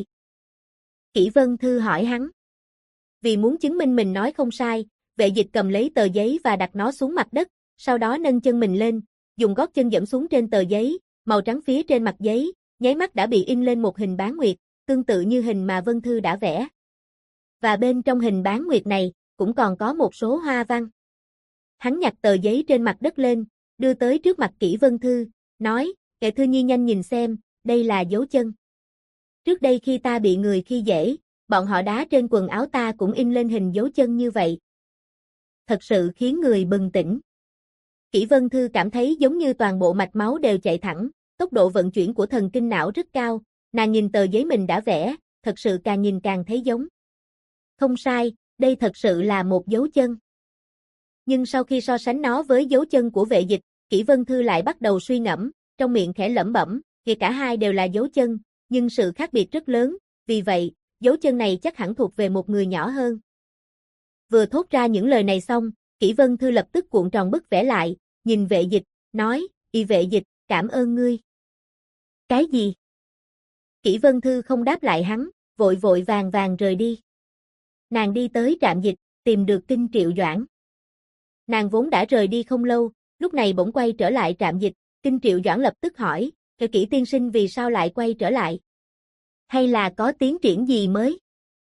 Kỷ Vân Thư hỏi hắn. Vì muốn chứng minh mình nói không sai, Vệ Dịch cầm lấy tờ giấy và đặt nó xuống mặt đất, sau đó nâng chân mình lên, dùng gót chân dẫm xuống trên tờ giấy, màu trắng phía trên mặt giấy, nháy mắt đã bị in lên một hình bán nguyệt, tương tự như hình mà Vân Thư đã vẽ. Và bên trong hình bán nguyệt này, cũng còn có một số hoa văn. Hắn nhặt tờ giấy trên mặt đất lên, đưa tới trước mặt Kỷ Vân Thư, nói, Thư Nhi nhanh nhìn xem, đây là dấu chân. Trước đây khi ta bị người khi dễ, bọn họ đá trên quần áo ta cũng in lên hình dấu chân như vậy. Thật sự khiến người bừng tỉnh. Kỷ Vân Thư cảm thấy giống như toàn bộ mạch máu đều chạy thẳng, tốc độ vận chuyển của thần kinh não rất cao, nàng nhìn tờ giấy mình đã vẽ, thật sự càng nhìn càng thấy giống. Không sai, đây thật sự là một dấu chân. Nhưng sau khi so sánh nó với dấu chân của Vệ Dịch, Kỷ Vân Thư lại bắt đầu suy ngẫm, trong miệng khẽ lẩm bẩm, kể cả hai đều là dấu chân, nhưng sự khác biệt rất lớn, vì vậy, dấu chân này chắc hẳn thuộc về một người nhỏ hơn. Vừa thốt ra những lời này xong, Kỷ Vân Thư lập tức cuộn tròn bức vẽ lại, nhìn Vệ Dịch, nói, Vệ Dịch, cảm ơn ngươi. Cái gì? Kỷ Vân Thư không đáp lại hắn, vội vội vàng vàng rời đi. Nàng đi tới trạm dịch, tìm được Kinh Triệu Doãn. Nàng vốn đã rời đi không lâu, lúc này bỗng quay trở lại trạm dịch, Kinh Triệu Doãn lập tức hỏi, Kỷ tiên sinh vì sao lại quay trở lại? Hay là có tiến triển gì mới?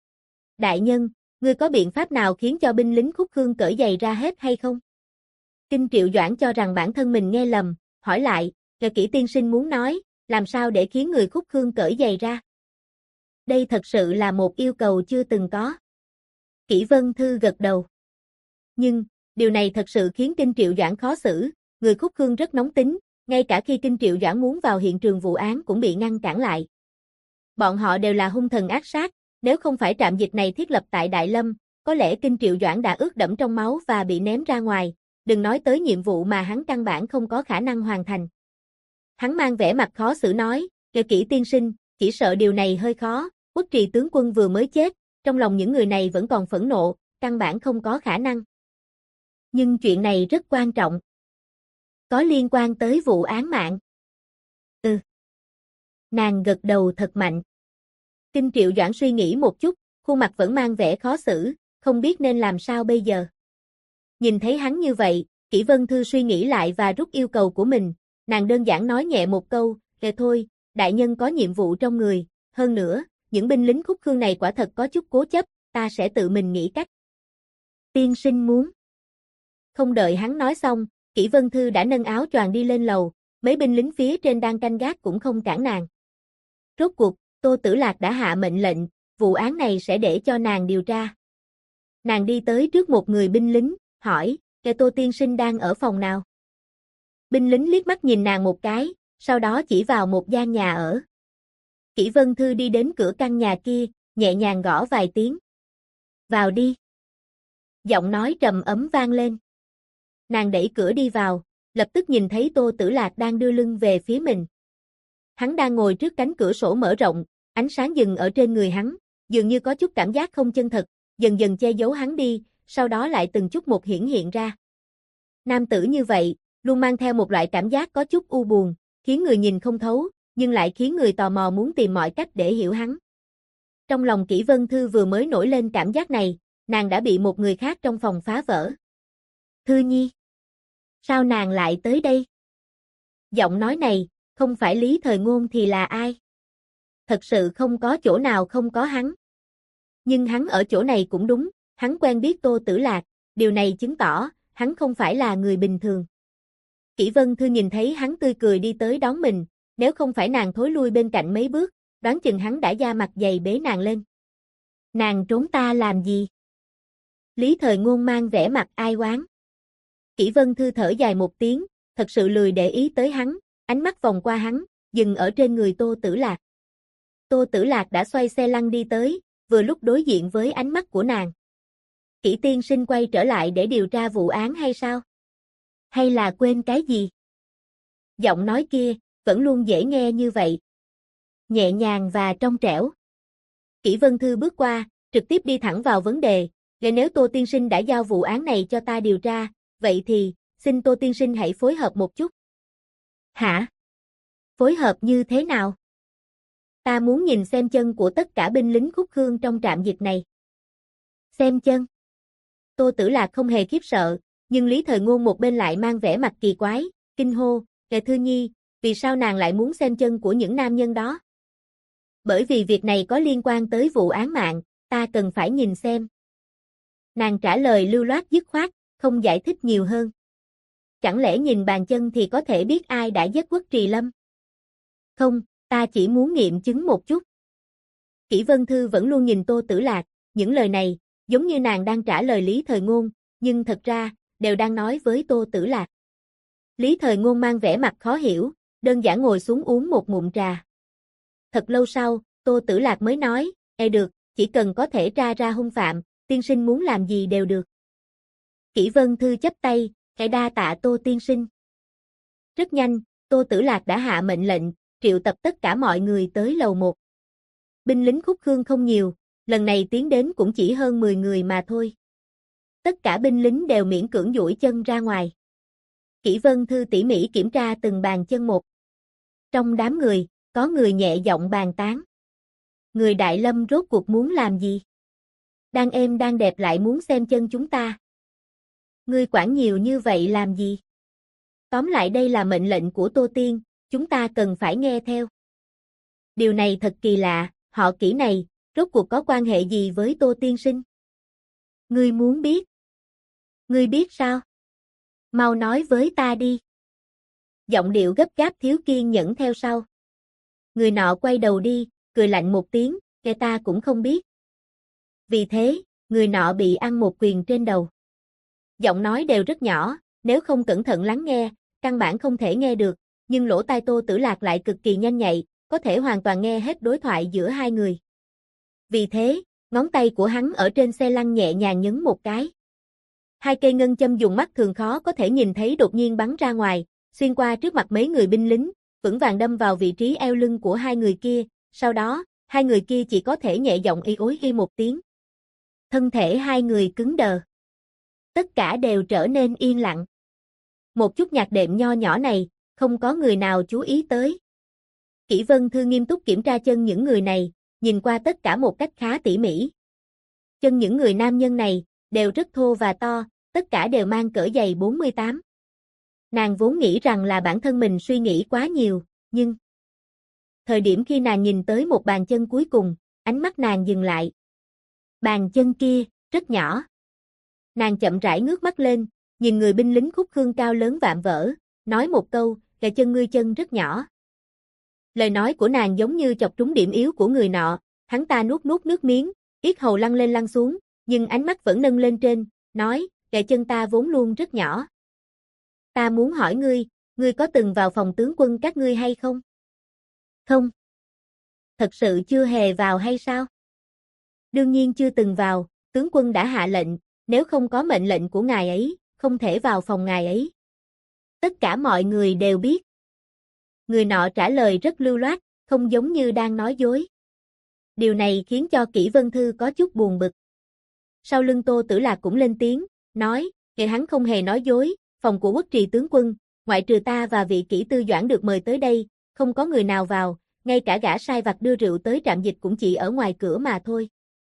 Đại nhân, ngươi có biện pháp nào khiến cho binh lính Khúc Khương cởi giày ra hết hay không? Kinh Triệu Doãn cho rằng bản thân mình nghe lầm, hỏi lại, Kỷ tiên sinh muốn nói, làm sao để khiến người Khúc Khương cởi giày ra? Đây thật sự là một yêu cầu chưa từng có. Kỷ Vân Thư gật đầu. Nhưng, điều này thật sự khiến Kinh Triệu Doãn khó xử, người Khúc Khương rất nóng tính, ngay cả khi Kinh Triệu Doãn muốn vào hiện trường vụ án cũng bị ngăn cản lại. Bọn họ đều là hung thần ác sát, nếu không phải trạm dịch này thiết lập tại Đại Lâm, có lẽ Kinh Triệu Doãn đã ướt đẫm trong máu và bị ném ra ngoài, đừng nói tới nhiệm vụ mà hắn căn bản không có khả năng hoàn thành. Hắn mang vẻ mặt khó xử nói, Kỷ tiên sinh, chỉ sợ điều này hơi khó, Uất Trì tướng quân vừa mới chết, trong lòng những người này vẫn còn phẫn nộ, căn bản không có khả năng. Nhưng chuyện này rất quan trọng. Có liên quan tới vụ án mạng. Nàng gật đầu thật mạnh. Kinh Triệu Doãn suy nghĩ một chút, khuôn mặt vẫn mang vẻ khó xử, không biết nên làm sao bây giờ. Nhìn thấy hắn như vậy, Kỷ Vân Thư suy nghĩ lại và rút yêu cầu của mình, nàng đơn giản nói nhẹ một câu, thôi, đại nhân có nhiệm vụ trong người, hơn nữa, những binh lính Khúc Khương này quả thật có chút cố chấp, ta sẽ tự mình nghĩ cách. Tiên sinh muốn. Không đợi hắn nói xong, Kỷ Vân Thư đã nâng áo choàng đi lên lầu, mấy binh lính phía trên đang canh gác cũng không cản nàng. Rốt cuộc, Tô Tử Lạc đã hạ mệnh lệnh, vụ án này sẽ để cho nàng điều tra. Nàng đi tới trước một người binh lính, hỏi, Tô tiên sinh đang ở phòng nào? Binh lính liếc mắt nhìn nàng một cái, sau đó chỉ vào một gian nhà ở. Kỷ Vân Thư đi đến cửa căn nhà kia, nhẹ nhàng gõ vài tiếng. Vào đi. Giọng nói trầm ấm vang lên. Nàng đẩy cửa đi vào, lập tức nhìn thấy Tô Tử Lạc đang đưa lưng về phía mình. Hắn đang ngồi trước cánh cửa sổ mở rộng, ánh sáng dừng ở trên người hắn, dường như có chút cảm giác không chân thật, dần dần che giấu hắn đi, sau đó lại từng chút một hiển hiện ra. Nam tử như vậy, luôn mang theo một loại cảm giác có chút u buồn, khiến người nhìn không thấu, nhưng lại khiến người tò mò muốn tìm mọi cách để hiểu hắn. Trong lòng Kỷ Vân Thư vừa mới nổi lên cảm giác này, nàng đã bị một người khác trong phòng phá vỡ. Thư Nhi. Sao nàng lại tới đây? Giọng nói này, không phải Lý Thời Ngôn thì là ai? Thật sự không có chỗ nào không có hắn. Nhưng hắn ở chỗ này cũng đúng, hắn quen biết Tô Tử Lạc, điều này chứng tỏ, hắn không phải là người bình thường. Kỷ Vân Thư nhìn thấy hắn tươi cười đi tới đón mình, nếu không phải nàng thối lui bên cạnh mấy bước, đoán chừng hắn đã da mặt dày bế nàng lên. Nàng trốn ta làm gì? Lý Thời Ngôn mang vẻ mặt ai oán. Kỷ Vân Thư thở dài một tiếng, thật sự lười để ý tới hắn, ánh mắt vòng qua hắn, dừng ở trên người Tô Tử Lạc. Tô Tử Lạc đã xoay xe lăn đi tới, vừa lúc đối diện với ánh mắt của nàng. Kỷ tiên sinh quay trở lại để điều tra vụ án hay sao? Hay là quên cái gì? Giọng nói kia, vẫn luôn dễ nghe như vậy. Nhẹ nhàng và trong trẻo. Kỷ Vân Thư bước qua, trực tiếp đi thẳng vào vấn đề. Nếu Tô tiên sinh đã giao vụ án này cho ta điều tra, vậy thì, xin Tô tiên sinh hãy phối hợp một chút. Hả? Phối hợp như thế nào? Ta muốn nhìn xem chân của tất cả binh lính Khúc Khương trong trạm dịch này. Xem chân? Tô Tử Lạc không hề khiếp sợ, nhưng Lý Thời Ngôn một bên lại mang vẻ mặt kỳ quái, kinh hô, Kệ Thư Nhi, vì sao nàng lại muốn xem chân của những nam nhân đó? Bởi vì việc này có liên quan tới vụ án mạng, ta cần phải nhìn xem. Nàng trả lời lưu loát dứt khoát, không giải thích nhiều hơn. Chẳng lẽ nhìn bàn chân thì có thể biết ai đã giết Quất Trì Lâm? Không, ta chỉ muốn nghiệm chứng một chút. Kỷ Vân Thư vẫn luôn nhìn Tô Tử Lạc, những lời này, giống như nàng đang trả lời Lý Thời Ngôn, nhưng thật ra, đều đang nói với Tô Tử Lạc. Lý Thời Ngôn mang vẻ mặt khó hiểu, đơn giản ngồi xuống uống một ngụm trà. Thật lâu sau, Tô Tử Lạc mới nói, được, chỉ cần có thể tra ra hung phạm, tiên sinh muốn làm gì đều được. Kỷ Vân Thư chắp tay, đa tạ Tô tiên sinh. Rất nhanh, Tô Tử Lạc đã hạ mệnh lệnh, triệu tập tất cả mọi người tới lầu 1. Binh lính Khúc Khương không nhiều, lần này tiến đến cũng chỉ hơn 10 người mà thôi. Tất cả binh lính đều miễn cưỡng duỗi chân ra ngoài. Kỷ Vân Thư tỉ mỉ kiểm tra từng bàn chân một. Trong đám người, có người nhẹ giọng bàn tán. Người Đại Lâm rốt cuộc muốn làm gì? Đang êm đang đẹp lại muốn xem chân chúng ta. Ngươi quản nhiều như vậy làm gì? Tóm lại đây là mệnh lệnh của Tô Tiên, chúng ta cần phải nghe theo. Điều này thật kỳ lạ, họ Kỷ này, rốt cuộc có quan hệ gì với Tô tiên sinh? Ngươi muốn biết? Ngươi biết sao? Mau nói với ta đi. Giọng điệu gấp gáp thiếu kiên nhẫn theo sau. Người nọ quay đầu đi, cười lạnh một tiếng, ta cũng không biết. Vì thế, người nọ bị ăn một quyền trên đầu. Giọng nói đều rất nhỏ, nếu không cẩn thận lắng nghe, căn bản không thể nghe được, nhưng lỗ tai Tô Tử Lạc lại cực kỳ nhanh nhạy, có thể hoàn toàn nghe hết đối thoại giữa hai người. Vì thế, ngón tay của hắn ở trên xe lăn nhẹ nhàng nhấn một cái. Hai cây ngân châm dùng mắt thường khó có thể nhìn thấy đột nhiên bắn ra ngoài, xuyên qua trước mặt mấy người binh lính, vững vàng đâm vào vị trí eo lưng của hai người kia, sau đó, hai người kia chỉ có thể nhẹ giọng y ối y một tiếng. Thân thể hai người cứng đờ. Tất cả đều trở nên yên lặng. Một chút nhạc đệm nho nhỏ này, không có người nào chú ý tới. Kỷ Vân Thư nghiêm túc kiểm tra chân những người này, nhìn qua tất cả một cách khá tỉ mỉ. Chân những người nam nhân này, đều rất thô và to, tất cả đều mang cỡ giày 48. Nàng vốn nghĩ rằng là bản thân mình suy nghĩ quá nhiều, nhưng... Thời điểm khi nàng nhìn tới một bàn chân cuối cùng, ánh mắt nàng dừng lại. Bàn chân kia, rất nhỏ. Nàng chậm rãi ngước mắt lên, nhìn người binh lính Khúc Khương cao lớn vạm vỡ, nói một câu, chân ngươi chân rất nhỏ. Lời nói của nàng giống như chọc trúng điểm yếu của người nọ, hắn ta nuốt nuốt nước miếng, yết hầu lăn lên lăn xuống, nhưng ánh mắt vẫn nâng lên trên, nói, chân ta vốn luôn rất nhỏ. Ta muốn hỏi ngươi có từng vào phòng tướng quân các ngươi hay không? Không. Thật sự chưa hề vào hay sao? Đương nhiên chưa từng vào, tướng quân đã hạ lệnh, nếu không có mệnh lệnh của ngài ấy, không thể vào phòng ngài ấy. Tất cả mọi người đều biết. Người nọ trả lời rất lưu loát, không giống như đang nói dối. Điều này khiến cho Kỷ Vân Thư có chút buồn bực. Sau lưng Tô Tử Lạc cũng lên tiếng, nói, hắn không hề nói dối, phòng của Quốc Trì tướng quân, ngoại trừ ta và vị Kỷ Tư Doãn được mời tới đây, không có người nào vào, ngay cả gã sai vặt đưa rượu tới trạm dịch cũng chỉ ở ngoài cửa mà thôi.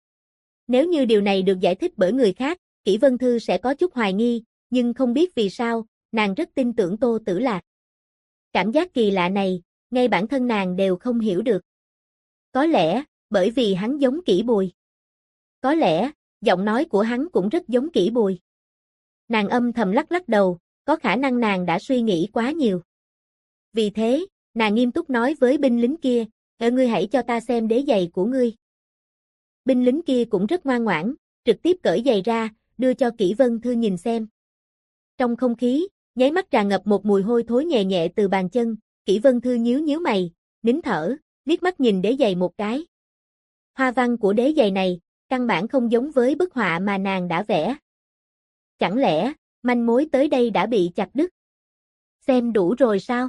Nếu như điều này được giải thích bởi người khác, Kỷ Vân Thư sẽ có chút hoài nghi, nhưng không biết vì sao, nàng rất tin tưởng Tô Tử Lạc. Cảm giác kỳ lạ này, ngay bản thân nàng đều không hiểu được. Có lẽ, bởi vì hắn giống Kỷ Bùi. Có lẽ, giọng nói của hắn cũng rất giống Kỷ Bùi. Nàng âm thầm lắc lắc đầu, có khả năng nàng đã suy nghĩ quá nhiều. Vì thế, Nàng nghiêm túc nói với binh lính kia, ngươi hãy cho ta xem đế giày của ngươi. Binh lính kia cũng rất ngoan ngoãn, trực tiếp cởi giày ra, đưa cho Kỷ Vân Thư nhìn xem. Trong không khí, nháy mắt tràn ngập một mùi hôi thối nhẹ nhẹ từ bàn chân, Kỷ Vân Thư nhíu nhíu mày, nín thở, liếc mắt nhìn đế giày một cái. Hoa văn của đế giày này, căn bản không giống với bức họa mà nàng đã vẽ. Chẳng lẽ, manh mối tới đây đã bị chặt đứt? Xem đủ rồi sao?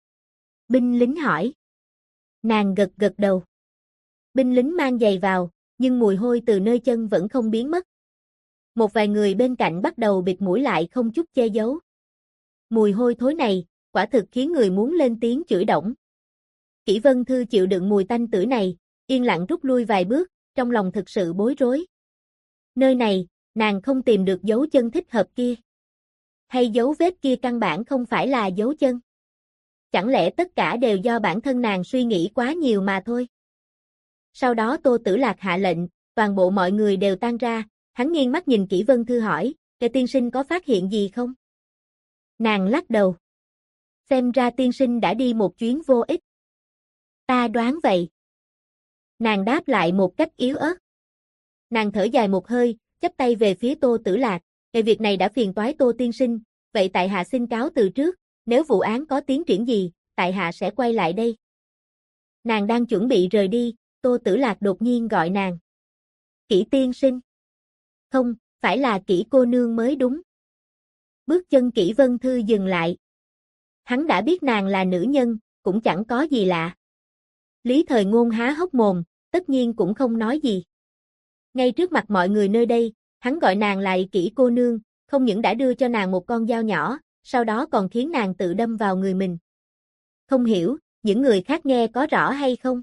Binh lính hỏi. Nàng gật gật đầu. Binh lính mang giày vào, nhưng mùi hôi từ nơi chân vẫn không biến mất. Một vài người bên cạnh bắt đầu bịt mũi lại không chút che giấu. Mùi hôi thối này, quả thực khiến người muốn lên tiếng chửi đổng. Kỷ Vân Thư chịu đựng mùi tanh tưởi này, yên lặng rút lui vài bước, trong lòng thực sự bối rối. Nơi này, nàng không tìm được dấu chân thích hợp kia. Hay dấu vết kia căn bản không phải là dấu chân. Chẳng lẽ tất cả đều do bản thân nàng suy nghĩ quá nhiều mà thôi. Sau đó Tô Tử Lạc hạ lệnh, toàn bộ mọi người đều tan ra, hắn nghiêng mắt nhìn Kỷ Vân Thư hỏi, tiên sinh có phát hiện gì không? Nàng lắc đầu. Xem ra tiên sinh đã đi một chuyến vô ích. Ta đoán vậy. Nàng đáp lại một cách yếu ớt. Nàng thở dài một hơi, chắp tay về phía Tô Tử Lạc, việc này đã phiền toái Tô tiên sinh, vậy tại hạ xin cáo từ trước, nếu vụ án có tiến triển gì, tại hạ sẽ quay lại đây. Nàng đang chuẩn bị rời đi, Tô Tử Lạc đột nhiên gọi nàng. Kỷ tiên sinh. Không, phải là Kỷ cô nương mới đúng. Bước chân Kỷ Vân Thư dừng lại. Hắn đã biết nàng là nữ nhân, cũng chẳng có gì lạ. Lý Thời Ngôn há hốc mồm, tất nhiên cũng không nói gì. Ngay trước mặt mọi người nơi đây, hắn gọi nàng là Kỷ cô nương, không những đã đưa cho nàng một con dao nhỏ, sau đó còn khiến nàng tự đâm vào người mình. Không hiểu, những người khác nghe có rõ hay không?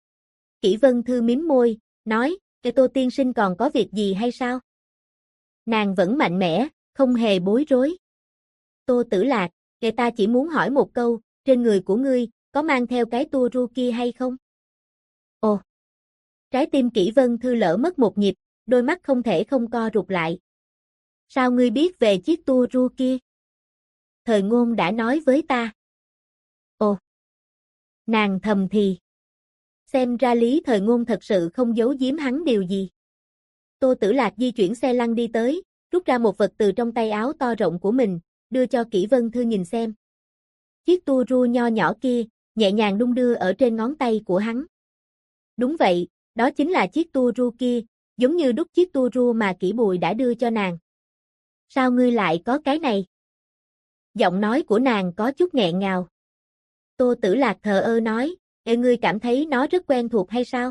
Kỷ Vân Thư mím môi, nói, Tô tiên sinh còn có việc gì hay sao? Nàng vẫn mạnh mẽ, không hề bối rối. Tô Tử Lạc, ta chỉ muốn hỏi một câu, trên người của ngươi, có mang theo cái tua ru kia hay không? Ồ! Trái tim Kỷ Vân Thư lỡ mất một nhịp, đôi mắt không thể không co rụt lại. Sao ngươi biết về chiếc tua ru kia? Thời Ngôn đã nói với ta. Ồ! Nàng thầm thì. Xem ra Lý Thời Ngôn thật sự không giấu giếm hắn điều gì. Tô Tử Lạc di chuyển xe lăn đi tới, rút ra một vật từ trong tay áo to rộng của mình, đưa cho Kỷ Vân Thư nhìn xem. Chiếc tua ru nho nhỏ kia, nhẹ nhàng đung đưa ở trên ngón tay của hắn. Đúng vậy, đó chính là chiếc tua ru kia, giống như đúc chiếc tua ru mà Kỷ Bùi đã đưa cho nàng. Sao ngươi lại có cái này? Giọng nói của nàng có chút nghẹn ngào. Tô Tử Lạc thờ ơ nói, ngươi cảm thấy nó rất quen thuộc hay sao?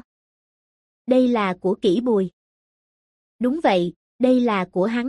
Đây là của Kỷ Bùi. Đúng vậy, đây là của hắn.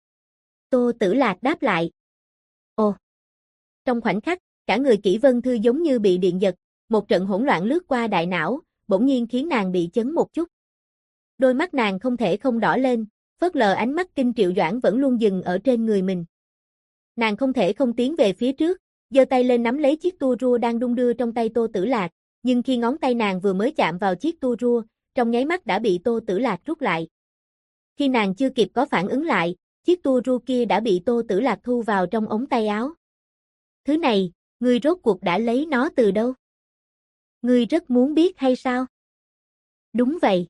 Tô Tử Lạc đáp lại. Ồ! Trong khoảnh khắc, cả người Kỷ Vân Thư giống như bị điện giật, một trận hỗn loạn lướt qua đại não, bỗng nhiên khiến nàng bị chấn một chút. Đôi mắt nàng không thể không đỏ lên, phớt lờ ánh mắt Kinh Triệu Doãn vẫn luôn dừng ở trên người mình. Nàng không thể không tiến về phía trước, giơ tay lên nắm lấy chiếc tua rua đang đung đưa trong tay Tô Tử Lạc, nhưng khi ngón tay nàng vừa mới chạm vào chiếc tua rua, trong nháy mắt đã bị Tô Tử Lạc rút lại. Khi nàng chưa kịp có phản ứng lại, chiếc tua rua kia đã bị Tô Tử Lạc thu vào trong ống tay áo. Thứ này, ngươi rốt cuộc đã lấy nó từ đâu? Ngươi rất muốn biết hay sao? Đúng vậy.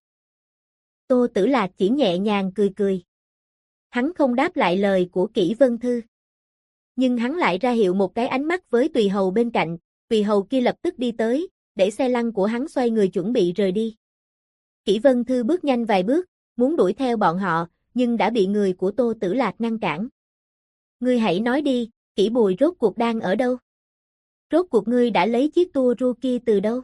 Tô Tử Lạc chỉ nhẹ nhàng cười cười. Hắn không đáp lại lời của Kỷ Vân Thư. Nhưng hắn lại ra hiệu một cái ánh mắt với tùy hầu bên cạnh, tùy hầu kia lập tức đi tới, để xe lăn của hắn xoay người chuẩn bị rời đi. Kỷ Vân Thư bước nhanh vài bước, muốn đuổi theo bọn họ, nhưng đã bị người của Tô Tử Lạc ngăn cản. Ngươi hãy nói đi, Kỷ Bùi rốt cuộc đang ở đâu? Rốt cuộc ngươi đã lấy chiếc tua ru kia từ đâu?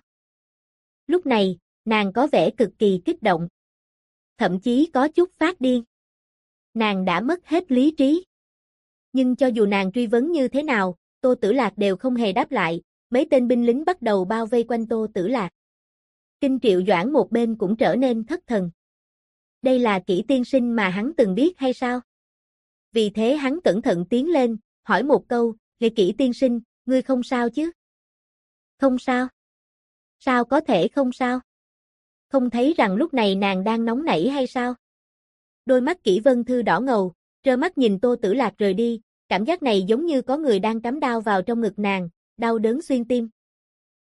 Lúc này, nàng có vẻ cực kỳ kích động. Thậm chí có chút phát điên. Nàng đã mất hết lý trí. Nhưng cho dù nàng truy vấn như thế nào, Tô Tử Lạc đều không hề đáp lại, mấy tên binh lính bắt đầu bao vây quanh Tô Tử Lạc. Kinh Triệu Doãn một bên cũng trở nên thất thần. Đây là Kỷ tiên sinh mà hắn từng biết hay sao? Vì thế hắn cẩn thận tiến lên, hỏi một câu, Kỷ tiên sinh, ngươi không sao chứ? Không sao. Sao có thể không sao? Không thấy rằng lúc này nàng đang nóng nảy hay sao? Đôi mắt Kỷ Vân Thư đỏ ngầu, trơ mắt nhìn Tô Tử Lạc rời đi, cảm giác này giống như có người đang cắm đao vào trong ngực nàng, đau đớn xuyên tim.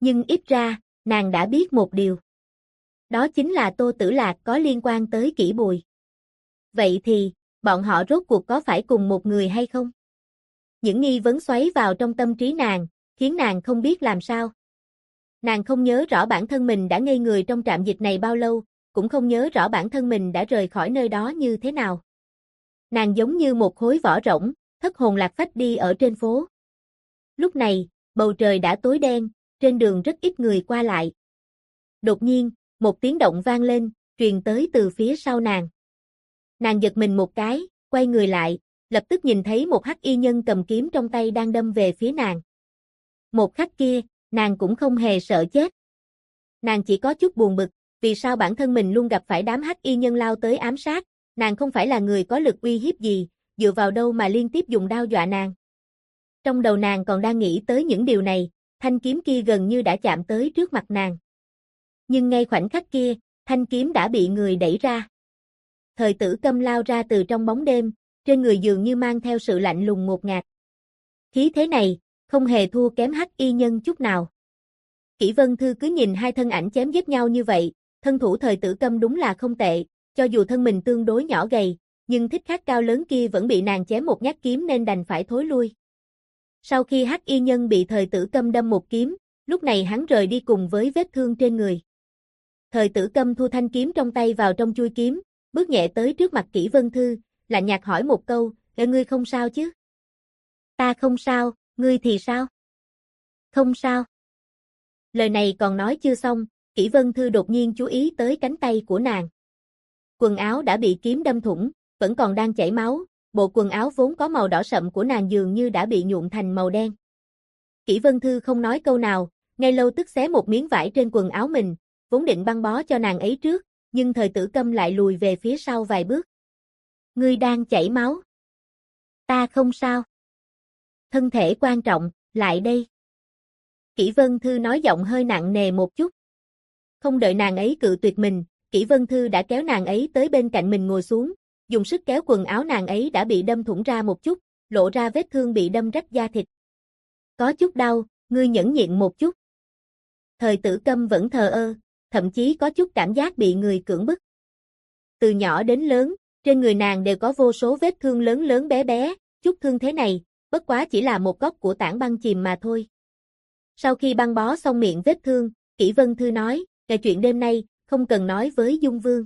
Nhưng ít ra, nàng đã biết một điều. Đó chính là Tô Tử Lạc có liên quan tới Kỷ Bùi. Vậy thì, bọn họ rốt cuộc có phải cùng một người hay không? Những nghi vấn xoáy vào trong tâm trí nàng, khiến nàng không biết làm sao. Nàng không nhớ rõ bản thân mình đã ngây người trong trạm dịch này bao lâu, cũng không nhớ rõ bản thân mình đã rời khỏi nơi đó như thế nào. Nàng giống như một khối vỏ rỗng, thất hồn lạc phách đi ở trên phố. Lúc này, bầu trời đã tối đen, trên đường rất ít người qua lại. Đột nhiên, một tiếng động vang lên, truyền tới từ phía sau nàng. Nàng giật mình một cái, quay người lại, lập tức nhìn thấy một hắc y nhân cầm kiếm trong tay đang đâm về phía nàng. Một khắc kia, nàng cũng không hề sợ chết. Nàng chỉ có chút buồn bực, vì sao bản thân mình luôn gặp phải đám hắc y nhân lao tới ám sát, nàng không phải là người có lực uy hiếp gì, dựa vào đâu mà liên tiếp dùng đao dọa nàng. Trong đầu nàng còn đang nghĩ tới những điều này, thanh kiếm kia gần như đã chạm tới trước mặt nàng. Nhưng ngay khoảnh khắc kia, thanh kiếm đã bị người đẩy ra. Thời Tử Câm lao ra từ trong bóng đêm, trên người dường như mang theo sự lạnh lùng ngột ngạt. Khí thế này, không hề thua kém hắc y nhân chút nào. Kỷ Vân Thư cứ nhìn hai thân ảnh chém giết nhau như vậy, thân thủ Thời Tử Câm đúng là không tệ, cho dù thân mình tương đối nhỏ gầy, nhưng thích khách cao lớn kia vẫn bị nàng chém một nhát kiếm nên đành phải thối lui. Sau khi hắc y nhân bị Thời Tử Câm đâm một kiếm, lúc này hắn rời đi cùng với vết thương trên người. Thời Tử Câm thu thanh kiếm trong tay vào trong chui kiếm, bước nhẹ tới trước mặt Kỷ Vân Thư, lạnh nhạt hỏi một câu, ngươi không sao chứ? Ta không sao, ngươi thì sao? Không sao. Lời này còn nói chưa xong, Kỷ Vân Thư đột nhiên chú ý tới cánh tay của nàng. Quần áo đã bị kiếm đâm thủng, vẫn còn đang chảy máu, bộ quần áo vốn có màu đỏ sậm của nàng dường như đã bị nhuộm thành màu đen. Kỷ Vân Thư không nói câu nào, ngay lâu tức xé một miếng vải trên quần áo mình, vốn định băng bó cho nàng ấy trước, nhưng Thời Tử Câm lại lùi về phía sau vài bước. Ngươi đang chảy máu. Ta không sao. Thân thể quan trọng, lại đây. Kỷ Vân Thư nói giọng hơi nặng nề một chút. Không đợi nàng ấy cự tuyệt mình, Kỷ Vân Thư đã kéo nàng ấy tới bên cạnh mình ngồi xuống, dùng sức kéo quần áo nàng ấy đã bị đâm thủng ra một chút, lộ ra vết thương bị đâm rách da thịt. Có chút đau, ngươi nhẫn nhịn một chút. Thời Tử Câm vẫn thờ ơ, thậm chí có chút cảm giác bị người cưỡng bức. Từ nhỏ đến lớn, trên người nàng đều có vô số vết thương lớn lớn bé bé, chút thương thế này, bất quá chỉ là một góc của tảng băng chìm mà thôi. Sau khi băng bó xong miệng vết thương, Kỷ Vân Thư nói, về chuyện đêm nay, không cần nói với Dung Vương.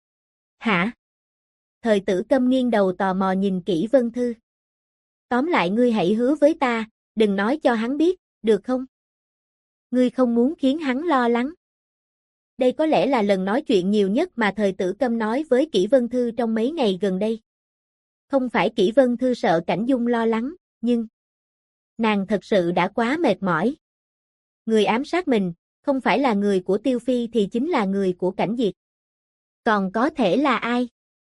Hả? Thời Tử Câm nghiêng đầu tò mò nhìn Kỷ Vân Thư. Tóm lại ngươi hãy hứa với ta, đừng nói cho hắn biết, được không? Ngươi không muốn khiến hắn lo lắng. Đây có lẽ là lần nói chuyện nhiều nhất mà Thời Tử Câm nói với Kỷ Vân Thư trong mấy ngày gần đây. Không phải Kỷ Vân Thư sợ Cảnh Dung lo lắng, nhưng nàng thật sự đã quá mệt mỏi. Người ám sát mình, không phải là người của Tiêu Phi thì chính là người của Cảnh Diệt. Còn có thể là ai?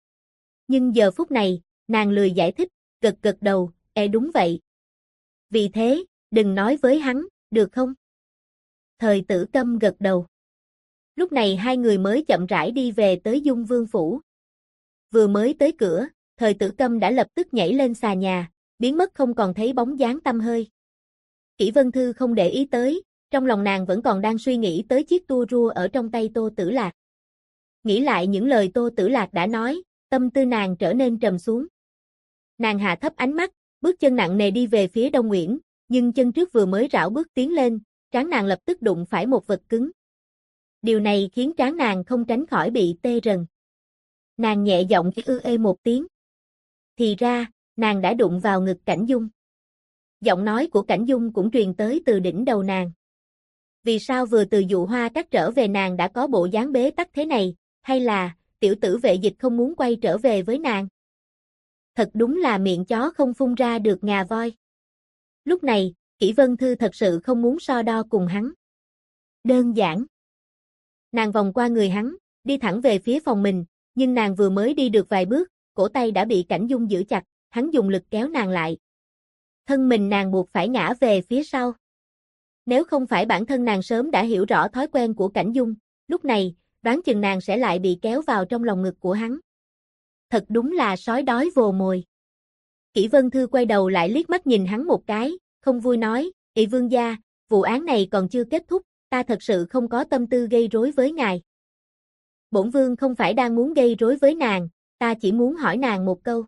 Nhưng giờ phút này, nàng lười giải thích, gật gật đầu, đúng vậy. Vì thế, đừng nói với hắn, được không? Thời Tử Câm gật đầu. Lúc này hai người mới chậm rãi đi về tới Dung Vương phủ. Vừa mới tới cửa, Thời Tử Câm đã lập tức nhảy lên xà nhà, biến mất không còn thấy bóng dáng tăm hơi. Kỷ Vân Thư không để ý tới, trong lòng nàng vẫn còn đang suy nghĩ tới chiếc tua rua ở trong tay Tô Tử Lạc. Nghĩ lại những lời Tô Tử Lạc đã nói, tâm tư nàng trở nên trầm xuống. Nàng hạ thấp ánh mắt, bước chân nặng nề đi về phía Đông Nguyễn, nhưng chân trước vừa mới rảo bước tiến lên, trán nàng lập tức đụng phải một vật cứng. Điều này khiến trán nàng không tránh khỏi bị tê rần. Nàng nhẹ giọng ê một tiếng. Thì ra, nàng đã đụng vào ngực Cảnh Dung. Giọng nói của Cảnh Dung cũng truyền tới từ đỉnh đầu nàng. Vì sao vừa từ Dụ Hoa Các trở về nàng đã có bộ dáng bế tắc thế này, hay là tiểu tử Vệ Dịch không muốn quay trở về với nàng? Thật đúng là miệng chó không phun ra được ngà voi. Lúc này, Kỷ Vân Thư thật sự không muốn so đo cùng hắn. Đơn giản. Nàng vòng qua người hắn, đi thẳng về phía phòng mình, nhưng nàng vừa mới đi được vài bước, cổ tay đã bị Cảnh Dung giữ chặt, hắn dùng lực kéo nàng lại. Thân mình nàng buộc phải ngã về phía sau. Nếu không phải bản thân nàng sớm đã hiểu rõ thói quen của Cảnh Dung, lúc này, đoán chừng nàng sẽ lại bị kéo vào trong lòng ngực của hắn. Thật đúng là sói đói vồ mồi. Kỷ Vân Thư quay đầu lại liếc mắt nhìn hắn một cái, không vui nói, Vương gia, vụ án này còn chưa kết thúc, ta thật sự không có tâm tư gây rối với ngài. Bổn vương không phải đang muốn gây rối với nàng, ta chỉ muốn hỏi nàng một câu.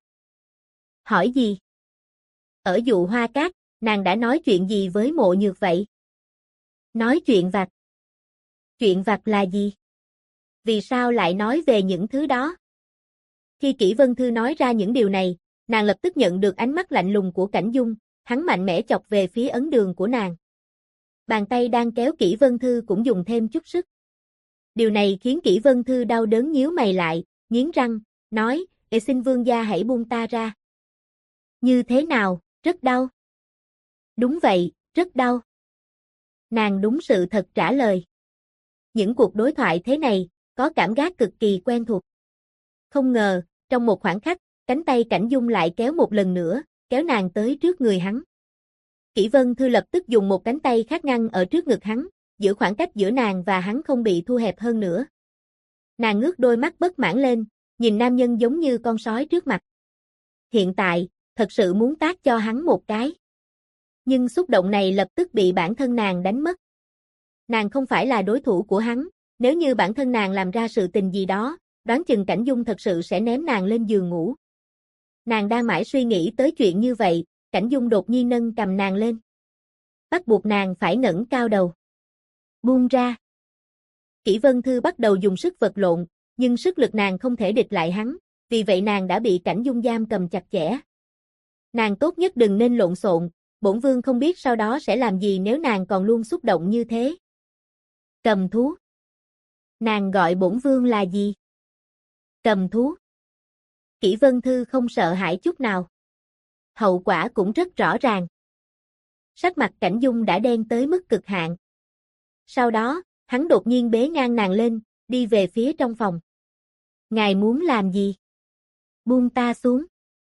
Hỏi gì? Ở Dụ Hoa Cát, nàng đã nói chuyện gì với Mộ Nhược vậy? Nói chuyện vặt. Chuyện vặt là gì? Vì sao lại nói về những thứ đó? Khi Kỷ Vân Thư nói ra những điều này, nàng lập tức nhận được ánh mắt lạnh lùng của Cảnh Dung, hắn mạnh mẽ chọc về phía ấn đường của nàng. Bàn tay đang kéo Kỷ Vân Thư cũng dùng thêm chút sức. Điều này khiến Kỷ Vân Thư đau đớn nhíu mày lại, nghiến răng, nói, xin vương gia hãy buông ta ra. Như thế nào, rất đau? Đúng vậy, rất đau. Nàng đúng sự thật trả lời. Những cuộc đối thoại thế này, có cảm giác cực kỳ quen thuộc. Không ngờ, trong một khoảng khắc, cánh tay Cảnh Dung lại kéo một lần nữa, kéo nàng tới trước người hắn. Kỷ Vân Thư lập tức dùng một cánh tay khác ngăn ở trước ngực hắn, giữ khoảng cách giữa nàng và hắn không bị thu hẹp hơn nữa. Nàng ngước đôi mắt bất mãn lên, nhìn nam nhân giống như con sói trước mặt. Hiện tại, thật sự muốn tát cho hắn một cái. Nhưng xúc động này lập tức bị bản thân nàng đánh mất. Nàng không phải là đối thủ của hắn, nếu như bản thân nàng làm ra sự tình gì đó, đoán chừng Cảnh Dung thật sự sẽ ném nàng lên giường ngủ. Nàng đang mãi suy nghĩ tới chuyện như vậy, Cảnh Dung đột nhiên nâng cầm nàng lên. Bắt buộc nàng phải ngẩng cao đầu. Buông ra. Kỷ Vân Thư bắt đầu dùng sức vật lộn, nhưng sức lực nàng không thể địch lại hắn, vì vậy nàng đã bị Cảnh Dung giam cầm chặt chẽ. Nàng tốt nhất đừng nên lộn xộn, bổn vương không biết sau đó sẽ làm gì nếu nàng còn luôn xúc động như thế. Cầm thú. Nàng gọi bổn vương là gì? Cầm thú. Kỷ Vân Thư không sợ hãi chút nào. Hậu quả cũng rất rõ ràng. Sắc mặt Cảnh Dung đã đen tới mức cực hạn. Sau đó, hắn đột nhiên bế ngang nàng lên, đi về phía trong phòng. Ngài muốn làm gì? Buông ta xuống.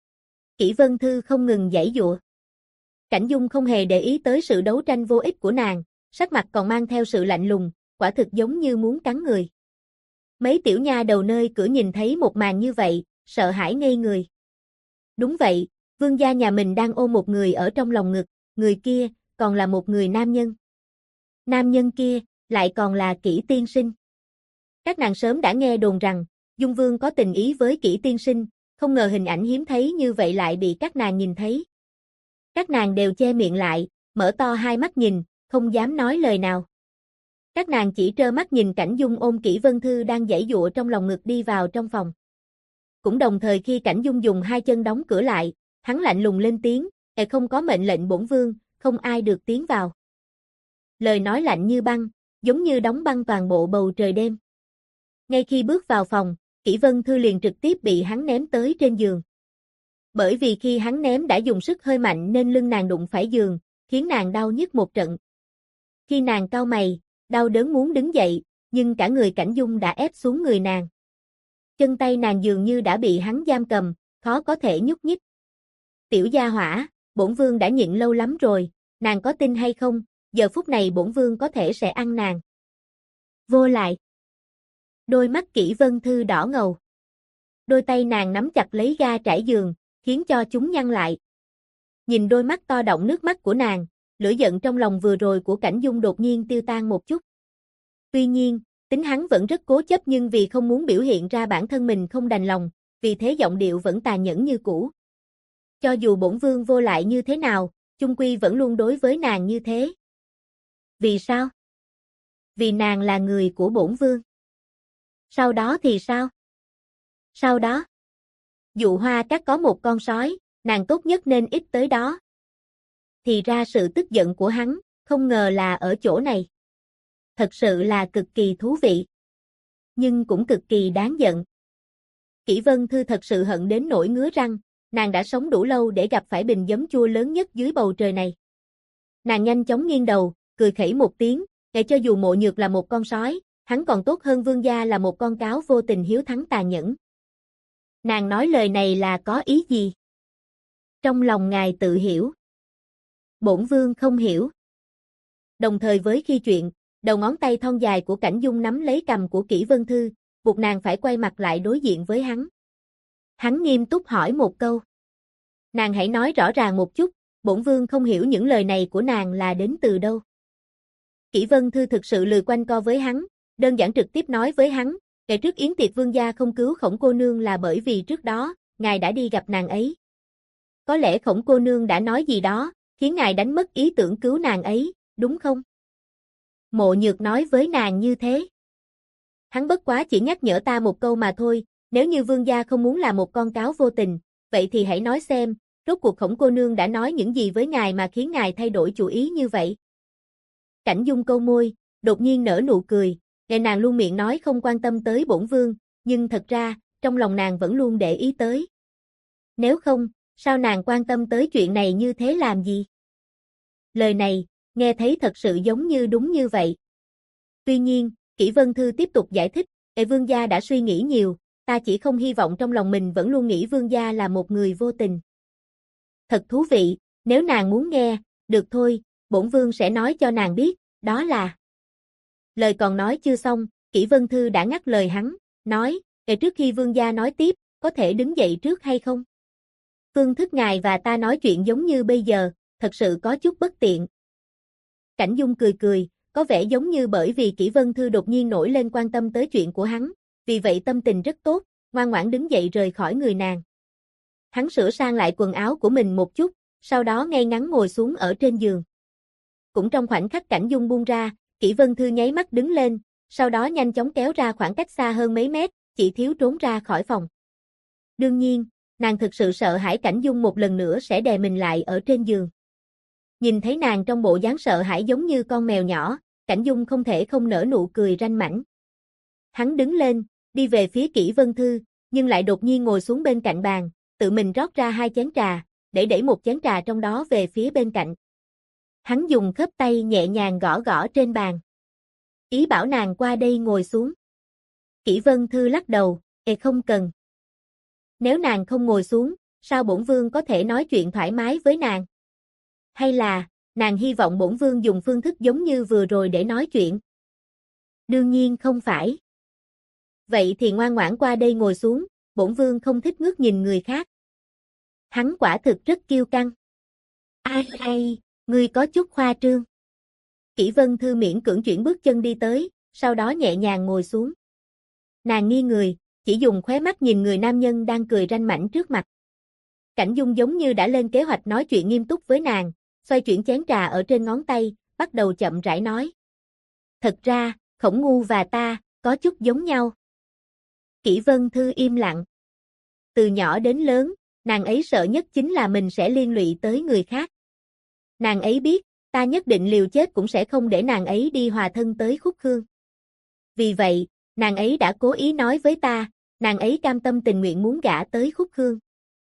Kỷ Vân Thư không ngừng giãy giụa. Cảnh Dung không hề để ý tới sự đấu tranh vô ích của nàng, sắc mặt còn mang theo sự lạnh lùng, quả thực giống như muốn cắn người. Mấy tiểu nha đầu nơi cửa nhìn thấy một màn như vậy, sợ hãi ngây người. Đúng vậy, vương gia nhà mình đang ôm một người ở trong lòng ngực, người kia, còn là một người nam nhân. Nam nhân kia, lại còn là Kỷ tiên sinh. Các nàng sớm đã nghe đồn rằng, Dung Vương có tình ý với Kỷ tiên sinh, không ngờ hình ảnh hiếm thấy như vậy lại bị các nàng nhìn thấy. Các nàng đều che miệng lại, mở to hai mắt nhìn, không dám nói lời nào. Các nàng chỉ trơ mắt nhìn Cảnh Dung ôm Kỷ Vân Thư đang giãy giụa trong lòng ngực đi vào trong phòng. Cũng đồng thời khi Cảnh Dung dùng hai chân đóng cửa lại, hắn lạnh lùng lên tiếng, không có mệnh lệnh bổn vương, không ai được tiến vào. Lời nói lạnh như băng, giống như đóng băng toàn bộ bầu trời đêm. Ngay khi bước vào phòng, Kỷ Vân Thư liền trực tiếp bị hắn ném tới trên giường. Bởi vì khi hắn ném đã dùng sức hơi mạnh nên lưng nàng đụng phải giường, khiến nàng đau nhức một trận. Khi nàng cau mày, đau đớn muốn đứng dậy, nhưng cả người Cảnh Dung đã ép xuống người nàng. Chân tay nàng dường như đã bị hắn giam cầm, khó có thể nhúc nhích. Tiểu gia hỏa, bổn vương đã nhịn lâu lắm rồi, nàng có tin hay không, giờ phút này bổn vương có thể sẽ ăn nàng. Vô lại. Đôi mắt Kỷ Vân Thư đỏ ngầu. Đôi tay nàng nắm chặt lấy ga trải giường, khiến cho chúng nhăn lại. Nhìn đôi mắt to đọng nước mắt của nàng, lửa giận trong lòng vừa rồi của Cảnh Dung đột nhiên tiêu tan một chút. Tuy nhiên, tính hắn vẫn rất cố chấp nhưng vì không muốn biểu hiện ra bản thân mình không đành lòng, vì thế giọng điệu vẫn tàn nhẫn như cũ. Cho dù bổn vương vô lại như thế nào, chung quy vẫn luôn đối với nàng như thế. Vì sao? Vì nàng là người của bổn vương. Sau đó thì sao? Sau đó? Dụ Hoa Cát có một con sói, nàng tốt nhất nên ít tới đó. Thì ra sự tức giận của hắn, không ngờ là ở chỗ này. Thật sự là cực kỳ thú vị. Nhưng cũng cực kỳ đáng giận. Kỷ Vân Thư thật sự hận đến nỗi ngứa răng, nàng đã sống đủ lâu để gặp phải bình giấm chua lớn nhất dưới bầu trời này. Nàng nhanh chóng nghiêng đầu, cười khẩy một tiếng, để cho dù Mộ Nhược là một con sói, hắn còn tốt hơn vương gia là một con cáo vô tình hiếu thắng tàn nhẫn. Nàng nói lời này là có ý gì? Trong lòng ngài tự hiểu. Bổn vương không hiểu. Đồng thời với khi chuyện, đầu ngón tay thon dài của Cảnh Dung nắm lấy cằm của Kỷ Vân Thư, buộc nàng phải quay mặt lại đối diện với hắn. Hắn nghiêm túc hỏi một câu. Nàng hãy nói rõ ràng một chút, bổn vương không hiểu những lời này của nàng là đến từ đâu. Kỷ Vân Thư thực sự lười quanh co với hắn, đơn giản trực tiếp nói với hắn, ngày trước yến tiệc vương gia không cứu Khổng cô nương là bởi vì trước đó, ngài đã đi gặp nàng ấy. Có lẽ Khổng cô nương đã nói gì đó, khiến ngài đánh mất ý tưởng cứu nàng ấy, đúng không? Mộ Nhược nói với nàng như thế. Hắn bất quá chỉ nhắc nhở ta một câu mà thôi, nếu như vương gia không muốn là một con cáo vô tình, vậy thì hãy nói xem, rốt cuộc Khổng cô nương đã nói những gì với ngài mà khiến ngài thay đổi chủ ý như vậy. Cảnh Dung câu môi, đột nhiên nở nụ cười, nàng luôn miệng nói không quan tâm tới bổn vương, nhưng thật ra, trong lòng nàng vẫn luôn để ý tới. Nếu không, sao nàng quan tâm tới chuyện này như thế làm gì? Lời này, nghe thấy thật sự giống như đúng như vậy. Tuy nhiên, Kỷ Vân Thư tiếp tục giải thích, vương gia đã suy nghĩ nhiều, ta chỉ không hy vọng trong lòng mình vẫn luôn nghĩ vương gia là một người vô tình. Thật thú vị, nếu nàng muốn nghe, được thôi, bổn vương sẽ nói cho nàng biết, đó là... Lời còn nói chưa xong, Kỷ Vân Thư đã ngắt lời hắn, nói, trước khi vương gia nói tiếp, có thể đứng dậy trước hay không? Phương thức ngài và ta nói chuyện giống như bây giờ, thật sự có chút bất tiện. Cảnh Dung cười cười, có vẻ giống như bởi vì Kỷ Vân Thư đột nhiên nổi lên quan tâm tới chuyện của hắn, vì vậy tâm tình rất tốt, ngoan ngoãn đứng dậy rời khỏi người nàng. Hắn sửa sang lại quần áo của mình một chút, sau đó ngay ngắn ngồi xuống ở trên giường. Cũng trong khoảnh khắc Cảnh Dung buông ra, Kỷ Vân Thư nháy mắt đứng lên, sau đó nhanh chóng kéo ra khoảng cách xa hơn mấy mét, chỉ thiếu trốn ra khỏi phòng. Đương nhiên, nàng thực sự sợ hãi Cảnh Dung một lần nữa sẽ đè mình lại ở trên giường. Nhìn thấy nàng trong bộ dáng sợ hãi giống như con mèo nhỏ, Cảnh Dung không thể không nở nụ cười ranh mãnh. Hắn đứng lên, đi về phía Kỷ Vân Thư, nhưng lại đột nhiên ngồi xuống bên cạnh bàn, tự mình rót ra 2 chén trà, để đẩy một chén trà trong đó về phía bên cạnh. Hắn dùng khớp tay nhẹ nhàng gõ gõ trên bàn. Ý bảo nàng qua đây ngồi xuống. Kỷ Vân Thư lắc đầu, không cần. Nếu nàng không ngồi xuống, sao bổn vương có thể nói chuyện thoải mái với nàng? Hay là, nàng hy vọng bổn vương dùng phương thức giống như vừa rồi để nói chuyện? Đương nhiên không phải. Vậy thì ngoan ngoãn qua đây ngồi xuống, bổn vương không thích ngước nhìn người khác. Hắn quả thực rất kiêu căng. Ai, ngươi có chút khoa trương. Kỷ Vân Thư miễn cưỡng chuyển bước chân đi tới, sau đó nhẹ nhàng ngồi xuống. Nàng nghiêng người, chỉ dùng khóe mắt nhìn người nam nhân đang cười ranh mãnh trước mặt. Cảnh Dung giống như đã lên kế hoạch nói chuyện nghiêm túc với nàng, xoay chuyển chén trà ở trên ngón tay, bắt đầu chậm rãi nói. Thật ra, Khổng Ngu và ta, có chút giống nhau. Kỷ Vân Thư im lặng. Từ nhỏ đến lớn, nàng ấy sợ nhất chính là mình sẽ liên lụy tới người khác. Nàng ấy biết, ta nhất định liều chết cũng sẽ không để nàng ấy đi hòa thân tới Khúc Khương. Vì vậy, nàng ấy đã cố ý nói với ta, nàng ấy cam tâm tình nguyện muốn gả tới Khúc Khương.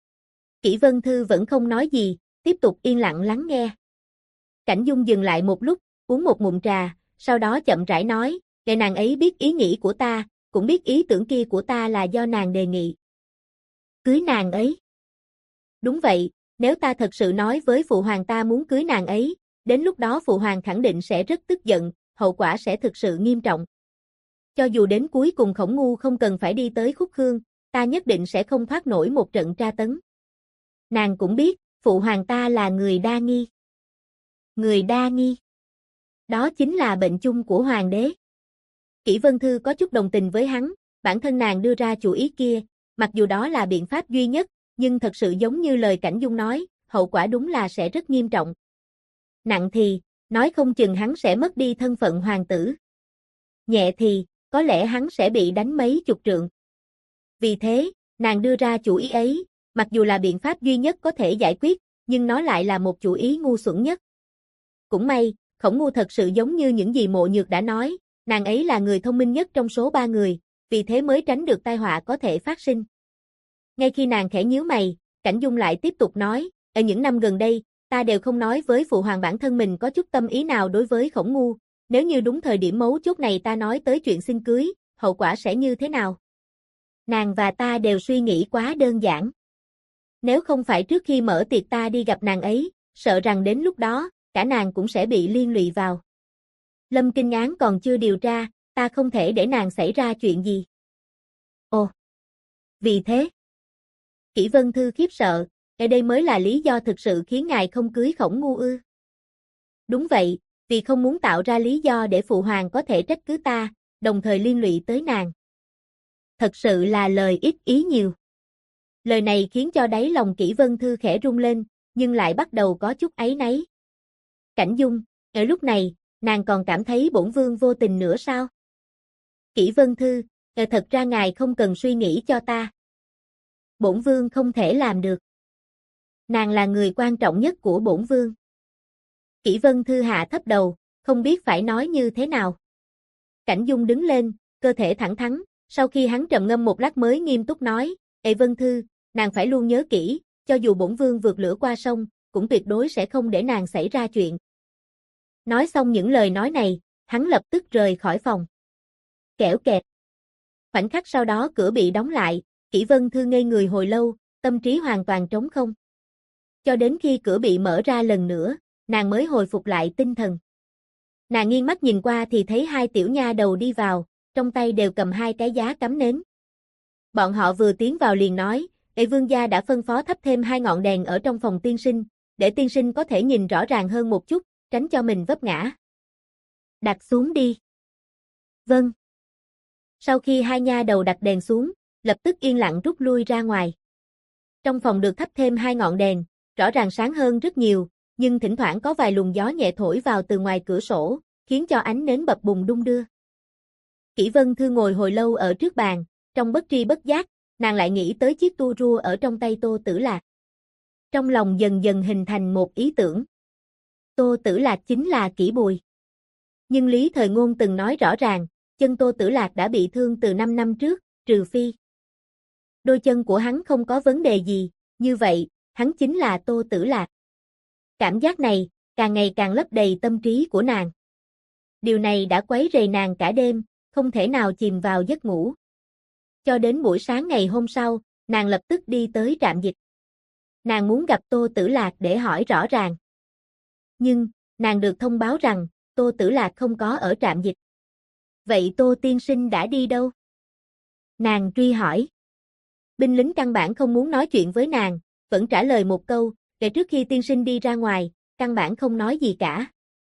Kỷ Vân Thư vẫn không nói gì, tiếp tục yên lặng lắng nghe. Cảnh Dung dừng lại một lúc, uống một ngụm trà, sau đó chậm rãi nói, để nàng ấy biết ý nghĩ của ta, cũng biết ý tưởng kia của ta là do nàng đề nghị. Cưới nàng ấy. Đúng vậy, nếu ta thật sự nói với phụ hoàng ta muốn cưới nàng ấy, đến lúc đó phụ hoàng khẳng định sẽ rất tức giận, hậu quả sẽ thực sự nghiêm trọng. Cho dù đến cuối cùng Khổng Ngu không cần phải đi tới Khúc Khương, ta nhất định sẽ không thoát nổi một trận tra tấn. Nàng cũng biết, phụ hoàng ta là người đa nghi. Người đa nghi. Đó chính là bệnh chung của hoàng đế. Kỷ Vân Thư có chút đồng tình với hắn, bản thân nàng đưa ra chủ ý kia, mặc dù đó là biện pháp duy nhất, nhưng thật sự giống như lời Cảnh Dung nói, hậu quả đúng là sẽ rất nghiêm trọng. Nặng thì, nói không chừng hắn sẽ mất đi thân phận hoàng tử. Nhẹ thì, có lẽ hắn sẽ bị đánh mấy chục trượng. Vì thế, nàng đưa ra chủ ý ấy, mặc dù là biện pháp duy nhất có thể giải quyết, nhưng nó lại là một chủ ý ngu xuẩn nhất. Cũng may, Khổng Ngu thật sự giống như những gì Mộ Nhược đã nói, nàng ấy là người thông minh nhất trong số 3 người, vì thế mới tránh được tai họa có thể phát sinh. Ngay khi nàng khẽ nhíu mày, Cảnh Dung lại tiếp tục nói, ở những năm gần đây, ta đều không nói với phụ hoàng bản thân mình có chút tâm ý nào đối với Khổng Ngu, nếu như đúng thời điểm mấu chốt này ta nói tới chuyện xin cưới, hậu quả sẽ như thế nào? Nàng và ta đều suy nghĩ quá đơn giản. Nếu không phải trước khi mở tiệc ta đi gặp nàng ấy, sợ rằng đến lúc đó, cả nàng cũng sẽ bị liên lụy vào. Lâm Kinh án còn chưa điều tra, ta không thể để nàng xảy ra chuyện gì. Ồ! Vì thế, Kỷ Vân Thư khiếp sợ, đây mới là lý do thực sự khiến ngài không cưới Khổng Ngu ư? Đúng vậy, vì không muốn tạo ra lý do để phụ hoàng có thể trách cứ ta, đồng thời liên lụy tới nàng. Thật sự là lời ít ý nhiều. Lời này khiến cho đáy lòng Kỷ Vân Thư khẽ rung lên, nhưng lại bắt đầu có chút áy náy. Cảnh Dung, ở lúc này, nàng còn cảm thấy bổn vương vô tình nữa sao? Kỷ Vân Thư, thật ra ngài không cần suy nghĩ cho ta. Bổn vương không thể làm được. Nàng là người quan trọng nhất của bổn vương. Kỷ Vân Thư hạ thấp đầu, không biết phải nói như thế nào. Cảnh Dung đứng lên, cơ thể thẳng thắn, sau khi hắn trầm ngâm một lát mới nghiêm túc nói, Ê Vân Thư, nàng phải luôn nhớ kỹ, cho dù bổn vương vượt lửa qua sông, cũng tuyệt đối sẽ không để nàng xảy ra chuyện. Nói xong những lời nói này, hắn lập tức rời khỏi phòng. Kẻo kẹt. Khoảnh khắc sau đó cửa bị đóng lại, Kỷ Vân Thư ngây người hồi lâu, tâm trí hoàn toàn trống không. Cho đến khi cửa bị mở ra lần nữa, nàng mới hồi phục lại tinh thần. Nàng nghiêng mắt nhìn qua thì thấy hai tiểu nha đầu đi vào, trong tay đều cầm hai cái giá cắm nến. Bọn họ vừa tiến vào liền nói, Ê vương gia đã phân phó thắp thêm 2 ngọn đèn ở trong phòng tiên sinh, để tiên sinh có thể nhìn rõ ràng hơn một chút, tránh cho mình vấp ngã. Đặt xuống đi. Vâng. Sau khi hai nha đầu đặt đèn xuống, lập tức yên lặng rút lui ra ngoài. Trong phòng được thắp thêm 2 ngọn đèn, rõ ràng sáng hơn rất nhiều, nhưng thỉnh thoảng có vài luồng gió nhẹ thổi vào từ ngoài cửa sổ, khiến cho ánh nến bập bùng đung đưa. Kỷ Vân Thư ngồi hồi lâu ở trước bàn, trong bất tri bất giác, nàng lại nghĩ tới chiếc tua rua ở trong tay Tô Tử Lạc. Trong lòng dần dần hình thành một ý tưởng. Tô Tử Lạc chính là Kỷ Bùi. Nhưng Lý Thời Ngôn từng nói rõ ràng, chân Tô Tử Lạc đã bị thương từ 5 năm trước, trừ phi đôi chân của hắn không có vấn đề gì, như vậy, hắn chính là Tô Tử Lạc. Cảm giác này, càng ngày càng lấp đầy tâm trí của nàng. Điều này đã quấy rầy nàng cả đêm, không thể nào chìm vào giấc ngủ. Cho đến buổi sáng ngày hôm sau, nàng lập tức đi tới trạm dịch. Nàng muốn gặp Tô Tử Lạc để hỏi rõ ràng. Nhưng, nàng được thông báo rằng, Tô Tử Lạc không có ở trạm dịch. Vậy Tô tiên sinh đã đi đâu? Nàng truy hỏi. Binh lính căn bản không muốn nói chuyện với nàng, vẫn trả lời một câu, để trước khi tiên sinh đi ra ngoài, căn bản không nói gì cả.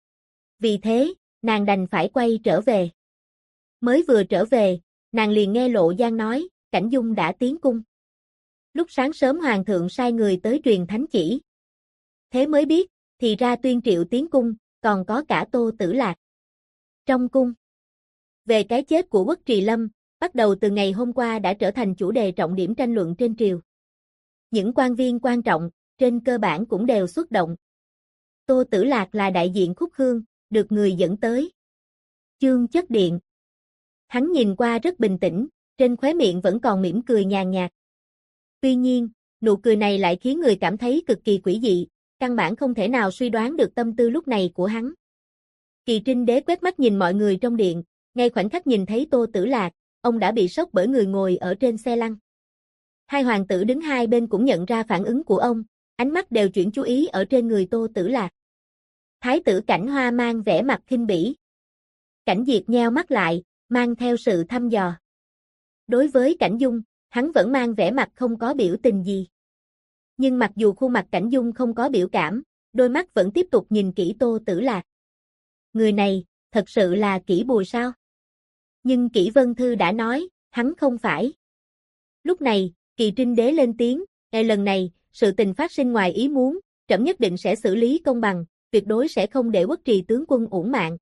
Vì thế, nàng đành phải quay trở về. Mới vừa trở về, nàng liền nghe Lộ Giang nói, Cảnh Dung đã tiến cung. Lúc sáng sớm hoàng thượng sai người tới truyền thánh chỉ. Thế mới biết, thì ra tuyên triệu tiến cung, còn có cả Tô Tử Lạc. Trong cung, về cái chết của Quốc Trì Lâm, bắt đầu từ ngày hôm qua đã trở thành chủ đề trọng điểm tranh luận trên triều. Những quan viên quan trọng, trên cơ bản cũng đều xuất động. Tô Tử Lạc là đại diện Khúc Hương, được người dẫn tới. Chương Chất Điện. Hắn nhìn qua rất bình tĩnh, trên khóe miệng vẫn còn mỉm cười nhàn nhạt. Tuy nhiên, nụ cười này lại khiến người cảm thấy cực kỳ quỷ dị, căn bản không thể nào suy đoán được tâm tư lúc này của hắn. Kỳ Trinh Đế quét mắt nhìn mọi người trong điện, ngay khoảnh khắc nhìn thấy Tô Tử Lạc, ông đã bị sốc bởi người ngồi ở trên xe lăn. Hai hoàng tử đứng hai bên cũng nhận ra phản ứng của ông, ánh mắt đều chuyển chú ý ở trên người Tô Tử Lạc. Thái tử Cảnh Hoa mang vẻ mặt khinh bỉ. Cảnh Diệt nheo mắt lại, mang theo sự thăm dò. Đối với Cảnh Dung, hắn vẫn mang vẻ mặt không có biểu tình gì. Nhưng mặc dù khuôn mặt Cảnh Dung không có biểu cảm, đôi mắt vẫn tiếp tục nhìn kỹ Tô Tử Lạc. Người này, thật sự là Kỷ Bùi sao? Nhưng Kỷ Vân Thư đã nói, hắn không phải. Lúc này, Kỳ Trinh Đế lên tiếng, lần này, sự tình phát sinh ngoài ý muốn, trẫm nhất định sẽ xử lý công bằng, tuyệt đối sẽ không để Quốc Trì tướng quân uổng mạng.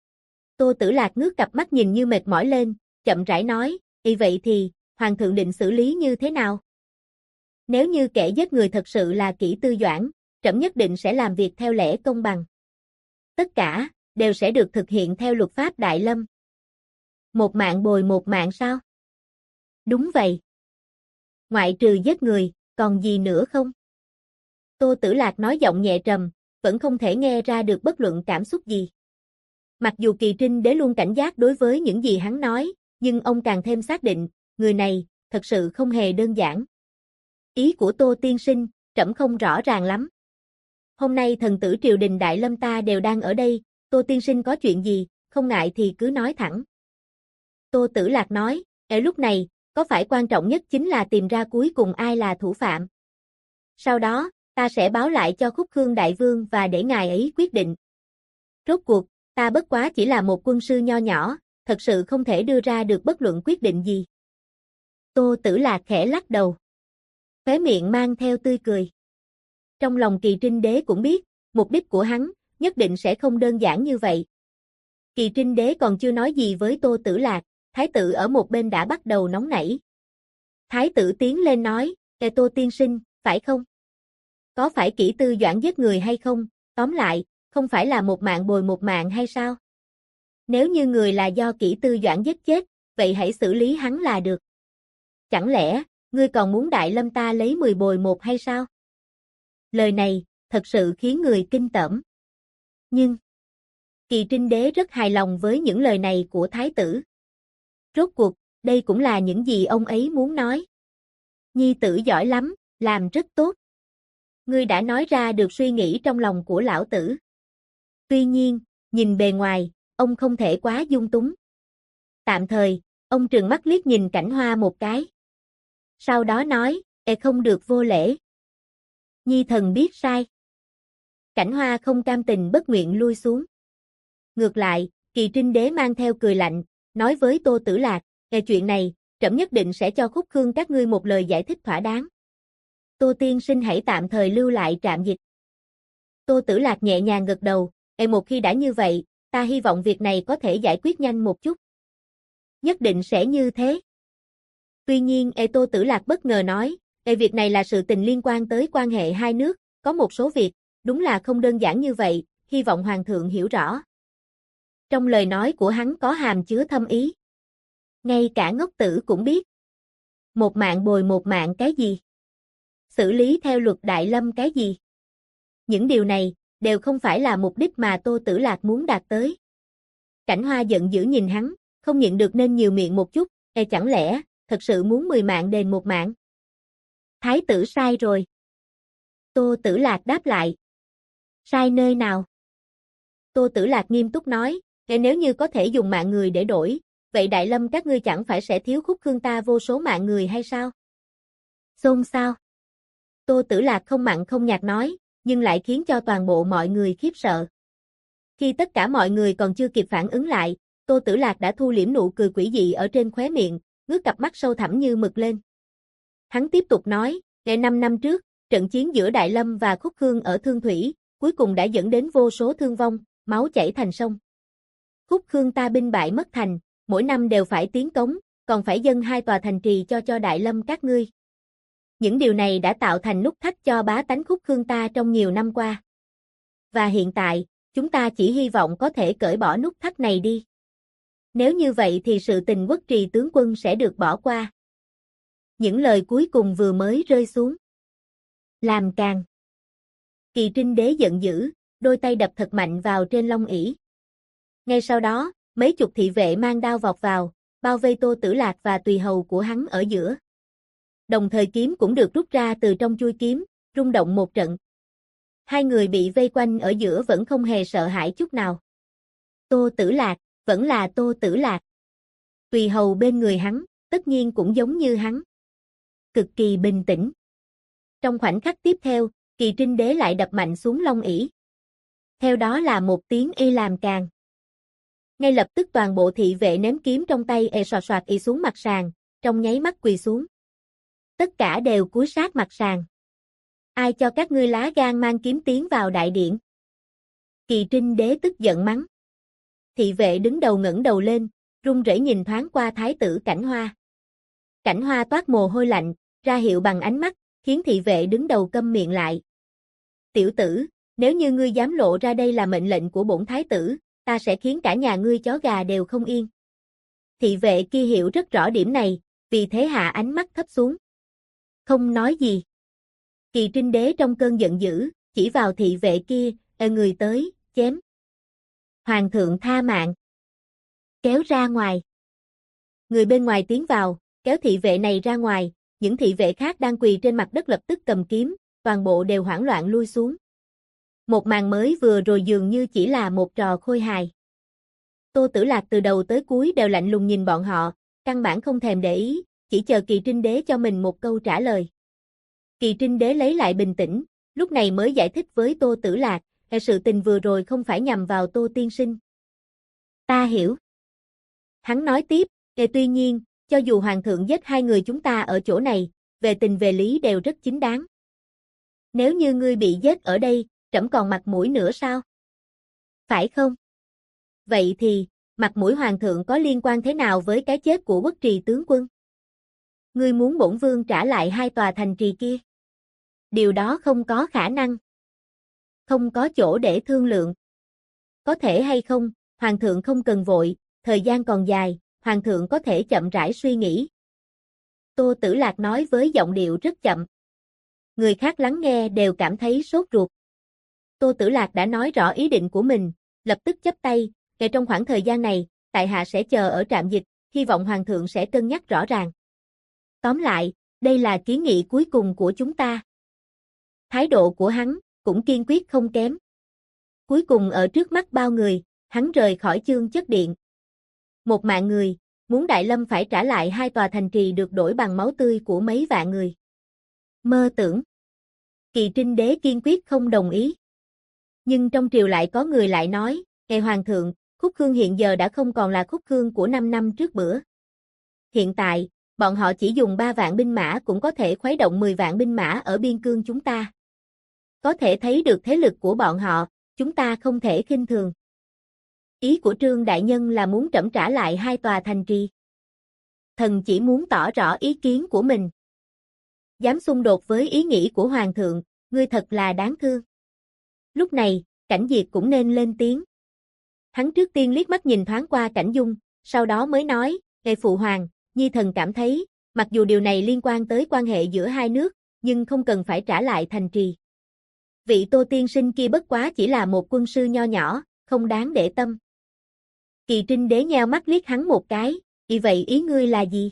Tô Tử Lạc ngước cặp mắt nhìn như mệt mỏi lên, chậm rãi nói, vậy thì, Hoàng thượng định xử lý như thế nào? Nếu như kẻ giết người thật sự là Kỷ Tư Doãn, trẫm nhất định sẽ làm việc theo lẽ công bằng. Tất cả, đều sẽ được thực hiện theo luật pháp Đại Lâm. Một mạng bồi một mạng sao? Đúng vậy. Ngoại trừ giết người, còn gì nữa không? Tô Tử Lạc nói giọng nhẹ trầm, vẫn không thể nghe ra được bất luận cảm xúc gì. Mặc dù Kỳ Trinh Đế luôn cảnh giác đối với những gì hắn nói, nhưng ông càng thêm xác định, người này, thật sự không hề đơn giản. Ý của Tô tiên sinh, trẫm không rõ ràng lắm. Hôm nay thần tử triều đình Đại Lâm ta đều đang ở đây, Tô tiên sinh có chuyện gì, không ngại thì cứ nói thẳng. Tô Tử Lạc nói, ở lúc này, có phải quan trọng nhất chính là tìm ra cuối cùng ai là thủ phạm. Sau đó, ta sẽ báo lại cho Khúc Hương Đại Vương và để ngài ấy quyết định. Rốt cuộc, ta bất quá chỉ là một quân sư nho nhỏ, thật sự không thể đưa ra được bất luận quyết định gì. Tô Tử Lạc khẽ lắc đầu. Khóe miệng mang theo tươi cười. Trong lòng Kỳ Trinh Đế cũng biết, mục đích của hắn, nhất định sẽ không đơn giản như vậy. Kỳ Trinh Đế còn chưa nói gì với Tô Tử Lạc, Thái tử ở một bên đã bắt đầu nóng nảy. Thái tử tiến lên nói, Tô tiên sinh, phải không? Có phải Kỷ Tư Doãn giết người hay không? Tóm lại, không phải là một mạng bồi một mạng hay sao? Nếu như người là do Kỷ Tư Doãn giết chết, vậy hãy xử lý hắn là được. Chẳng lẽ, ngươi còn muốn Đại Lâm ta lấy 10 bồi 1 hay sao? Lời này, thật sự khiến người kinh tởm. Nhưng, Kỳ Trinh Đế rất hài lòng với những lời này của Thái tử. Rốt cuộc, đây cũng là những gì ông ấy muốn nói. Nhi tử giỏi lắm, làm rất tốt. Ngươi đã nói ra được suy nghĩ trong lòng của lão tử. Tuy nhiên, nhìn bề ngoài, ông không thể quá dung túng. Tạm thời, ông trừng mắt liếc nhìn Cảnh Hoa một cái. Sau đó nói, không được vô lễ. Nhi thần biết sai. Cảnh Hoa không cam tình bất nguyện lui xuống. Ngược lại, Kỳ Trinh Đế mang theo cười lạnh, nói với Tô Tử Lạc, chuyện này, trẫm nhất định sẽ cho Khúc Khương các ngươi một lời giải thích thỏa đáng. Tô tiên sinh hãy tạm thời lưu lại trạm dịch. Tô Tử Lạc nhẹ nhàng gật đầu, một khi đã như vậy, ta hy vọng việc này có thể giải quyết nhanh một chút. Nhất định sẽ như thế. Tuy nhiên, Tô Tử Lạc bất ngờ nói, việc này là sự tình liên quan tới quan hệ hai nước, có một số việc, đúng là không đơn giản như vậy, hy vọng Hoàng thượng hiểu rõ. Trong lời nói của hắn có hàm chứa thâm ý. Ngay cả ngốc tử cũng biết. Một mạng bồi một mạng cái gì? Xử lý theo luật Đại Lâm cái gì? Những điều này, đều không phải là mục đích mà Tô Tử Lạc muốn đạt tới. Cảnh Hoa giận dữ nhìn hắn, không nhịn được nên nhiều miệng một chút, chẳng lẽ, thật sự muốn 10 mạng đền một mạng? Thái tử sai rồi. Tô Tử Lạc đáp lại. Sai nơi nào? Tô Tử Lạc nghiêm túc nói, nếu như có thể dùng mạng người để đổi, vậy Đại Lâm các ngươi chẳng phải sẽ thiếu Khúc Khương ta vô số mạng người hay sao? Xôn xao. Tô Tử Lạc không mặn không nhạt nói, nhưng lại khiến cho toàn bộ mọi người khiếp sợ. Khi tất cả mọi người còn chưa kịp phản ứng lại, Tô Tử Lạc đã thu liễm nụ cười quỷ dị ở trên khóe miệng, ngước cặp mắt sâu thẳm như mực lên. Hắn tiếp tục nói, 5 năm trước, trận chiến giữa Đại Lâm và Khúc Khương ở Thương Thủy, cuối cùng đã dẫn đến vô số thương vong, máu chảy thành sông. Khúc Khương ta binh bại mất thành, mỗi năm đều phải tiến cống, còn phải dâng 2 tòa thành trì cho Đại Lâm các ngươi. Những điều này đã tạo thành nút thắt cho bá tánh Khúc Khương ta trong nhiều năm qua. Và hiện tại, chúng ta chỉ hy vọng có thể cởi bỏ nút thắt này đi. Nếu như vậy thì sự tình Quốc Trì tướng quân sẽ được bỏ qua. Những lời cuối cùng vừa mới rơi xuống. Làm càng. Kỳ Trinh Đế giận dữ, đôi tay đập thật mạnh vào trên long ỷ. Ngay sau đó, mấy chục thị vệ mang đao vọt vào, bao vây Tô Tử Lạc và tùy hầu của hắn ở giữa. Đồng thời kiếm cũng được rút ra từ trong chuôi kiếm, rung động một trận. Hai người bị vây quanh ở giữa vẫn không hề sợ hãi chút nào. Tô Tử Lạc, vẫn là Tô Tử Lạc. Tùy hầu bên người hắn, tất nhiên cũng giống như hắn. Cực kỳ bình tĩnh. Trong khoảnh khắc tiếp theo, Kỳ Trinh Đế lại đập mạnh xuống long ỷ. Theo đó là một tiếng y làm càng. Ngay lập tức toàn bộ thị vệ ném kiếm trong tay soạt soạt y xuống mặt sàn, trong nháy mắt quỳ xuống. Tất cả đều cúi sát mặt sàn. Ai cho các ngươi lá gan mang kiếm tiến vào đại điện? Kỳ Trinh Đế tức giận mắng. Thị vệ đứng đầu ngẩng đầu lên, run rẩy nhìn thoáng qua thái tử Cảnh Hoa. Cảnh Hoa toát mồ hôi lạnh, ra hiệu bằng ánh mắt, khiến thị vệ đứng đầu câm miệng lại. Tiểu tử, nếu như ngươi dám lộ ra đây là mệnh lệnh của bổn thái tử, ta sẽ khiến cả nhà ngươi chó gà đều không yên. Thị vệ kia hiểu rất rõ điểm này, vì thế hạ ánh mắt thấp xuống. Không nói gì. Kỳ Trinh Đế trong cơn giận dữ, chỉ vào thị vệ kia, người tới, chém. Hoàng thượng tha mạng. Kéo ra ngoài. Người bên ngoài tiến vào, kéo thị vệ này ra ngoài, những thị vệ khác đang quỳ trên mặt đất lập tức cầm kiếm, toàn bộ đều hoảng loạn lui xuống. Một màn mới vừa rồi dường như chỉ là một trò khôi hài. Tô Tử Lạc từ đầu tới cuối đều lạnh lùng nhìn bọn họ, căn bản không thèm để ý, chỉ chờ Kỳ Trinh Đế cho mình một câu trả lời. Kỳ Trinh Đế lấy lại bình tĩnh, lúc này mới giải thích với Tô Tử Lạc, sự tình vừa rồi không phải nhằm vào Tô tiên sinh. Ta hiểu. Hắn nói tiếp, tuy nhiên, cho dù hoàng thượng giết hai người chúng ta ở chỗ này, về tình về lý đều rất chính đáng. Nếu như ngươi bị giết ở đây, trẫm còn mặt mũi nữa sao? Phải không? Vậy thì, mặt mũi hoàng thượng có liên quan thế nào với cái chết của Quốc Trì tướng quân? Ngươi muốn bổn vương trả lại hai tòa thành trì kia? Điều đó không có khả năng. Không có chỗ để thương lượng. Có thể hay không, hoàng thượng không cần vội, thời gian còn dài, hoàng thượng có thể chậm rãi suy nghĩ. Tô Tử Lạc nói với giọng điệu rất chậm. Người khác lắng nghe đều cảm thấy sốt ruột. Tô Tử Lạc đã nói rõ ý định của mình, lập tức chắp tay, kể trong khoảng thời gian này, tại hạ sẽ chờ ở trạm dịch, hy vọng hoàng thượng sẽ cân nhắc rõ ràng. Tóm lại, đây là kiến nghị cuối cùng của chúng ta. Thái độ của hắn cũng kiên quyết không kém. Cuối cùng ở trước mắt bao người, hắn rời khỏi Chương Chất Điện. Một mạng người, muốn Đại Lâm phải trả lại hai tòa thành trì được đổi bằng máu tươi của mấy vạn người. Mơ tưởng. Kỳ Trinh Đế kiên quyết không đồng ý. Nhưng trong triều lại có người lại nói, hoàng thượng, khúc khương hiện giờ đã không còn là khúc khương của 5 năm trước bữa. Hiện tại, bọn họ chỉ dùng 3 vạn binh mã cũng có thể khuấy động 10 vạn binh mã ở biên cương chúng ta. Có thể thấy được thế lực của bọn họ, chúng ta không thể khinh thường. Ý của Trương Đại Nhân là muốn trẫm trả lại hai tòa thành trì. Thần chỉ muốn tỏ rõ ý kiến của mình. Dám xung đột với ý nghĩ của Hoàng thượng, ngươi thật là đáng thương. Lúc này, Cảnh Diệt cũng nên lên tiếng. Hắn trước tiên liếc mắt nhìn thoáng qua Cảnh Dung, sau đó mới nói, Phụ Hoàng, Nhi thần cảm thấy, mặc dù điều này liên quan tới quan hệ giữa hai nước, nhưng không cần phải trả lại thành trì. Vị Tô tiên sinh kia bất quá chỉ là một quân sư nho nhỏ, không đáng để tâm. Kỳ Trinh Đế nheo mắt liếc hắn một cái, vậy ý ngươi là gì?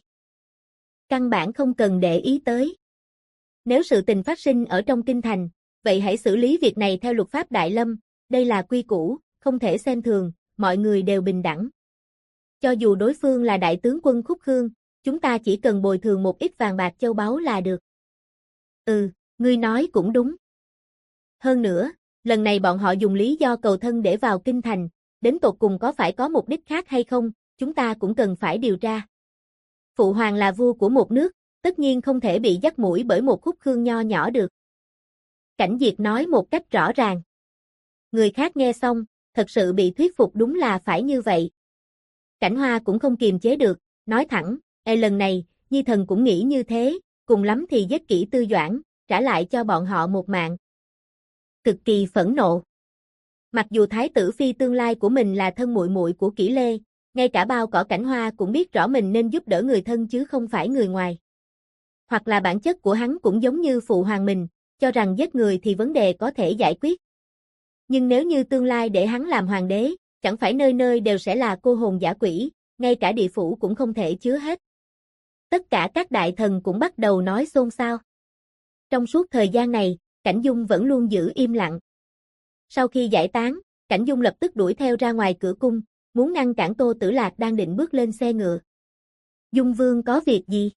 Căn bản không cần để ý tới. Nếu sự tình phát sinh ở trong kinh thành, vậy hãy xử lý việc này theo luật pháp Đại Lâm, đây là quy củ, không thể xem thường, mọi người đều bình đẳng. Cho dù đối phương là đại tướng quân Khúc Khương, chúng ta chỉ cần bồi thường một ít vàng bạc châu báu là được. Ngươi nói cũng đúng. Hơn nữa, lần này bọn họ dùng lý do cầu thân để vào kinh thành, đến tột cùng có phải có mục đích khác hay không, chúng ta cũng cần phải điều tra. Phụ hoàng là vua của một nước, tất nhiên không thể bị dắt mũi bởi một Khúc Khương nho nhỏ được. Cảnh Diệt nói một cách rõ ràng. Người khác nghe xong, thật sự bị thuyết phục đúng là phải như vậy. Cảnh Hoa cũng không kiềm chế được, nói thẳng, lần này, Nhi thần cũng nghĩ như thế, cùng lắm thì giết Kỷ Tư Doãn, trả lại cho bọn họ một mạng. Cực kỳ phẫn nộ. Mặc dù thái tử phi tương lai của mình là thân muội muội của Kỷ Lê, ngay cả bao cỏ Cảnh Hoa cũng biết rõ mình nên giúp đỡ người thân chứ không phải người ngoài. Hoặc là bản chất của hắn cũng giống như phụ hoàng mình, cho rằng giết người thì vấn đề có thể giải quyết. Nhưng nếu như tương lai để hắn làm hoàng đế, chẳng phải nơi nơi đều sẽ là cô hồn dã quỷ, ngay cả địa phủ cũng không thể chứa hết. Tất cả các đại thần cũng bắt đầu nói xôn xao. Trong suốt thời gian này, Cảnh Dung vẫn luôn giữ im lặng. Sau khi giải tán, Cảnh Dung lập tức đuổi theo ra ngoài cửa cung, muốn ngăn cản Tô Tử Lạc đang định bước lên xe ngựa. Dung Vương có việc gì?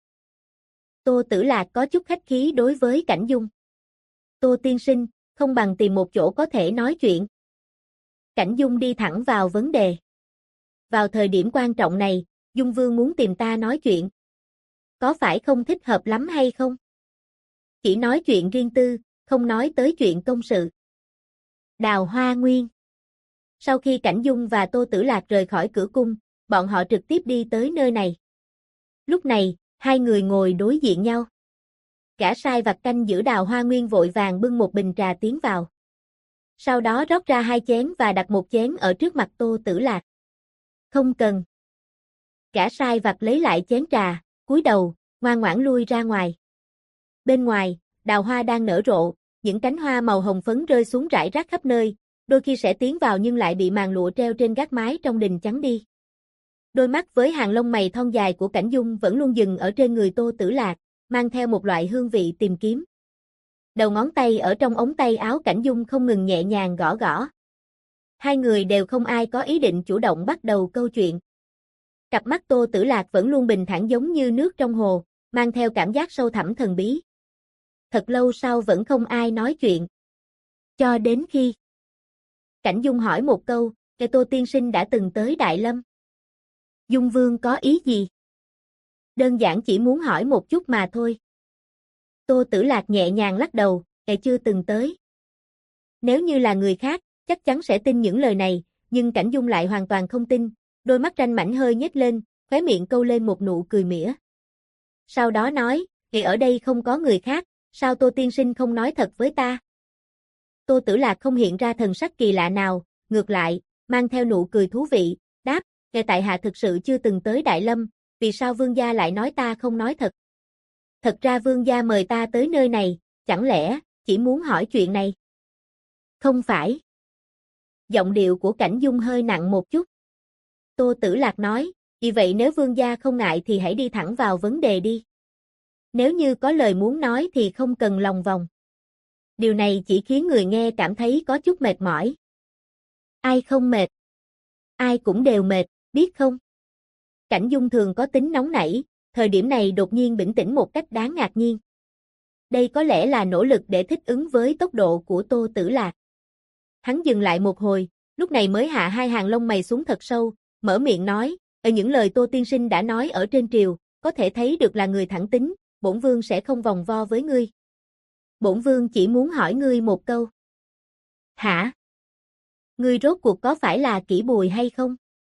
Tô Tử Lạc có chút khách khí đối với Cảnh Dung. Tô tiên sinh, không bằng tìm một chỗ có thể nói chuyện. Cảnh Dung đi thẳng vào vấn đề. Vào thời điểm quan trọng này, Dung Vương muốn tìm ta nói chuyện. Có phải không thích hợp lắm hay không? Chỉ nói chuyện riêng tư, không nói tới chuyện công sự. Đào Hoa Nguyên. Sau khi Cảnh Dung và Tô Tử Lạc rời khỏi cửa cung, bọn họ trực tiếp đi tới nơi này. Lúc này, hai người ngồi đối diện nhau. Gã sai vặt canh giữ Đào Hoa Nguyên vội vàng bưng một bình trà tiến vào. Sau đó rót ra 2 chén và đặt một chén ở trước mặt Tô Tử Lạc. Không cần. Gã sai vặt lấy lại chén trà, cúi đầu, ngoan ngoãn lui ra ngoài. Bên ngoài, đào hoa đang nở rộ, những cánh hoa màu hồng phấn rơi xuống rải rác khắp nơi, đôi khi sẽ tiến vào nhưng lại bị màn lụa treo trên gác mái trong đình chắn đi. Đôi mắt với hàng lông mày thon dài của Cảnh Dung vẫn luôn dừng ở trên người Tô Tử Lạc, mang theo một loại hương vị tìm kiếm. Đầu ngón tay ở trong ống tay áo Cảnh Dung không ngừng nhẹ nhàng gõ gõ. Hai người đều không ai có ý định chủ động bắt đầu câu chuyện. Cặp mắt Tô Tử Lạc vẫn luôn bình thản giống như nước trong hồ, mang theo cảm giác sâu thẳm thần bí. Thật lâu sau vẫn không ai nói chuyện. Cho đến khi Cảnh Dung hỏi một câu, Tô tiên sinh đã từng tới Đại Lâm. Dung Vương có ý gì? Đơn giản chỉ muốn hỏi một chút mà thôi. Tô Tử Lạc nhẹ nhàng lắc đầu, chưa từng tới. Nếu như là người khác, chắc chắn sẽ tin những lời này, nhưng Cảnh Dung lại hoàn toàn không tin, đôi mắt ranh mảnh hơi nhếch lên, khóe miệng câu lên một nụ cười mỉa. Sau đó nói, ở đây không có người khác, sao Tô tiên sinh không nói thật với ta? Tô Tử Lạc không hiện ra thần sắc kỳ lạ nào, ngược lại, mang theo nụ cười thú vị, đáp, tại hạ thực sự chưa từng tới Đại Lâm, vì sao vương gia lại nói ta không nói thật? Thật ra vương gia mời ta tới nơi này, chẳng lẽ, chỉ muốn hỏi chuyện này? Không phải. Giọng điệu của Cảnh Dung hơi nặng một chút. Tô Tử Lạc nói, vì vậy nếu vương gia không ngại thì hãy đi thẳng vào vấn đề đi. Nếu như có lời muốn nói thì không cần lòng vòng. Điều này chỉ khiến người nghe cảm thấy có chút mệt mỏi. Ai không mệt? Ai cũng đều mệt, biết không? Cảnh Dung thường có tính nóng nảy, thời điểm này đột nhiên bình tĩnh một cách đáng ngạc nhiên. Đây có lẽ là nỗ lực để thích ứng với tốc độ của Tô Tử Lạc. Hắn dừng lại một hồi, lúc này mới hạ hai hàng lông mày xuống thật sâu, mở miệng nói, ở những lời Tô tiên sinh đã nói ở trên triều, có thể thấy được là người thẳng tính, bổn vương sẽ không vòng vo với ngươi. Bổn vương chỉ muốn hỏi ngươi một câu. Hả? Ngươi rốt cuộc có phải là Kỷ Bùi hay không?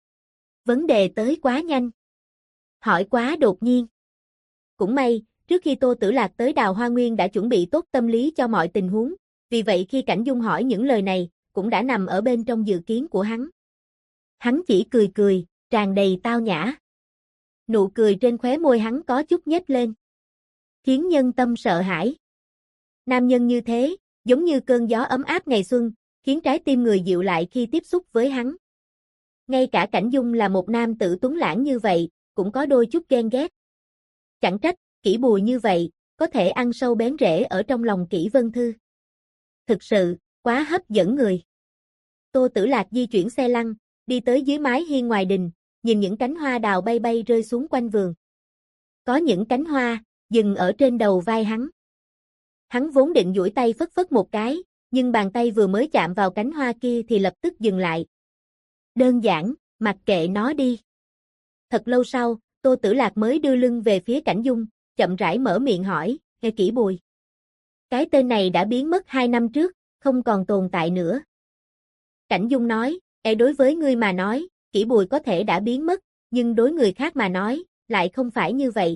Vấn đề tới quá nhanh. Hỏi quá đột nhiên. Cũng may, trước khi Tô Tử Lạc tới Đào Hoa Nguyên đã chuẩn bị tốt tâm lý cho mọi tình huống, vì vậy khi Cảnh Dung hỏi những lời này, cũng đã nằm ở bên trong dự kiến của hắn. Hắn chỉ cười cười, tràn đầy tao nhã. Nụ cười trên khóe môi hắn có chút nhếch lên, khiến nhân tâm sợ hãi. Nam nhân như thế, giống như cơn gió ấm áp ngày xuân, khiến trái tim người dịu lại khi tiếp xúc với hắn. Ngay cả Cảnh Dung là một nam tử tuấn lãng như vậy, cũng có đôi chút ghen ghét. Chẳng trách, Kỷ Bùi như vậy, có thể ăn sâu bén rễ ở trong lòng Kỷ Vân Thư. Thực sự, quá hấp dẫn người. Tô Tử Lạc di chuyển xe lăn, đi tới dưới mái hiên ngoài đình, nhìn những cánh hoa đào bay bay rơi xuống quanh vườn. Có những cánh hoa, dừng ở trên đầu vai hắn. Hắn vốn định duỗi tay phất phất một cái, nhưng bàn tay vừa mới chạm vào cánh hoa kia thì lập tức dừng lại. Đơn giản, mặc kệ nó đi. Thật lâu sau, Tô Tử Lạc mới đưa lưng về phía Cảnh Dung, chậm rãi mở miệng hỏi, Kỷ Bùi. Cái tên này đã biến mất 2 năm trước, không còn tồn tại nữa. Cảnh Dung nói, đối với ngươi mà nói, Kỷ Bùi có thể đã biến mất, nhưng đối người khác mà nói, lại không phải như vậy.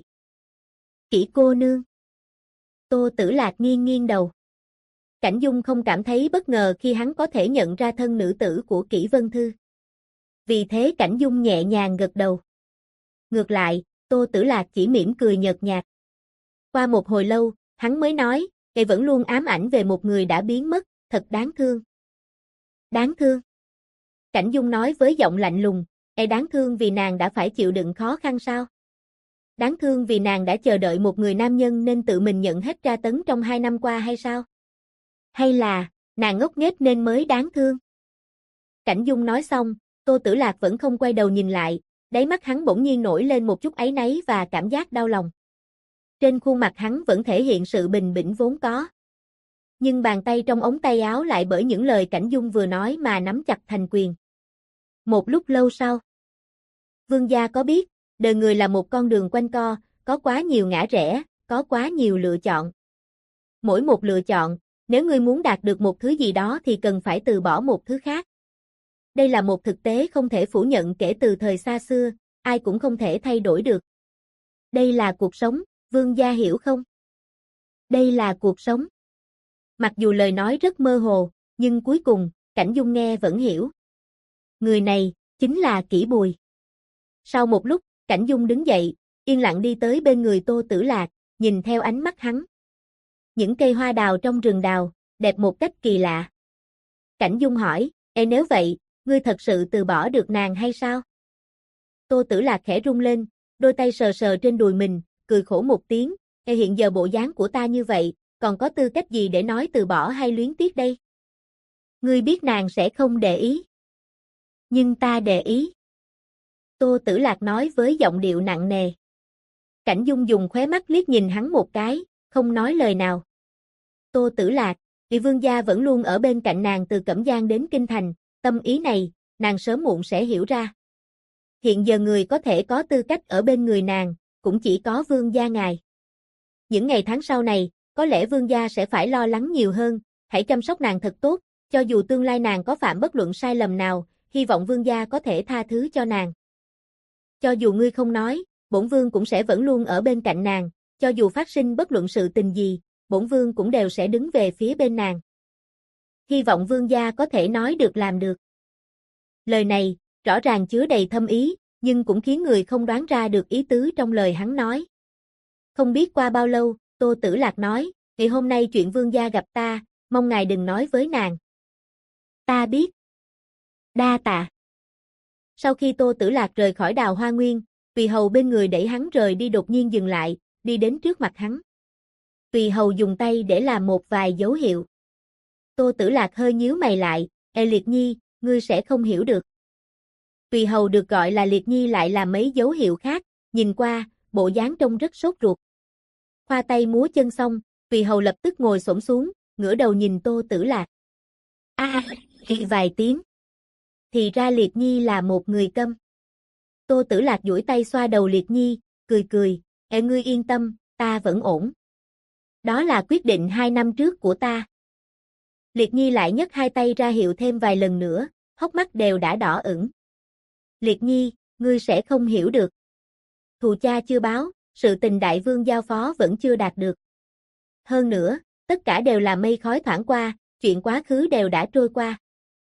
Kỷ cô nương. Tô Tử Lạc nghiêng nghiêng đầu. Cảnh Dung không cảm thấy bất ngờ khi hắn có thể nhận ra thân nữ tử của Kỷ Vân Thư. Vì thế Cảnh Dung nhẹ nhàng gật đầu. Ngược lại, Tô Tử Lạc chỉ mỉm cười nhợt nhạt. Qua một hồi lâu, hắn mới nói, vẫn luôn ám ảnh về một người đã biến mất, thật đáng thương. Đáng thương. Cảnh Dung nói với giọng lạnh lùng, đáng thương vì nàng đã phải chịu đựng khó khăn sao? Đáng thương vì nàng đã chờ đợi một người nam nhân nên tự mình nhận hết tra tấn trong 2 năm qua hay sao? Hay là, nàng ngốc nghếch nên mới đáng thương? Cảnh Dung nói xong, Tô Tử Lạc vẫn không quay đầu nhìn lại, đáy mắt hắn bỗng nhiên nổi lên một chút áy náy và cảm giác đau lòng. Trên khuôn mặt hắn vẫn thể hiện sự bình bĩnh vốn có. Nhưng bàn tay trong ống tay áo lại bởi những lời Cảnh Dung vừa nói mà nắm chặt thành quyền. Một lúc lâu sau, vương gia có biết, đời người là một con đường quanh co, có quá nhiều ngã rẽ, có quá nhiều lựa chọn. Mỗi một lựa chọn, nếu ngươi muốn đạt được một thứ gì đó thì cần phải từ bỏ một thứ khác. Đây là một thực tế không thể phủ nhận kể từ thời xa xưa, ai cũng không thể thay đổi được. Đây là cuộc sống, vương gia hiểu không? Đây là cuộc sống. Mặc dù lời nói rất mơ hồ, nhưng cuối cùng, Cảnh Dung nghe vẫn hiểu. Người này, chính là Kỷ Bùi. Sau một lúc, Cảnh Dung đứng dậy, yên lặng đi tới bên người Tô Tử Lạc, nhìn theo ánh mắt hắn. Những cây hoa đào trong rừng đào, đẹp một cách kỳ lạ. Cảnh Dung hỏi, nếu vậy, ngươi thật sự từ bỏ được nàng hay sao? Tô Tử Lạc khẽ rung lên, đôi tay sờ sờ trên đùi mình, cười khổ một tiếng, hiện giờ bộ dáng của ta như vậy, còn có tư cách gì để nói từ bỏ hay luyến tiếc đây? Ngươi biết nàng sẽ không để ý. Nhưng ta để ý. Tô Tử Lạc nói với giọng điệu nặng nề. Cảnh Dung dùng khóe mắt liếc nhìn hắn một cái, không nói lời nào. Tô Tử Lạc, Vì vương gia vẫn luôn ở bên cạnh nàng từ Cẩm Giang đến Kinh Thành, tâm ý này, nàng sớm muộn sẽ hiểu ra. Hiện giờ người có thể có tư cách ở bên người nàng, cũng chỉ có vương gia ngài. Những ngày tháng sau này, có lẽ vương gia sẽ phải lo lắng nhiều hơn, hãy chăm sóc nàng thật tốt, cho dù tương lai nàng có phạm bất luận sai lầm nào, hy vọng vương gia có thể tha thứ cho nàng. Cho dù ngươi không nói, bổn vương cũng sẽ vẫn luôn ở bên cạnh nàng, cho dù phát sinh bất luận sự tình gì, bổn vương cũng đều sẽ đứng về phía bên nàng. Hy vọng vương gia có thể nói được làm được. Lời này, rõ ràng chứa đầy thâm ý, nhưng cũng khiến người không đoán ra được ý tứ trong lời hắn nói. Không biết qua bao lâu, Tô Tử Lạc nói, ngày hôm nay chuyện vương gia gặp ta, mong ngài đừng nói với nàng. Ta biết. Đa tạ. Sau khi Tô Tử Lạc rời khỏi Đào Hoa Nguyên, Tùy Hầu bên người đẩy hắn rời đi đột nhiên dừng lại, đi đến trước mặt hắn. Tùy Hầu dùng tay để làm một vài dấu hiệu. Tô Tử Lạc hơi nhíu mày lại, Liệt Nhi, ngươi sẽ không hiểu được. Tùy Hầu được gọi là Liệt Nhi lại làm mấy dấu hiệu khác, nhìn qua, bộ dáng trông rất sốt ruột. Khoa tay múa chân xong, Tùy Hầu lập tức ngồi xổm xuống, ngửa đầu nhìn Tô Tử Lạc. Vài tiếng. Thì ra Liệt Nhi là một người câm. Tô Tử Lạc duỗi tay xoa đầu Liệt Nhi, cười cười, ngươi yên tâm, ta vẫn ổn. Đó là quyết định 2 năm trước của ta. Liệt Nhi lại nhấc hai tay ra hiệu thêm vài lần nữa, hốc mắt đều đã đỏ ửng. Liệt Nhi, ngươi sẽ không hiểu được. Thù cha chưa báo, sự tình đại vương giao phó vẫn chưa đạt được. Hơn nữa, tất cả đều là mây khói thoảng qua, chuyện quá khứ đều đã trôi qua.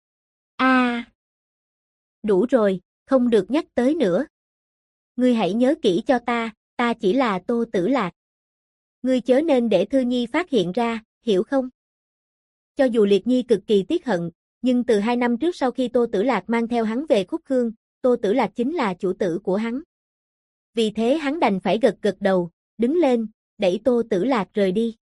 Đủ rồi, không được nhắc tới nữa. Ngươi hãy nhớ kỹ cho ta chỉ là Tô Tử Lạc. Ngươi chớ nên để Thư Nhi phát hiện ra, hiểu không? Cho dù Liệt Nhi cực kỳ tiếc hận, nhưng từ 2 năm trước sau khi Tô Tử Lạc mang theo hắn về Khúc Khương, Tô Tử Lạc chính là chủ tử của hắn. Vì thế hắn đành phải gật gật đầu, đứng lên, đẩy Tô Tử Lạc rời đi.